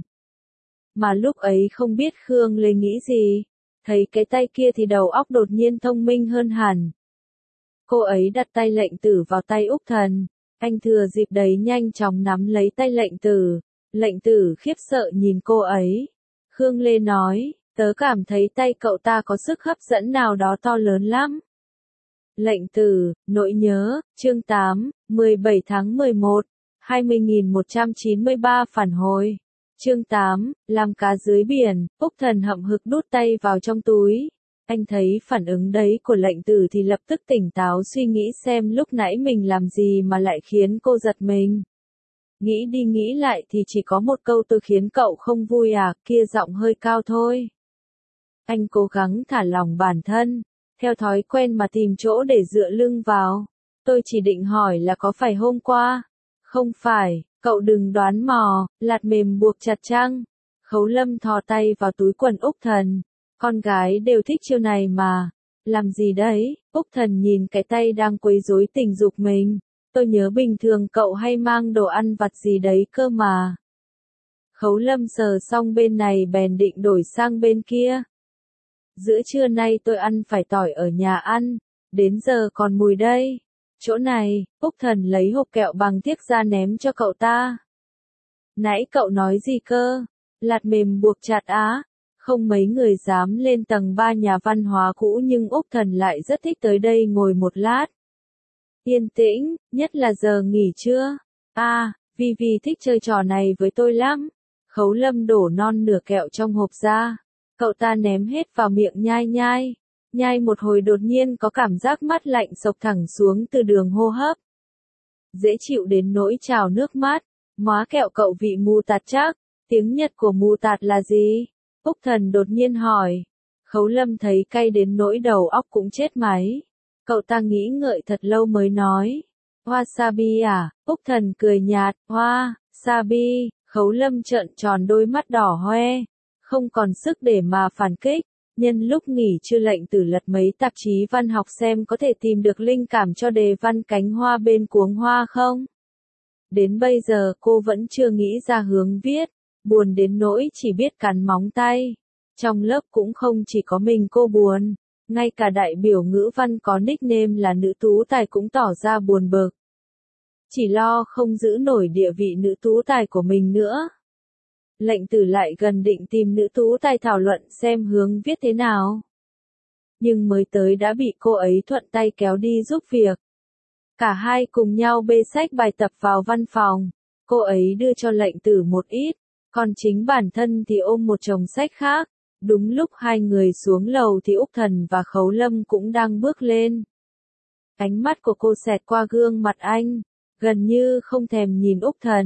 Mà lúc ấy không biết Khương Lê nghĩ gì, thấy cái tay kia thì đầu óc đột nhiên thông minh hơn hẳn. Cô ấy đặt tay Lệnh Tử vào tay Úc Thần, anh thừa dịp đấy nhanh chóng nắm lấy tay Lệnh Tử, Lệnh Tử khiếp sợ nhìn cô ấy. Khương Lê nói, tớ cảm thấy tay cậu ta có sức hấp dẫn nào đó to lớn lắm. Lệnh Tử, nỗi nhớ, chương tám, mười bảy tháng mười một, hai mươi nghìn một trăm chín mươi ba phản hồi. Chương tám, làm cá dưới biển, Úc Thần hậm hực đút tay vào trong túi. Anh thấy phản ứng đấy của Lệnh Tử thì lập tức tỉnh táo suy nghĩ xem lúc nãy mình làm gì mà lại khiến cô giật mình. Nghĩ đi nghĩ lại thì chỉ có một câu tôi khiến cậu không vui à, kia giọng hơi cao thôi. Anh cố gắng thả lỏng bản thân, theo thói quen mà tìm chỗ để dựa lưng vào. Tôi chỉ định hỏi là có phải hôm qua? Không phải, cậu đừng đoán mò, lạt mềm buộc chặt chăng? Khấu Lâm thò tay vào túi quần Úc Thần. Con gái đều thích chiêu này mà. Làm gì đấy? Úc Thần nhìn cái tay đang quấy rối tình dục mình. Tôi nhớ bình thường cậu hay mang đồ ăn vặt gì đấy cơ mà. Khấu Lâm sờ xong bên này bèn định đổi sang bên kia. Giữa trưa nay tôi ăn phải tỏi ở nhà ăn, đến giờ còn mùi đây. Chỗ này, Úc Thần lấy hộp kẹo bằng thiếc ra ném cho cậu ta. Nãy cậu nói gì cơ? Lạt mềm buộc chặt á. Không mấy người dám lên tầng ba nhà văn hóa cũ nhưng Úc Thần lại rất thích tới đây ngồi một lát. Yên tĩnh, nhất là giờ nghỉ trưa. À, Vi Vi thích chơi trò này với tôi lắm. Khấu Lâm đổ non nửa kẹo trong hộp ra. Cậu ta ném hết vào miệng nhai nhai. Nhai một hồi đột nhiên có cảm giác mát lạnh xộc thẳng xuống từ đường hô hấp. Dễ chịu đến nỗi trào nước mắt. Móa kẹo cậu vị mù tạt chắc. Tiếng Nhật của mù tạt là gì? Úc Thần đột nhiên hỏi. Khấu Lâm thấy cay đến nỗi đầu óc cũng chết máy. Cậu ta nghĩ ngợi thật lâu mới nói. Wasabi à? Úc Thần cười nhạt. Hoa, sabi. Khấu Lâm trợn tròn đôi mắt đỏ hoe. Không còn sức để mà phản kích. Nhân lúc nghỉ trưa Lệnh Tử lật mấy tạp chí văn học xem có thể tìm được linh cảm cho đề văn cánh hoa bên cuống hoa không. Đến bây giờ cô vẫn chưa nghĩ ra hướng viết. Buồn đến nỗi chỉ biết cắn móng tay. Trong lớp cũng không chỉ có mình cô buồn. Ngay cả đại biểu ngữ văn có nickname là nữ tú tài cũng tỏ ra buồn bực. Chỉ lo không giữ nổi địa vị nữ tú tài của mình nữa. Lệnh Tử lại gần định tìm nữ tú tài thảo luận xem hướng viết thế nào. Nhưng mới tới đã bị cô ấy thuận tay kéo đi giúp việc. Cả hai cùng nhau bê sách bài tập vào văn phòng. Cô ấy đưa cho Lệnh Tử một ít, còn chính bản thân thì ôm một chồng sách khác. Đúng lúc hai người xuống lầu thì Úc Thần và Khấu Lâm cũng đang bước lên. Ánh mắt của cô xẹt qua gương mặt anh, gần như không thèm nhìn Úc Thần.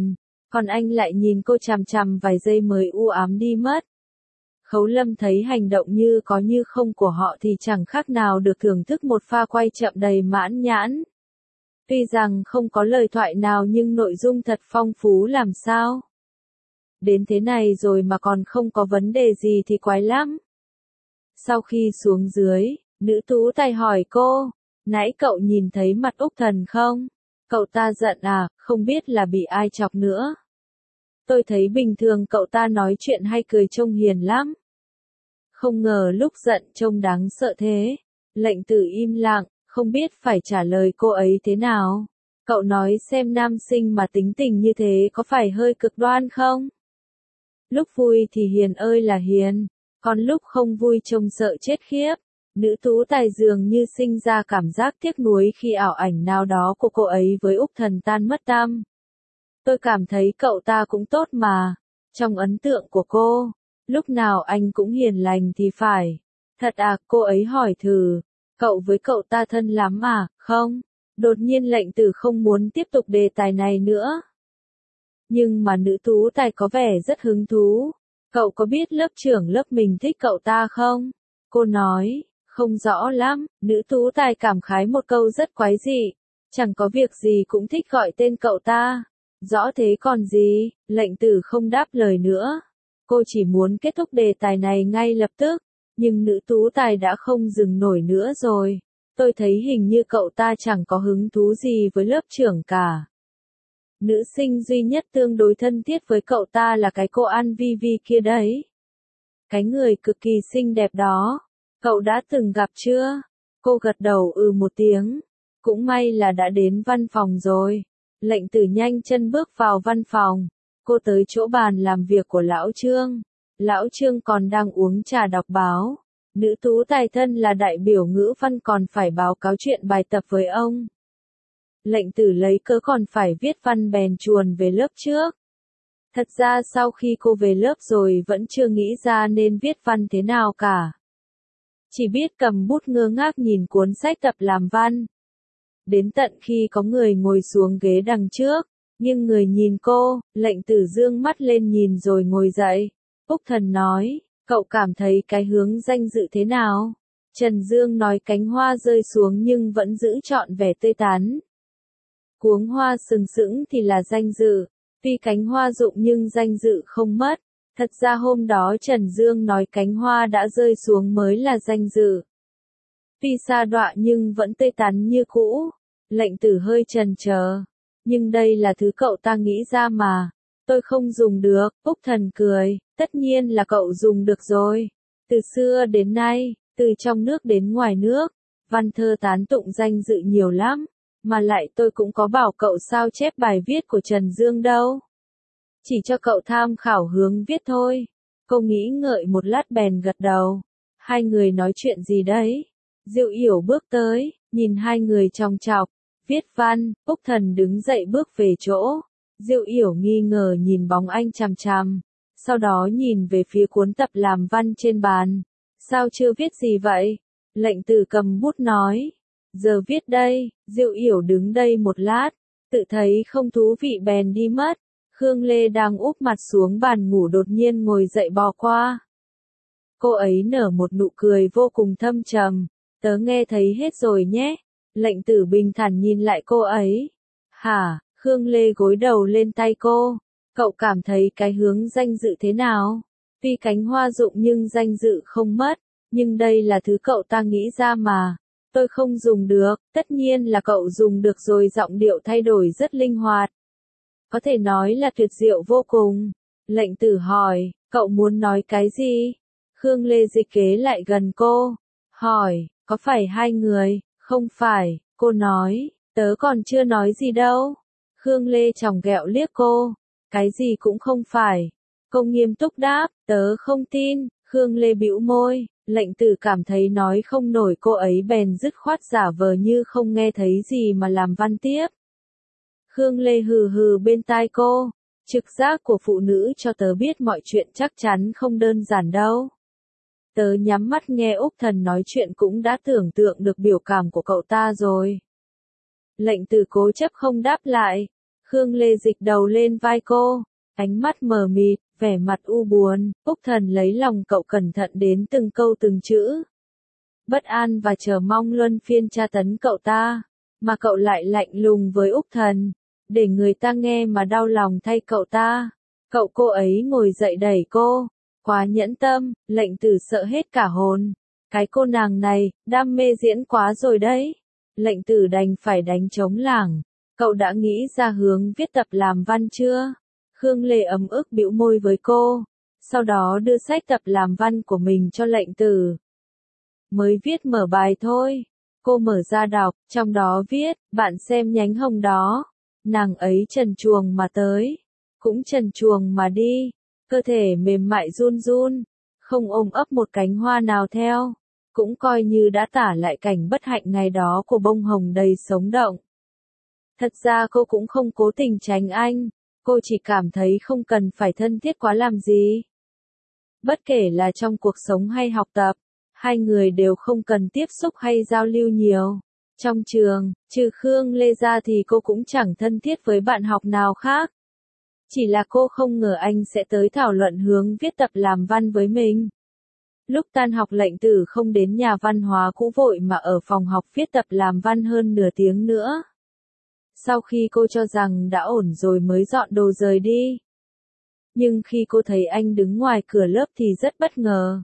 Còn anh lại nhìn cô chằm chằm vài giây mới u ám đi mất. Khấu Lâm thấy hành động như có như không của họ thì chẳng khác nào được thưởng thức một pha quay chậm đầy mãn nhãn. Tuy rằng không có lời thoại nào nhưng nội dung thật phong phú làm sao. Đến thế này rồi mà còn không có vấn đề gì thì quái lắm. Sau khi xuống dưới, nữ tú tài hỏi cô, nãy cậu nhìn thấy mặt Úc Thần không? Cậu ta giận à, không biết là bị ai chọc nữa. Tôi thấy bình thường cậu ta nói chuyện hay cười trông hiền lắm. Không ngờ lúc giận trông đáng sợ thế. Lệnh Tử im lặng, không biết phải trả lời cô ấy thế nào. Cậu nói xem nam sinh mà tính tình như thế có phải hơi cực đoan không? Lúc vui thì hiền ơi là hiền, còn lúc không vui trông sợ chết khiếp. Nữ tú tài dường như sinh ra cảm giác tiếc nuối khi ảo ảnh nào đó của cô ấy với Úc Thần tan mất tăm. Tôi cảm thấy cậu ta cũng tốt mà. Trong ấn tượng của cô, lúc nào anh cũng hiền lành thì phải. Thật à, cô ấy hỏi thử. Cậu với cậu ta thân lắm à, không? Đột nhiên Lệnh Tử không muốn tiếp tục đề tài này nữa. Nhưng mà nữ tú tài có vẻ rất hứng thú. Cậu có biết lớp trưởng lớp mình thích cậu ta không? Cô nói, không rõ lắm. Nữ tú tài cảm khái một câu rất quái dị. Chẳng có việc gì cũng thích gọi tên cậu ta. Rõ thế còn gì, Lệnh Tử không đáp lời nữa. Cô chỉ muốn kết thúc đề tài này ngay lập tức. Nhưng nữ tú tài đã không dừng nổi nữa rồi. Tôi thấy hình như cậu ta chẳng có hứng thú gì với lớp trưởng cả. Nữ sinh duy nhất tương đối thân thiết với cậu ta là cái cô An Vi Vi kia đấy. Cái người cực kỳ xinh đẹp đó. Cậu đã từng gặp chưa? Cô gật đầu ừ một tiếng. Cũng may là đã đến văn phòng rồi. Lệnh Tử nhanh chân bước vào văn phòng. Cô tới chỗ bàn làm việc của Lão Trương. Lão Trương còn đang uống trà đọc báo. Nữ tú tài thân là đại biểu ngữ văn còn phải báo cáo chuyện bài tập với ông. Lệnh Tử lấy cớ còn phải viết văn bèn chuồn về lớp trước. Thật ra sau khi cô về lớp rồi vẫn chưa nghĩ ra nên viết văn thế nào cả. Chỉ biết cầm bút ngơ ngác nhìn cuốn sách tập làm văn. Đến tận khi có người ngồi xuống ghế đằng trước, nhưng người nhìn cô, Lệnh Tử dương mắt lên nhìn rồi ngồi dậy. Úc Thần nói, cậu cảm thấy cái hướng danh dự thế nào? Trần Dương nói cánh hoa rơi xuống nhưng vẫn giữ trọn vẻ tươi tắn. Cuống hoa sừng sững thì là danh dự, tuy cánh hoa rụng nhưng danh dự không mất. Thật ra hôm đó Trần Dương nói cánh hoa đã rơi xuống mới là danh dự. Tuy sa đọa nhưng vẫn tươi tắn như cũ. Lệnh Tử hơi chần chờ. Nhưng đây là thứ cậu ta nghĩ ra mà. Tôi không dùng được, Úc Thần cười. Tất nhiên là cậu dùng được rồi. Từ xưa đến nay, từ trong nước đến ngoài nước, văn thơ tán tụng danh dự nhiều lắm. Mà lại tôi cũng có bảo cậu sao chép bài viết của Trần Dương đâu. Chỉ cho cậu tham khảo hướng viết thôi. Cô nghĩ ngợi một lát bèn gật đầu. Hai người nói chuyện gì đấy? Diệu Yểu bước tới, nhìn hai người chòng chọc. Viết văn, Úc Thần đứng dậy bước về chỗ. Diệu Yểu nghi ngờ nhìn bóng anh chằm chằm. Sau đó nhìn về phía cuốn tập làm văn trên bàn. Sao chưa viết gì vậy? Lệnh Tử cầm bút nói. Giờ viết đây. Diệu Yểu đứng đây một lát. Tự thấy không thú vị bèn đi mất. Khương Lê đang úp mặt xuống bàn ngủ đột nhiên ngồi dậy bò qua. Cô ấy nở một nụ cười vô cùng thâm trầm. Tớ nghe thấy hết rồi nhé. Lệnh Tử bình thản nhìn lại cô ấy. Hả? Khương Lê gối đầu lên tay cô. Cậu cảm thấy cái hướng danh dự thế nào? Tuy cánh hoa rụng nhưng danh dự không mất. Nhưng đây là thứ cậu ta nghĩ ra mà. Tôi không dùng được. Tất nhiên là cậu dùng được rồi. Giọng điệu thay đổi rất linh hoạt. Có thể nói là tuyệt diệu vô cùng. Lệnh Tử hỏi, cậu muốn nói cái gì? Khương Lê dịch kế lại gần cô. Hỏi, có phải hai người? Không phải, cô nói, tớ còn chưa nói gì đâu. Khương Lê chòng ghẹo liếc cô. Cái gì cũng không phải. Cô nghiêm túc đáp, tớ không tin. Khương Lê bĩu môi. Lệnh Tử cảm thấy nói không nổi cô ấy bèn dứt khoát giả vờ như không nghe thấy gì mà làm văn tiếp. Khương Lê hừ hừ bên tai cô. Trực giác của phụ nữ cho tớ biết mọi chuyện chắc chắn không đơn giản đâu. Tớ nhắm mắt nghe Úc Thần nói chuyện cũng đã tưởng tượng được biểu cảm của cậu ta rồi. Lệnh Tử cố chấp không đáp lại. Khương Lê dịch đầu lên vai cô, ánh mắt mờ mịt, vẻ mặt u buồn. Úc Thần lấy lòng cậu cẩn thận đến từng câu từng chữ. Bất an và chờ mong luân phiên tra tấn cậu ta, mà cậu lại lạnh lùng với Úc Thần, để người ta nghe mà đau lòng thay cậu ta. Cậu cô ấy ngồi dậy đẩy cô, quá nhẫn tâm, Lệnh Tử sợ hết cả hồn. Cái cô nàng này, đam mê diễn quá rồi đấy. Lệnh Tử đành phải đánh trống lảng. Cậu đã nghĩ ra hướng viết tập làm văn chưa? Khương Lê ấm ức bĩu môi với cô, sau đó đưa sách tập làm văn của mình cho Lệnh Tử. Mới viết mở bài thôi. Cô mở ra đọc, trong đó viết, bạn xem nhánh hồng đó. Nàng ấy trần truồng mà tới, cũng trần truồng mà đi, cơ thể mềm mại run run, không ôm ấp một cánh hoa nào theo, cũng coi như đã tả lại cảnh bất hạnh ngày đó của bông hồng đầy sống động. Thật ra cô cũng không cố tình tránh anh, cô chỉ cảm thấy không cần phải thân thiết quá làm gì. Bất kể là trong cuộc sống hay học tập, hai người đều không cần tiếp xúc hay giao lưu nhiều. Trong trường, trừ Khương Lê ra thì cô cũng chẳng thân thiết với bạn học nào khác. Chỉ là cô không ngờ anh sẽ tới thảo luận hướng viết tập làm văn với mình. Lúc tan học Lệnh Tử không đến nhà văn hóa cũ vội mà ở phòng học viết tập làm văn hơn nửa tiếng nữa. Sau khi cô cho rằng đã ổn rồi mới dọn đồ rời đi. Nhưng khi cô thấy anh đứng ngoài cửa lớp thì rất bất ngờ.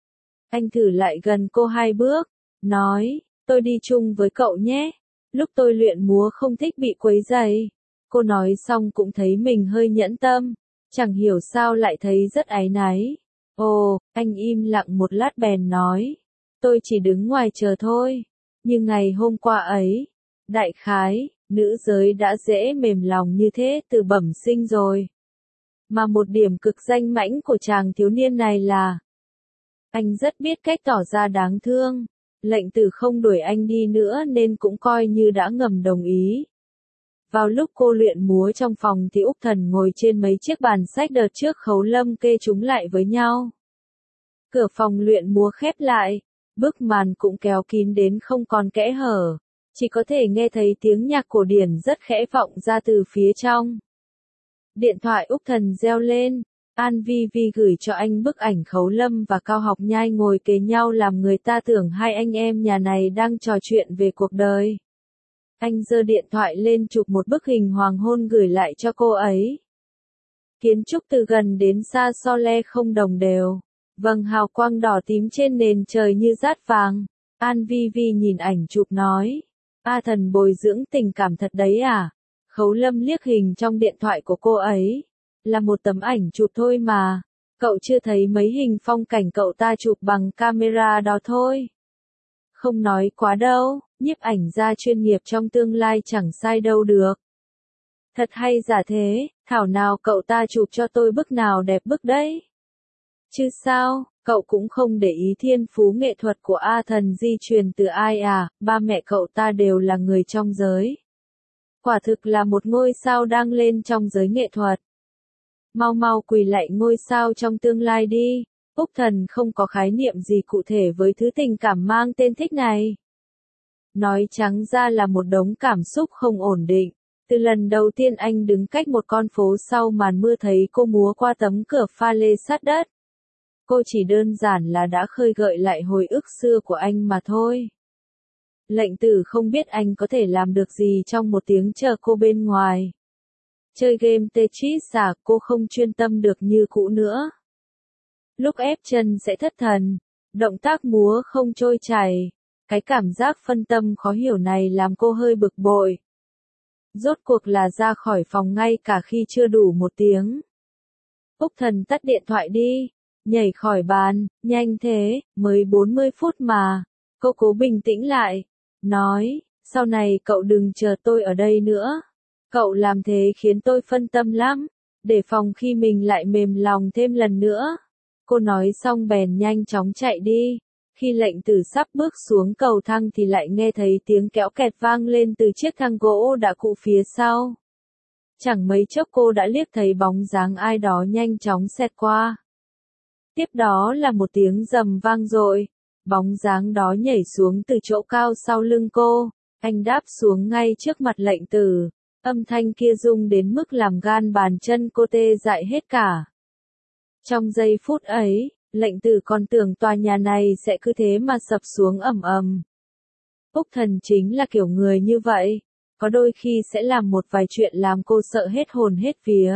Anh thử lại gần cô hai bước, nói, tôi đi chung với cậu nhé. Lúc tôi luyện múa không thích bị quấy rầy. Cô nói xong cũng thấy mình hơi nhẫn tâm, chẳng hiểu sao lại thấy rất áy náy. Ồ, anh im lặng một lát bèn nói, tôi chỉ đứng ngoài chờ thôi. Nhưng ngày hôm qua ấy, đại khái, nữ giới đã dễ mềm lòng như thế từ bẩm sinh rồi. Mà một điểm cực danh mãnh của chàng thiếu niên này là, anh rất biết cách tỏ ra đáng thương. Lệnh Tử không đuổi anh đi nữa nên cũng coi như đã ngầm đồng ý. Vào lúc cô luyện múa trong phòng thì Úc Thần ngồi trên mấy chiếc bàn sách đợt trước Khấu Lâm kê chúng lại với nhau. Cửa phòng luyện múa khép lại, bức màn cũng kéo kín đến không còn kẽ hở, chỉ có thể nghe thấy tiếng nhạc cổ điển rất khẽ vọng ra từ phía trong. Điện thoại Úc Thần reo lên, An Vi Vi gửi cho anh bức ảnh Khấu Lâm và Cao Học Nhai ngồi kề nhau làm người ta tưởng hai anh em nhà này đang trò chuyện về cuộc đời. Anh giơ điện thoại lên chụp một bức hình hoàng hôn gửi lại cho cô ấy. Kiến trúc từ gần đến xa so le không đồng đều. Vầng hào quang đỏ tím trên nền trời như dát vàng. An Vi Vi nhìn ảnh chụp nói. A Thần bồi dưỡng tình cảm thật đấy à? Khấu Lâm liếc hình trong điện thoại của cô ấy. Là một tấm ảnh chụp thôi mà. Cậu chưa thấy mấy hình phong cảnh cậu ta chụp bằng camera đó thôi. Không nói quá đâu, nhiếp ảnh gia chuyên nghiệp trong tương lai chẳng sai đâu được. Thật hay giả thế, thảo nào cậu ta chụp cho tôi bức nào đẹp bức đấy. Chứ sao, cậu cũng không để ý thiên phú nghệ thuật của A Thần di truyền từ ai à, ba mẹ cậu ta đều là người trong giới. Quả thực là một ngôi sao đang lên trong giới nghệ thuật. Mau mau quỳ lạy ngôi sao trong tương lai đi. Úc Thần không có khái niệm gì cụ thể với thứ tình cảm mang tên thích này. Nói trắng ra là một đống cảm xúc không ổn định. Từ lần đầu tiên anh đứng cách một con phố sau màn mưa thấy cô múa qua tấm cửa pha lê sát đất. Cô chỉ đơn giản là đã khơi gợi lại hồi ức xưa của anh mà thôi. Lệnh Tử không biết anh có thể làm được gì trong một tiếng chờ cô bên ngoài. Chơi game Tetris à, cô không chuyên tâm được như cũ nữa. Lúc ép chân sẽ thất thần, động tác múa không trôi chảy. Cái cảm giác phân tâm khó hiểu này làm cô hơi bực bội. Rốt cuộc là ra khỏi phòng ngay cả khi chưa đủ một tiếng. Úc Thần tắt điện thoại đi, nhảy khỏi bàn, nhanh thế, mới bốn mươi phút mà. Cô cố bình tĩnh lại, nói, sau này cậu đừng chờ tôi ở đây nữa. Cậu làm thế khiến tôi phân tâm lắm, để phòng khi mình lại mềm lòng thêm lần nữa. Cô nói xong bèn nhanh chóng chạy đi. Khi Lệnh Tử sắp bước xuống cầu thang thì lại nghe thấy tiếng kéo kẹt vang lên từ chiếc thang gỗ đã cũ phía sau. Chẳng mấy chốc cô đã liếc thấy bóng dáng ai đó nhanh chóng xẹt qua. Tiếp đó là một tiếng rầm vang dội. Bóng dáng đó nhảy xuống từ chỗ cao sau lưng cô. Anh đáp xuống ngay trước mặt Lệnh Tử. Âm thanh kia rung đến mức làm gan bàn chân cô tê dại hết cả. Trong giây phút ấy, Lệnh Tử còn tưởng tòa nhà này sẽ cứ thế mà sập xuống ầm ầm. Úc Thần chính là kiểu người như vậy, có đôi khi sẽ làm một vài chuyện làm cô sợ hết hồn hết vía.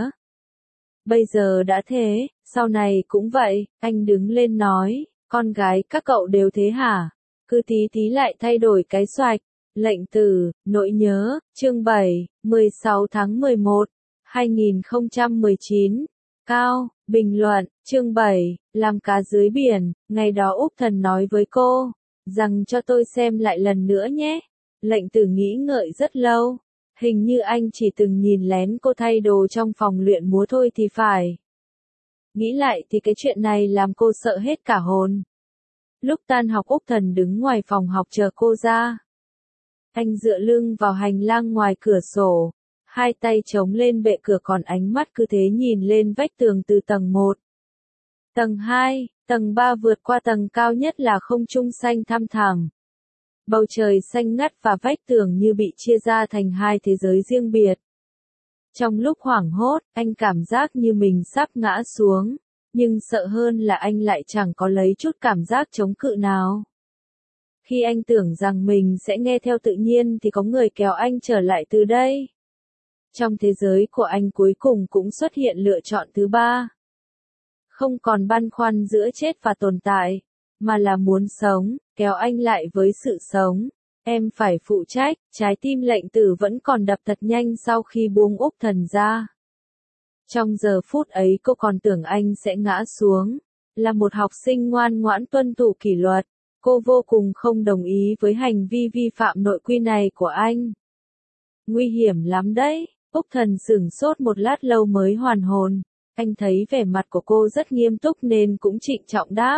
Bây giờ đã thế, sau này cũng vậy, anh đứng lên nói, con gái các cậu đều thế hả? Cứ tí tí lại thay đổi cái xoạch. Lệnh Tử, nỗi nhớ, chương bảy, mười sáu tháng mười một, hai nghìn không trăm mười chín. Cao, bình luận, chương bảy, làm cá dưới biển, ngày đó Úc Thần nói với cô, rằng cho tôi xem lại lần nữa nhé. Lệnh Tử nghĩ ngợi rất lâu, hình như anh chỉ từng nhìn lén cô thay đồ trong phòng luyện múa thôi thì phải. Nghĩ lại thì cái chuyện này làm cô sợ hết cả hồn. Lúc tan học Úc Thần đứng ngoài phòng học chờ cô ra. Anh dựa lưng vào hành lang ngoài cửa sổ, hai tay chống lên bệ cửa còn ánh mắt cứ thế nhìn lên vách tường từ tầng một. Tầng hai, tầng ba vượt qua tầng cao nhất là không trung xanh thăm thẳm. Bầu trời xanh ngắt và vách tường như bị chia ra thành hai thế giới riêng biệt. Trong lúc hoảng hốt, anh cảm giác như mình sắp ngã xuống, nhưng sợ hơn là anh lại chẳng có lấy chút cảm giác chống cự nào. Khi anh tưởng rằng mình sẽ nghe theo tự nhiên thì có người kéo anh trở lại từ đây. Trong thế giới của anh cuối cùng cũng xuất hiện lựa chọn thứ ba. Không còn băn khoăn giữa chết và tồn tại, mà là muốn sống, kéo anh lại với sự sống. Em phải phụ trách, trái tim Lệnh Tử vẫn còn đập thật nhanh sau khi buông Úc Thần ra. Trong giờ phút ấy cô còn tưởng anh sẽ ngã xuống. Là một học sinh ngoan ngoãn tuân thủ kỷ luật, cô vô cùng không đồng ý với hành vi vi phạm nội quy này của anh. Nguy hiểm lắm đấy, Úc Thần sửng sốt một lát lâu mới hoàn hồn. Anh thấy vẻ mặt của cô rất nghiêm túc nên cũng trịnh trọng đáp.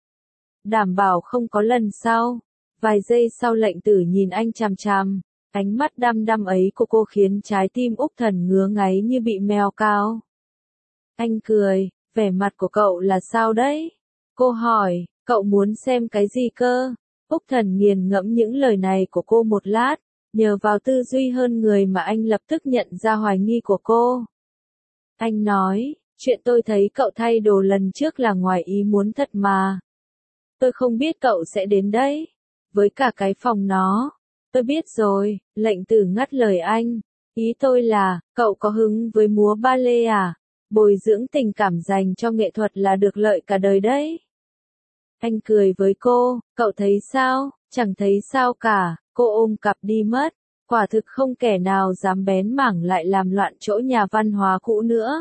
Đảm bảo không có lần sau. Vài giây sau Lệnh Tử nhìn anh chằm chằm, ánh mắt đăm đăm ấy của cô khiến trái tim Úc Thần ngứa ngáy như bị mèo cào. Anh cười, vẻ mặt của cậu là sao đấy? Cô hỏi, cậu muốn xem cái gì cơ? Úc Thần nghiền ngẫm những lời này của cô một lát, nhờ vào tư duy hơn người mà anh lập tức nhận ra hoài nghi của cô. Anh nói, chuyện tôi thấy cậu thay đồ lần trước là ngoài ý muốn thật mà. Tôi không biết cậu sẽ đến đấy. Với cả cái phòng nó. Tôi biết rồi, Lệnh Tử ngắt lời anh. Ý tôi là, cậu có hứng với múa ba lê à? Bồi dưỡng tình cảm dành cho nghệ thuật là được lợi cả đời đấy. Anh cười với cô, cậu thấy sao? Chẳng thấy sao cả, cô ôm cặp đi mất. Quả thực không kẻ nào dám bén mảng lại làm loạn chỗ nhà văn hóa cũ nữa.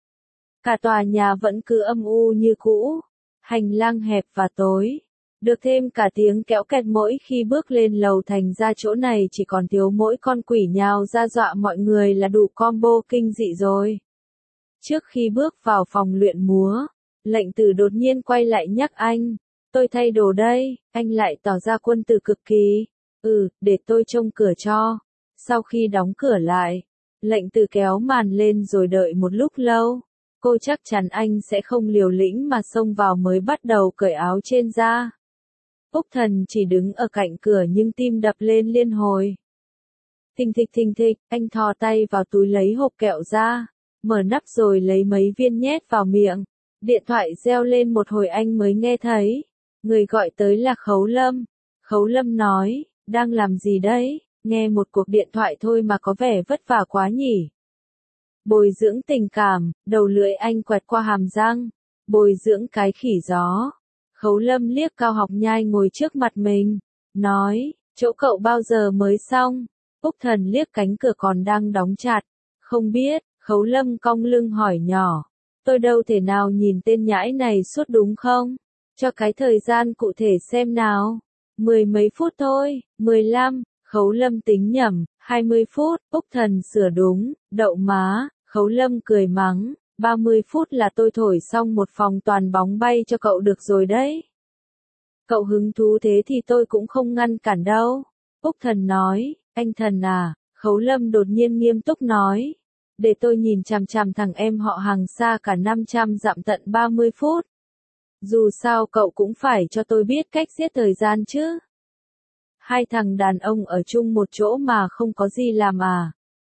Cả tòa nhà vẫn cứ âm u như cũ. Hành lang hẹp và tối. Được thêm cả tiếng kéo kẹt mỗi khi bước lên lầu, thành ra chỗ này chỉ còn thiếu mỗi con quỷ nhào ra dọa mọi người là đủ combo kinh dị rồi. Trước khi bước vào phòng luyện múa, Lệnh Tử đột nhiên quay lại nhắc anh. Tôi thay đồ đây, anh lại tỏ ra quân tử cực kỳ. Ừ, để tôi trông cửa cho. Sau khi đóng cửa lại, Lệnh Tử kéo màn lên rồi đợi một lúc lâu. Cô chắc chắn anh sẽ không liều lĩnh mà xông vào mới bắt đầu cởi áo trên ra. Úc Thần chỉ đứng ở cạnh cửa nhưng tim đập lên liên hồi. Thình thịch thình thịch, anh thò tay vào túi lấy hộp kẹo ra, mở nắp rồi lấy mấy viên nhét vào miệng. Điện thoại reo lên một hồi anh mới nghe thấy. Người gọi tới là Khấu Lâm. Khấu Lâm nói, đang làm gì đấy? Nghe một cuộc điện thoại thôi mà có vẻ vất vả quá nhỉ. Bồi dưỡng tình cảm, đầu lưỡi anh quẹt qua hàm răng. Bồi dưỡng cái khỉ gió. Khấu Lâm liếc Cao Học Nhai ngồi trước mặt mình, nói, chỗ cậu bao giờ mới xong? Úc Thần liếc cánh cửa còn đang đóng chặt, không biết. Khấu Lâm cong lưng hỏi nhỏ, tôi đâu thể nào nhìn tên nhãi này suốt đúng không? Cho cái thời gian cụ thể xem nào. Mười mấy phút thôi, mười lăm, Khấu Lâm tính nhầm, hai mươi phút, Úc Thần sửa đúng, đậu má, Khấu Lâm cười mắng. ba mươi phút là tôi thổi xong một phòng toàn bóng bay cho cậu được rồi đấy. Cậu hứng thú thế thì tôi cũng không ngăn cản đâu. Úc Thần nói, anh Thần à, Khấu Lâm đột nhiên nghiêm túc nói. Để tôi nhìn chằm chằm thằng em họ hàng xa cả năm trăm dặm tận ba mươi phút. Dù sao cậu cũng phải cho tôi biết cách giết thời gian chứ. Hai thằng đàn ông ở chung một chỗ mà không có gì làm à.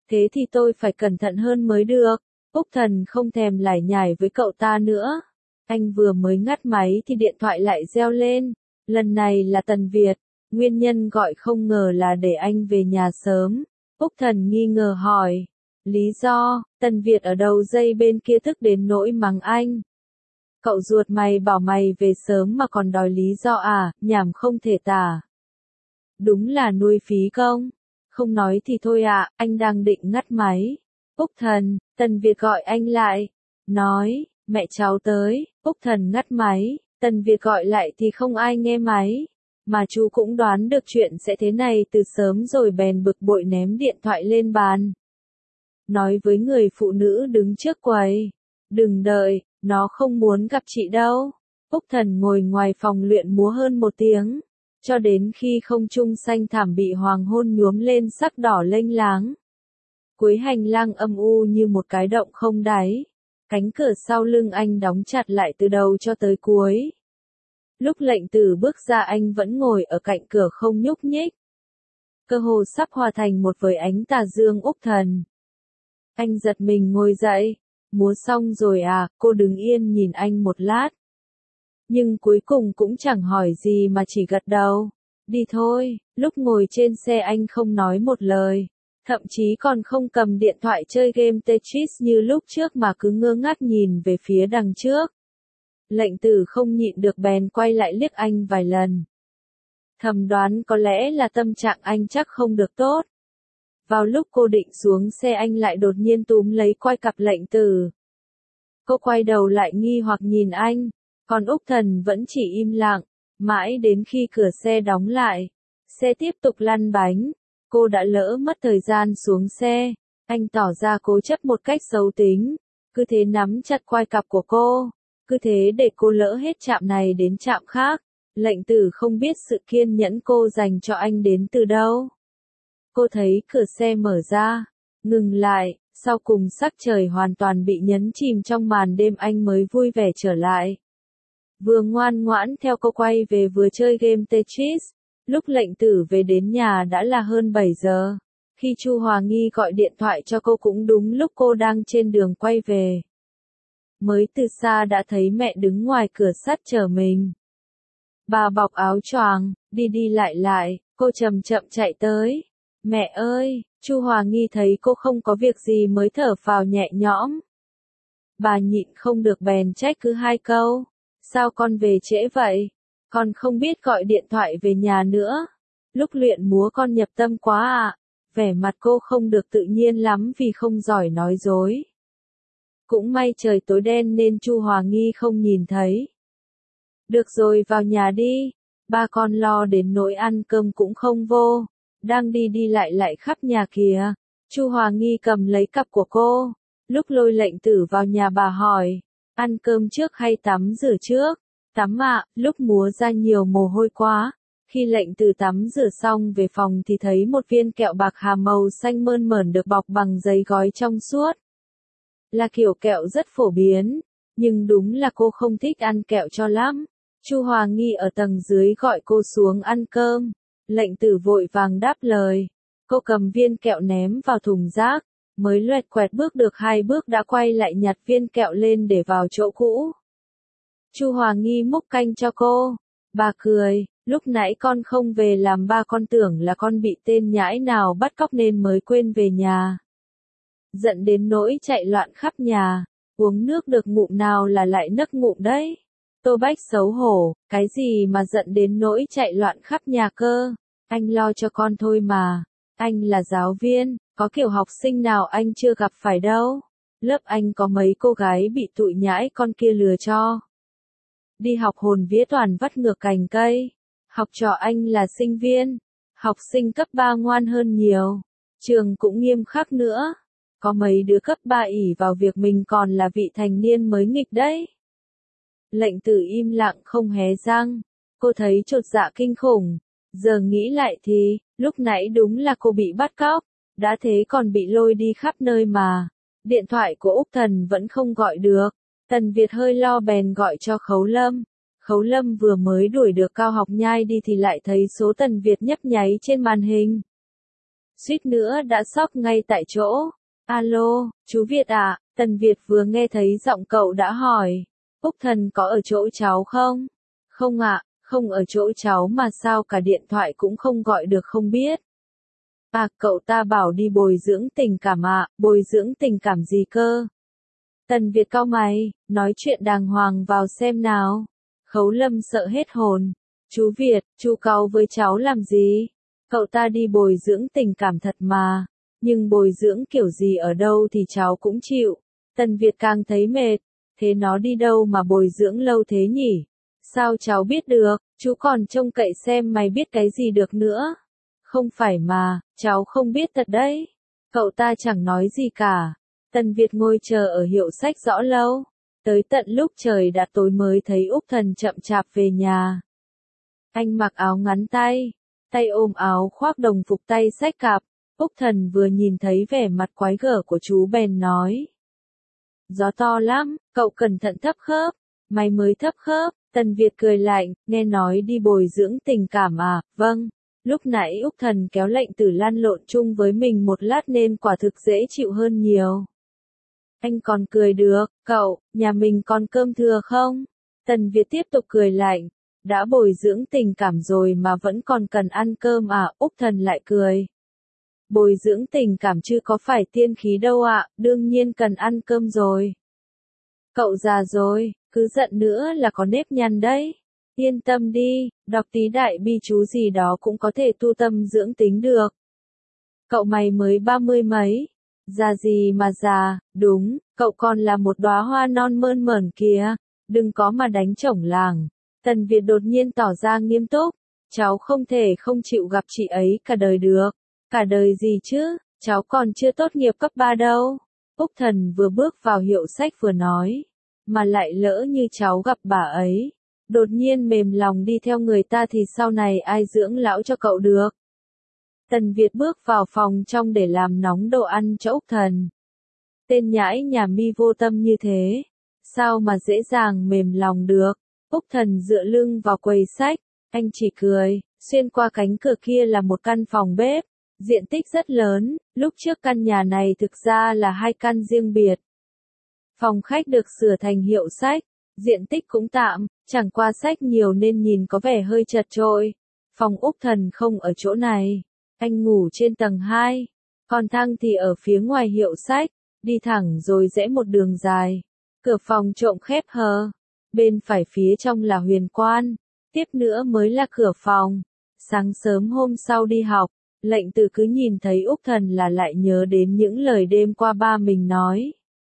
Thế thì tôi phải cẩn thận hơn mới được. Úc Thần không thèm lải nhải với cậu ta nữa. Anh vừa mới ngắt máy thì điện thoại lại reo lên. Lần này là Tần Việt. Nguyên nhân gọi không ngờ là để anh về nhà sớm. Úc Thần nghi ngờ hỏi. Lý do, Tần Việt ở đầu dây bên kia tức đến nỗi mắng anh. Cậu ruột mày bảo mày về sớm mà còn đòi lý do à, nhảm không thể tả. Đúng là nuôi phí công. Không nói thì thôi ạ, à, anh đang định ngắt máy. Úc Thần, Tần Việt gọi anh lại. Nói, mẹ cháu tới. Úc Thần ngắt máy. Tần Việt gọi lại thì không ai nghe máy. Mà chú cũng đoán được chuyện sẽ thế này từ sớm rồi bèn bực bội ném điện thoại lên bàn. Nói với người phụ nữ đứng trước quầy. Đừng đợi, nó không muốn gặp chị đâu. Úc Thần ngồi ngoài phòng luyện múa hơn một tiếng. Cho đến khi không trung xanh thảm bị hoàng hôn nhuốm lên sắc đỏ lênh láng. Cuối hành lang âm u như một cái động không đáy. Cánh cửa sau lưng anh đóng chặt lại từ đầu cho tới cuối. Lúc Lệnh Tử bước ra anh vẫn ngồi ở cạnh cửa không nhúc nhích. Cơ hồ sắp hòa thành một với ánh tà dương Úc Thần. Anh giật mình ngồi dậy. Múa xong rồi à, cô đứng yên nhìn anh một lát. Nhưng cuối cùng cũng chẳng hỏi gì mà chỉ gật đầu. Đi thôi, lúc ngồi trên xe anh không nói một lời. Thậm chí còn không cầm điện thoại chơi game Tetris như lúc trước mà cứ ngơ ngác nhìn về phía đằng trước. Lệnh Tử không nhịn được bèn quay lại liếc anh vài lần. Thầm đoán có lẽ là tâm trạng anh chắc không được tốt. Vào lúc cô định xuống xe anh lại đột nhiên túm lấy quai cặp Lệnh Tử. Cô quay đầu lại nghi hoặc nhìn anh, còn Úc Thần vẫn chỉ im lặng, mãi đến khi cửa xe đóng lại. Xe tiếp tục lăn bánh, cô đã lỡ mất thời gian xuống xe, anh tỏ ra cố chấp một cách xấu tính, cứ thế nắm chặt quai cặp của cô, cứ thế để cô lỡ hết trạm này đến trạm khác. Lệnh Tử không biết sự kiên nhẫn cô dành cho anh đến từ đâu. Cô thấy cửa xe mở ra, ngừng lại, sau cùng sắc trời hoàn toàn bị nhấn chìm trong màn đêm anh mới vui vẻ trở lại. Vừa ngoan ngoãn theo cô quay về vừa chơi game Tetris. Lúc Lệnh Tử về đến nhà đã là hơn bảy giờ. Khi Chu Hòa Nghi gọi điện thoại cho cô cũng đúng lúc cô đang trên đường quay về. Mới từ xa đã thấy mẹ đứng ngoài cửa sắt chờ mình. Bà bọc áo choàng, đi đi lại lại, cô chậm chậm chạy tới. Mẹ ơi, Chu Hòa Nghi thấy cô không có việc gì mới thở phào nhẹ nhõm. Bà nhịn không được bèn trách cứ hai câu. Sao con về trễ vậy? Con không biết gọi điện thoại về nhà nữa. Lúc luyện múa con nhập tâm quá à. Vẻ mặt cô không được tự nhiên lắm vì không giỏi nói dối. Cũng may trời tối đen nên Chu Hòa Nghi không nhìn thấy. Được rồi vào nhà đi. Ba con lo đến nỗi ăn cơm cũng không vô. Đang đi đi lại lại khắp nhà kìa. Chu Hòa Nghi cầm lấy cặp của cô. Lúc lôi Lệnh Tử vào nhà bà hỏi. Ăn cơm trước hay tắm rửa trước? Tắm ạ, lúc múa ra nhiều mồ hôi quá. Khi Lệnh Tử tắm rửa xong về phòng thì thấy một viên kẹo bạc hà màu xanh mơn mởn được bọc bằng giấy gói trong suốt. Là kiểu kẹo rất phổ biến, nhưng đúng là cô không thích ăn kẹo cho lắm. Chu Hòa Nghi ở tầng dưới gọi cô xuống ăn cơm. Lệnh Tử vội vàng đáp lời. Cô cầm viên kẹo ném vào thùng rác. Mới loẹt quẹt bước được hai bước đã quay lại nhặt viên kẹo lên để vào chỗ cũ. Chu Hòa Nghi múc canh cho cô. Bà cười, lúc nãy con không về làm ba con tưởng là con bị tên nhãi nào bắt cóc nên mới quên về nhà. Giận đến nỗi chạy loạn khắp nhà, uống nước được ngụm nào là lại nấc ngụm đấy. Tô Bách xấu hổ, cái gì mà giận đến nỗi chạy loạn khắp nhà cơ, anh lo cho con thôi mà, anh là giáo viên. Có kiểu học sinh nào anh chưa gặp phải đâu. Lớp anh có mấy cô gái bị tụi nhãi con kia lừa cho. Đi học hồn vía toàn vắt ngược cành cây. Học trò anh là sinh viên. Học sinh cấp ba ngoan hơn nhiều. Trường cũng nghiêm khắc nữa. Có mấy đứa cấp ba ỷ vào việc mình còn là vị thành niên mới nghịch đấy. Lệnh Tử im lặng không hé răng. Cô thấy chột dạ kinh khủng. Giờ nghĩ lại thì, lúc nãy đúng là cô bị bắt cóc. Đã thế còn bị lôi đi khắp nơi mà. Điện thoại của Úc Thần vẫn không gọi được. Tần Việt hơi lo bèn gọi cho Khấu Lâm. Khấu Lâm vừa mới đuổi được Cao Học Nhai đi thì lại thấy số Tần Việt nhấp nháy trên màn hình. suýt nữa đã sốc ngay tại chỗ. Alo, chú Việt ạ, Tần Việt vừa nghe thấy giọng cậu đã hỏi. Úc Thần có ở chỗ cháu không? Không ạ, không ở chỗ cháu mà sao cả điện thoại cũng không gọi được không biết. À, cậu ta bảo đi bồi dưỡng tình cảm ạ, bồi dưỡng tình cảm gì cơ? Tần Việt cau mày, nói chuyện đàng hoàng vào xem nào. Khấu Lâm sợ hết hồn. Chú Việt, chú cáu với cháu làm gì? Cậu ta đi bồi dưỡng tình cảm thật mà. Nhưng bồi dưỡng kiểu gì ở đâu thì cháu cũng chịu. Tần Việt càng thấy mệt. Thế nó đi đâu mà bồi dưỡng lâu thế nhỉ? Sao cháu biết được, chú còn trông cậy xem mày biết cái gì được nữa. Không phải mà, cháu không biết thật đấy. Cậu ta chẳng nói gì cả. Tần Việt ngồi chờ ở hiệu sách rõ lâu. Tới tận lúc trời đã tối mới thấy Úc Thần chậm chạp về nhà. Anh mặc áo ngắn tay, tay ôm áo khoác đồng phục tay xách cặp. Úc Thần vừa nhìn thấy vẻ mặt quái gở của chú bèn nói. Gió to lắm, cậu cẩn thận thấp khớp. Mày mới thấp khớp. Tần Việt cười lạnh, nghe nói đi bồi dưỡng tình cảm à, vâng. Lúc nãy Úc Thần kéo lệnh tử lăn lộn chung với mình một lát nên quả thực dễ chịu hơn nhiều. Anh còn cười được, cậu, nhà mình còn cơm thừa không? Tần Việt tiếp tục cười lạnh, đã bồi dưỡng tình cảm rồi mà vẫn còn cần ăn cơm à, Úc Thần lại cười. Bồi dưỡng tình cảm chứ có phải tiên khí đâu ạ, đương nhiên cần ăn cơm rồi. Cậu già rồi, cứ giận nữa là có nếp nhăn đấy. Yên tâm đi, đọc tí đại bi chú gì đó cũng có thể tu tâm dưỡng tính được. Cậu mày mới ba mươi mấy. Già gì mà già, đúng, cậu còn là một đóa hoa non mơn mởn kìa. Đừng có mà đánh chổng làng. Tần Việt đột nhiên tỏ ra nghiêm túc. Cháu không thể không chịu gặp chị ấy cả đời được. Cả đời gì chứ, cháu còn chưa tốt nghiệp cấp ba đâu. Úc Thần vừa bước vào hiệu sách vừa nói. Mà lại lỡ như cháu gặp bà ấy. Đột nhiên mềm lòng đi theo người ta thì sau này ai dưỡng lão cho cậu được. Tần Việt bước vào phòng trong để làm nóng đồ ăn cho Úc Thần. Tên nhãi nhà mi vô tâm như thế. Sao mà dễ dàng mềm lòng được. Úc Thần dựa lưng vào quầy sách. Anh chỉ cười. Xuyên qua cánh cửa kia là một căn phòng bếp. Diện tích rất lớn. Lúc trước căn nhà này thực ra là hai căn riêng biệt. Phòng khách được sửa thành hiệu sách. Diện tích cũng tạm, chẳng qua sách nhiều nên nhìn có vẻ hơi chật chội. Phòng Úc Thần không ở chỗ này. Anh ngủ trên tầng hai. Còn thang thì ở phía ngoài hiệu sách. Đi thẳng rồi rẽ một đường dài. Cửa phòng trộm khép hờ. Bên phải phía trong là huyền quan. Tiếp nữa mới là cửa phòng. Sáng sớm hôm sau đi học, Lệnh Tử cứ nhìn thấy Úc Thần là lại nhớ đến những lời đêm qua ba mình nói.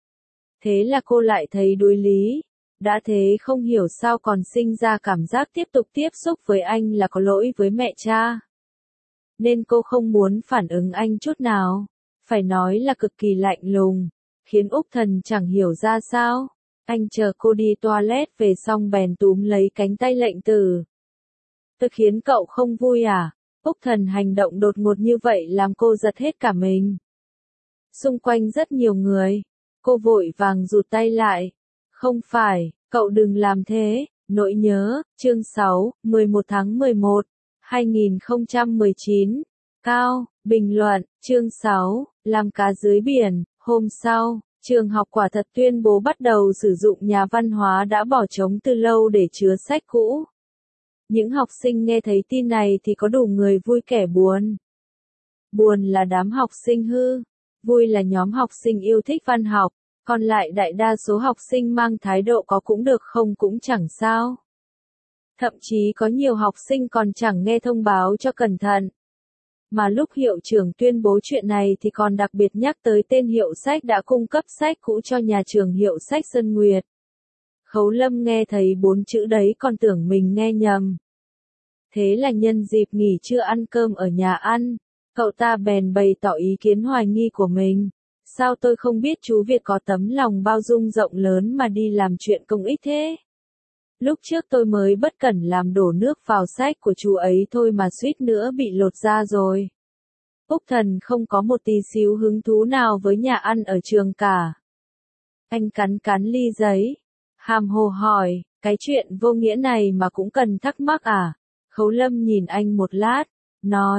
Thế là cô lại thấy đối lý. Đã thế không hiểu sao còn sinh ra cảm giác tiếp tục tiếp xúc với anh là có lỗi với mẹ cha. Nên cô không muốn phản ứng anh chút nào. Phải nói là cực kỳ lạnh lùng. Khiến Úc Thần chẳng hiểu ra sao. Anh chờ cô đi toilet về xong bèn túm lấy cánh tay Lệnh Tử. Tôi khiến cậu không vui à? Úc Thần hành động đột ngột như vậy làm cô giật hết cả mình. Xung quanh rất nhiều người. Cô vội vàng rụt tay lại. Không phải, cậu đừng làm thế. Nỗi nhớ, chương sáu, mười một tháng mười một, hai nghìn không trăm mười chín. Cao, bình luận, chương sáu, làm cá dưới biển. Hôm sau, trường học quả thật tuyên bố bắt đầu sử dụng nhà văn hóa đã bỏ trống từ lâu để chứa sách cũ. Những học sinh nghe thấy tin này thì có đủ người vui kẻ buồn. Buồn là đám học sinh hư, vui là nhóm học sinh yêu thích văn học, còn lại đại đa số học sinh mang thái độ có cũng được không cũng chẳng sao. Thậm chí có nhiều học sinh còn chẳng nghe thông báo cho cẩn thận. Mà lúc hiệu trưởng tuyên bố chuyện này thì còn đặc biệt nhắc tới tên hiệu sách đã cung cấp sách cũ cho nhà trường hiệu sách Sơn Nguyệt. Khấu Lâm nghe thấy bốn chữ đấy còn tưởng mình nghe nhầm. Thế là nhân dịp nghỉ trưa ăn cơm ở nhà ăn, cậu ta bèn bày tỏ ý kiến hoài nghi của mình. Sao tôi không biết chú Việt có tấm lòng bao dung rộng lớn mà đi làm chuyện công ích thế? Lúc trước tôi mới bất cẩn làm đổ nước vào sách của chú ấy thôi mà suýt nữa bị lột da rồi. Úc Thần không có một tí xíu hứng thú nào với nhà ăn ở trường cả. Anh cắn cắn ly giấy. Hàm hồ hỏi, cái chuyện vô nghĩa này mà cũng cần thắc mắc à? Khấu Lâm nhìn anh một lát, nói,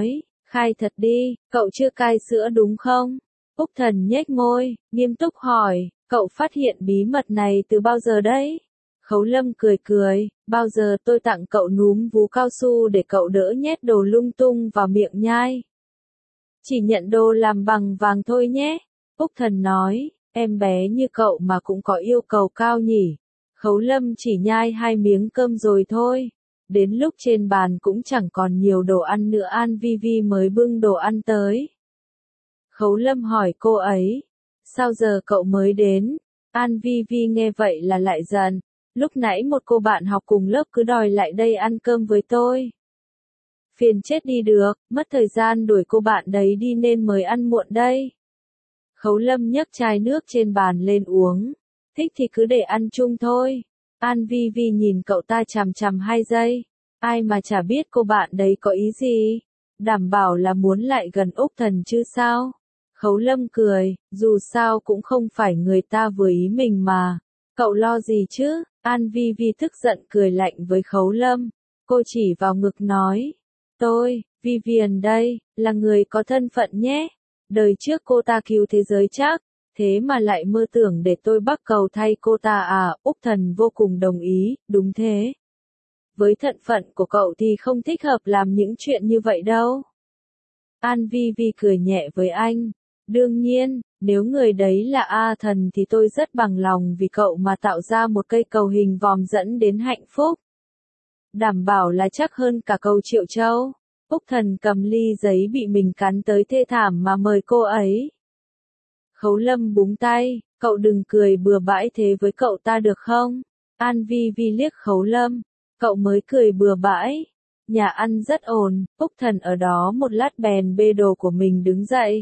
Khai thật đi, cậu chưa cai sữa đúng không? Úc Thần nhếch môi, nghiêm túc hỏi, cậu phát hiện bí mật này từ bao giờ đấy? Khấu Lâm cười cười, bao giờ tôi tặng cậu núm vú cao su để cậu đỡ nhét đồ lung tung vào miệng nhai. Chỉ nhận đồ làm bằng vàng thôi nhé. Úc Thần nói, em bé như cậu mà cũng có yêu cầu cao nhỉ. Khấu Lâm chỉ nhai hai miếng cơm rồi thôi. Đến lúc trên bàn cũng chẳng còn nhiều đồ ăn nữa, An Vi Vi mới bưng đồ ăn tới. Khấu Lâm hỏi cô ấy, sao giờ cậu mới đến? An Vi Vi nghe vậy là lại giận, lúc nãy một cô bạn học cùng lớp cứ đòi lại đây ăn cơm với tôi. Phiền chết đi được, mất thời gian đuổi cô bạn đấy đi nên mới ăn muộn đây. Khấu Lâm nhấc chai nước trên bàn lên uống, thích thì cứ để ăn chung thôi. An Vi Vi nhìn cậu ta chằm chằm hai giây, ai mà chả biết cô bạn đấy có ý gì, đảm bảo là muốn lại gần Úc Thần chứ sao. Khấu Lâm cười, dù sao cũng không phải người ta vừa ý mình mà, cậu lo gì chứ. An Vi Vi tức giận cười lạnh với Khấu Lâm, cô chỉ vào ngực nói, tôi, Vivian đây, là người có thân phận nhé, đời trước cô ta cứu thế giới chắc, thế mà lại mơ tưởng để tôi bắc cầu thay cô ta à. Úc Thần vô cùng đồng ý, đúng thế. Với thân phận của cậu thì không thích hợp làm những chuyện như vậy đâu. An Vi Vi cười nhẹ với anh, đương nhiên, nếu người đấy là A Thần thì tôi rất bằng lòng vì cậu mà tạo ra một cây cầu hình vòm dẫn đến hạnh phúc. Đảm bảo là chắc hơn cả cầu Triệu Châu. Úc Thần cầm ly giấy bị mình cắn tới thê thảm mà mời cô ấy. Khấu Lâm búng tay, cậu đừng cười bừa bãi thế với cậu ta được không? An Vi Vi liếc Khấu Lâm, cậu mới cười bừa bãi. Nhà ăn rất ồn, Úc Thần ở đó một lát bèn bê đồ của mình đứng dậy.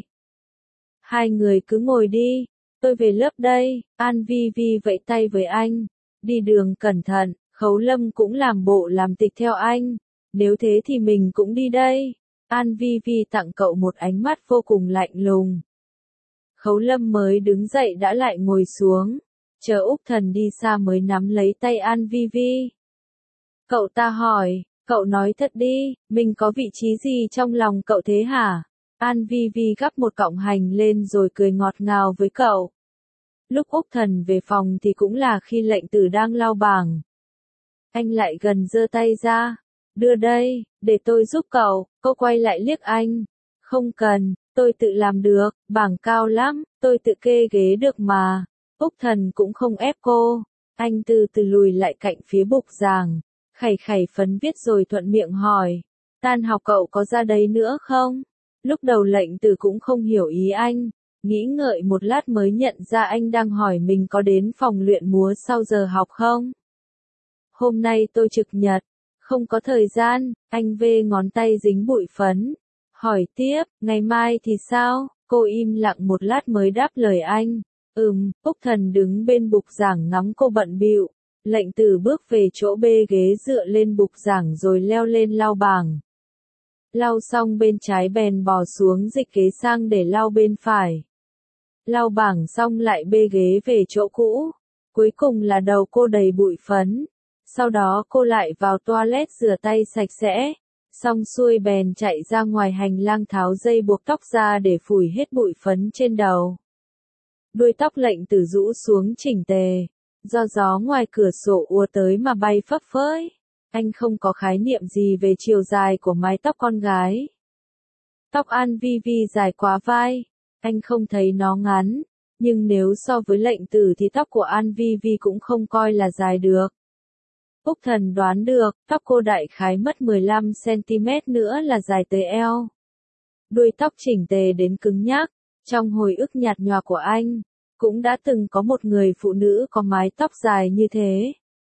Hai người cứ ngồi đi, tôi về lớp đây. An Vi Vi vẫy tay với anh, đi đường cẩn thận. Khấu Lâm cũng làm bộ làm tịch theo anh, nếu thế thì mình cũng đi đây. An Vi Vi tặng cậu một ánh mắt vô cùng lạnh lùng. Khấu Lâm mới đứng dậy đã lại ngồi xuống, chờ Úc Thần đi xa mới nắm lấy tay An Vi Vi. Cậu ta hỏi, cậu nói thật đi, mình có vị trí gì trong lòng cậu thế hả? An Vi Vi gắp một cọng hành lên rồi cười ngọt ngào với cậu. Lúc Úc Thần về phòng thì cũng là khi Lệnh Tử đang lau bảng. Anh lại gần giơ tay ra, đưa đây, để tôi giúp cậu. Cô quay lại liếc anh, không cần, tôi tự làm được, bảng cao lắm, tôi tự kê ghế được mà. Úc Thần cũng không ép cô, anh từ từ lùi lại cạnh phía bục giảng, khẩy khẩy phấn viết rồi thuận miệng hỏi, tan học cậu có ra đấy nữa không? Lúc đầu Lệnh Tử cũng không hiểu ý anh, nghĩ ngợi một lát mới nhận ra anh đang hỏi mình có đến phòng luyện múa sau giờ học không? Hôm nay tôi trực nhật, không có thời gian. Anh vê ngón tay dính bụi phấn, hỏi tiếp, ngày mai thì sao? Cô im lặng một lát mới đáp lời anh, ừm. Úc Thần đứng bên bục giảng ngắm cô bận bịu. Lệnh Tử bước về chỗ bê ghế dựa lên bục giảng rồi leo lên lau bảng. Lau xong bên trái bèn bò xuống dịch ghế sang để lau bên phải. Lau bảng xong lại bê ghế về chỗ cũ. Cuối cùng là đầu cô đầy bụi phấn. Sau đó cô lại vào toilet rửa tay sạch sẽ. Xong xuôi bèn chạy ra ngoài hành lang tháo dây buộc tóc ra để phủi hết bụi phấn trên đầu. Đuôi tóc Lệnh Tử rũ xuống chỉnh tề. Do gió ngoài cửa sổ ùa tới mà bay phấp phới. Anh không có khái niệm gì về chiều dài của mái tóc con gái. Tóc An Vi Vi dài quá vai. Anh không thấy nó ngắn. Nhưng nếu so với Lệnh Tử thì tóc của An Vi Vi cũng không coi là dài được. Úc Thần đoán được, tóc cô đại khái mất mười lăm xăng ti mét nữa là dài tới eo. Đuôi tóc chỉnh tề đến cứng nhắc, trong hồi ức nhạt nhòa của anh, cũng đã từng có một người phụ nữ có mái tóc dài như thế.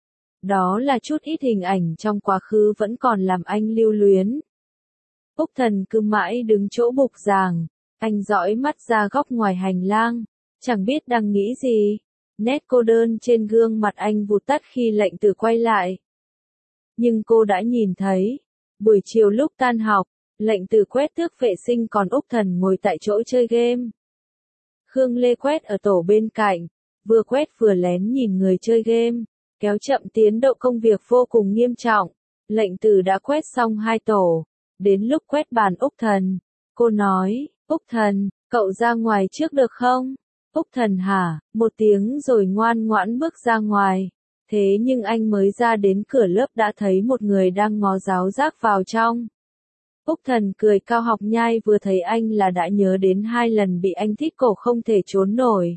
Đó là chút ít hình ảnh trong quá khứ vẫn còn làm anh lưu luyến. Úc Thần cứ mãi đứng chỗ bục giảng, anh dõi mắt ra góc ngoài hành lang, chẳng biết đang nghĩ gì. Nét cô đơn trên gương mặt anh vụt tắt khi Lệnh Tử quay lại. Nhưng cô đã nhìn thấy, buổi chiều lúc tan học, Lệnh Tử quét tước vệ sinh còn Úc Thần ngồi tại chỗ chơi game. Khương Lê quét ở tổ bên cạnh, vừa quét vừa lén nhìn người chơi game, kéo chậm tiến độ công việc vô cùng nghiêm trọng. Lệnh Tử đã quét xong hai tổ, Đến lúc quét bàn Úc Thần, cô nói, Úc Thần, cậu ra ngoài trước được không? Úc Thần hả, một tiếng rồi ngoan ngoãn bước ra ngoài. Thế nhưng anh mới ra đến cửa lớp đã thấy một người đang ngó giáo giác vào trong. Úc Thần cười, Cao Học Nhai vừa thấy anh là đã nhớ đến hai lần bị anh thích cổ không thể trốn nổi.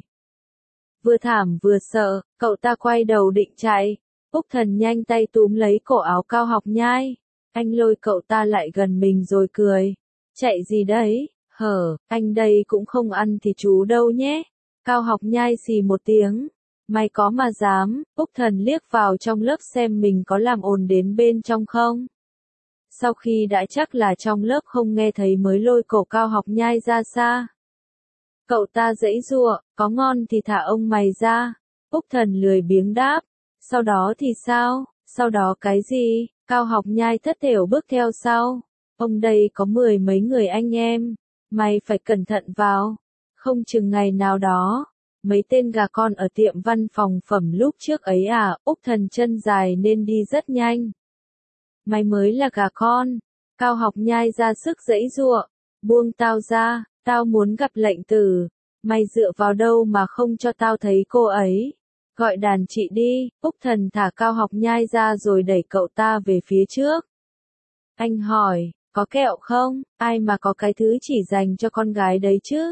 Vừa thảm vừa sợ, cậu ta quay đầu định chạy. Úc Thần nhanh tay túm lấy cổ áo Cao Học Nhai. Anh lôi cậu ta lại gần mình rồi cười. Chạy gì đấy, hở, anh đây cũng không ăn thì chú đâu nhé. Cao Học Nhai xì một tiếng. Mày có mà dám, Úc Thần liếc vào trong lớp xem mình có làm ồn đến bên trong không. Sau khi đã chắc là trong lớp không nghe thấy mới lôi cổ Cao Học Nhai ra xa. Cậu ta giãy giụa, có ngon thì thả ông mày ra. Úc Thần lười biếng đáp. Sau đó thì sao, sau đó cái gì, Cao Học Nhai thất thểu bước theo sau. Ông đây có mười mấy người anh em, mày phải cẩn thận vào. Không chừng ngày nào đó, mấy tên gà con ở tiệm văn phòng phẩm lúc trước ấy à, Úc Thần chân dài nên đi rất nhanh. Mày mới là gà con. Cao Học Nhai ra sức giãy giụa. Buông tao ra, tao muốn gặp lệnh tử. Mày dựa vào đâu mà không cho tao thấy cô ấy. Gọi đàn chị đi. Úc Thần thả Cao Học Nhai ra rồi đẩy cậu ta về phía trước. Anh hỏi, có kẹo không? Ai mà có cái thứ chỉ dành cho con gái đấy chứ?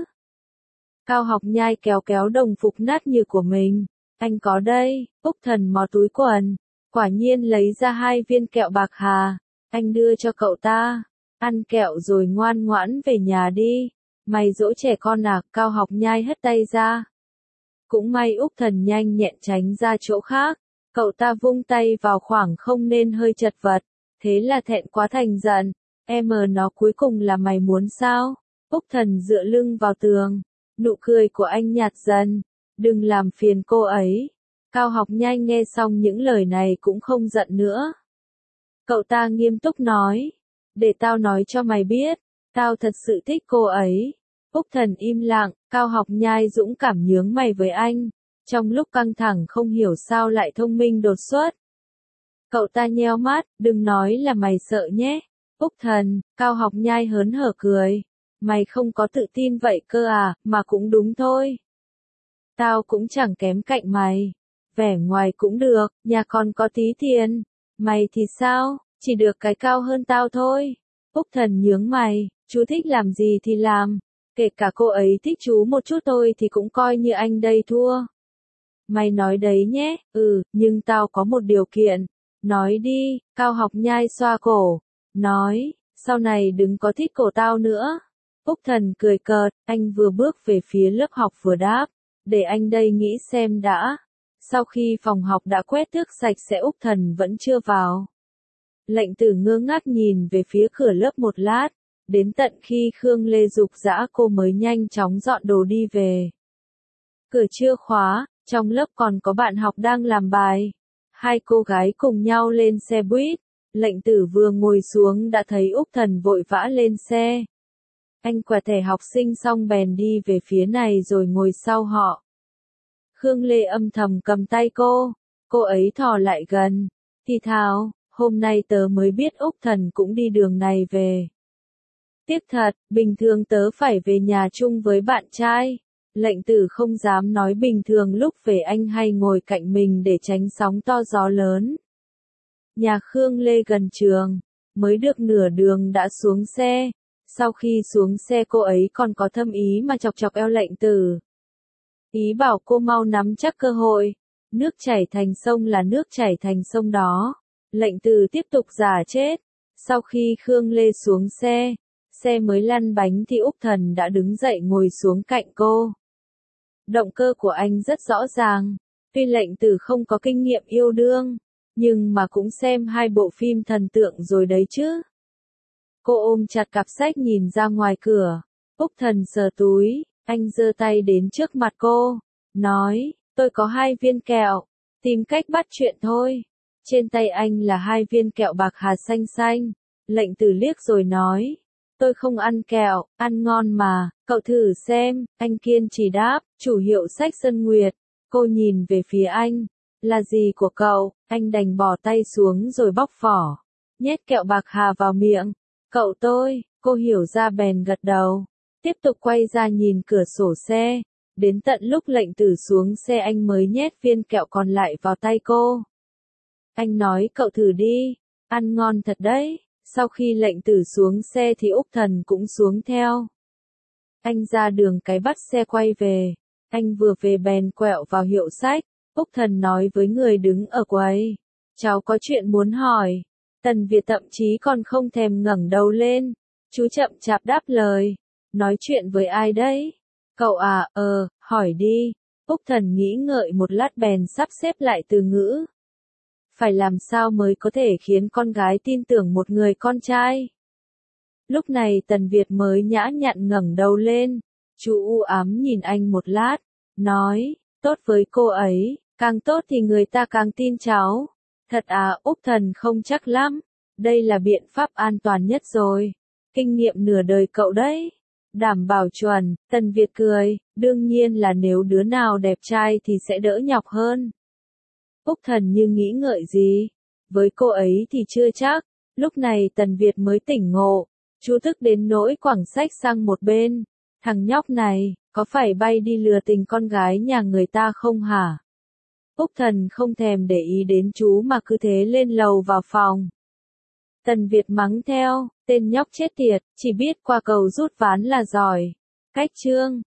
Cao Học Nhai kéo kéo đồng phục nát như của mình. Anh có đây. Úc Thần mò túi quần. Quả nhiên lấy ra hai viên kẹo bạc hà. Anh đưa cho cậu ta. Ăn kẹo rồi ngoan ngoãn về nhà đi. Mày dỗ trẻ con à? Cao Học Nhai hất tay ra. Cũng may Úc Thần nhanh nhẹn tránh ra chỗ khác. Cậu ta vung tay vào khoảng không nên hơi chật vật. Thế là thẹn quá thành giận. Em mờ nó cuối cùng là mày muốn sao? Úc Thần dựa lưng vào tường. Nụ cười của anh nhạt dần. Đừng làm phiền cô ấy. Cao Học Nhai nghe xong những lời này cũng không giận nữa. Cậu ta nghiêm túc nói. Để tao nói cho mày biết. Tao thật sự thích cô ấy. Úc Thần im lặng. Cao Học Nhai dũng cảm nhướng mày với anh. Trong lúc căng thẳng không hiểu sao lại thông minh đột xuất. Cậu ta nheo mắt. Đừng nói là mày sợ nhé. Úc Thần. Cao Học Nhai hớn hở cười. Mày không có tự tin vậy cơ à, mà cũng đúng thôi. Tao cũng chẳng kém cạnh mày. Vẻ ngoài cũng được, nhà còn có tí tiền. Mày thì sao, chỉ được cái cao hơn tao thôi. Úc Thần nhướng mày, chú thích làm gì thì làm. Kể cả cô ấy thích chú một chút thôi thì cũng coi như anh đây thua. Mày nói đấy nhé, ừ, nhưng tao có một điều kiện. Nói đi, Cao Học Nhai xoa cổ. Nói, sau này đừng có thích cổ tao nữa. Úc Thần cười cợt, anh vừa bước về phía lớp học vừa đáp. Để anh đây nghĩ xem đã. Sau khi phòng học đã quét tước sạch sẽ Úc Thần vẫn chưa vào. Lệnh Tử ngơ ngác nhìn về phía cửa lớp một lát. Đến tận khi Khương Lê giục giã cô mới nhanh chóng dọn đồ đi về. Cửa chưa khóa, trong lớp còn có bạn học đang làm bài. Hai cô gái cùng nhau lên xe buýt. Lệnh Tử vừa ngồi xuống đã thấy Úc Thần vội vã lên xe. Anh quẹt thẻ học sinh xong bèn đi về phía này rồi ngồi sau họ. Khương Lê âm thầm cầm tay cô. Cô ấy thò lại gần. Thì thào, hôm nay tớ mới biết Úc Thần cũng đi đường này về. Tiếc thật, bình thường tớ phải về nhà chung với bạn trai. Lệnh Tử không dám nói bình thường lúc về anh hay ngồi cạnh mình để tránh sóng to gió lớn. Nhà Khương Lê gần trường. Mới được nửa đường đã xuống xe. Sau khi xuống xe cô ấy còn có thâm ý mà chọc chọc eo Lệnh Tử. Ý bảo cô mau nắm chắc cơ hội. Nước chảy thành sông là nước chảy thành sông đó. Lệnh Tử tiếp tục giả chết. Sau khi Khương Lê xuống xe, xe mới lăn bánh thì Úc Thần đã đứng dậy ngồi xuống cạnh cô. Động cơ của anh rất rõ ràng. Tuy Lệnh Tử không có kinh nghiệm yêu đương, nhưng mà cũng xem hai bộ phim thần tượng rồi đấy chứ. Cô ôm chặt cặp sách nhìn ra ngoài cửa. Úc Thần sờ túi, anh giơ tay đến trước mặt cô, nói, tôi có hai viên kẹo, tìm cách bắt chuyện thôi. Trên tay anh là hai viên kẹo bạc hà xanh xanh. Lệnh Tử liếc rồi nói, tôi không ăn kẹo, ăn ngon mà, cậu thử xem. Anh kiên trì đáp, chủ hiệu sách Sơn Nguyệt. Cô nhìn về phía anh, là gì của cậu? Anh đành bỏ tay xuống rồi bóc vỏ, nhét kẹo bạc hà vào miệng. Cậu tôi, cô hiểu ra bèn gật đầu. Tiếp tục quay ra nhìn cửa sổ xe. Đến tận lúc lệnh tử xuống xe anh mới nhét viên kẹo còn lại vào tay cô. Anh nói cậu thử đi, ăn ngon thật đấy. Sau khi lệnh tử xuống xe thì Úc Thần cũng xuống theo. Anh ra đường cái bắt xe quay về. Anh vừa về bèn quẹo vào hiệu sách. Úc Thần nói với người đứng ở quầy. Cháu có chuyện muốn hỏi. Tần Việt thậm chí còn không thèm ngẩng đầu lên. Chú chậm chạp đáp lời. Nói chuyện với ai đấy? Cậu à, ờ, hỏi đi. Úc Thần nghĩ ngợi một lát bèn sắp xếp lại từ ngữ. Phải làm sao mới có thể khiến con gái tin tưởng một người con trai? Lúc này Tần Việt mới nhã nhặn ngẩng đầu lên. Chú u ám nhìn anh một lát. Nói, tốt với cô ấy, càng tốt thì người ta càng tin cháu. Thật à, Úc Thần không chắc lắm. Đây là biện pháp an toàn nhất rồi. Kinh nghiệm nửa đời cậu đấy. Đảm bảo chuẩn, Tần Việt cười, đương nhiên là nếu đứa nào đẹp trai thì sẽ đỡ nhọc hơn. Úc Thần như nghĩ ngợi gì? Với cô ấy thì chưa chắc. Lúc này Tần Việt mới tỉnh ngộ. Chú thức đến nỗi quẳng sách sang một bên. Thằng nhóc này, có phải bay đi lừa tình con gái nhà người ta không hả? Úc Thần không thèm để ý đến chú mà cứ thế lên lầu vào phòng. Tần Việt mắng theo, tên nhóc chết tiệt, chỉ biết qua cầu rút ván là giỏi. Cách chương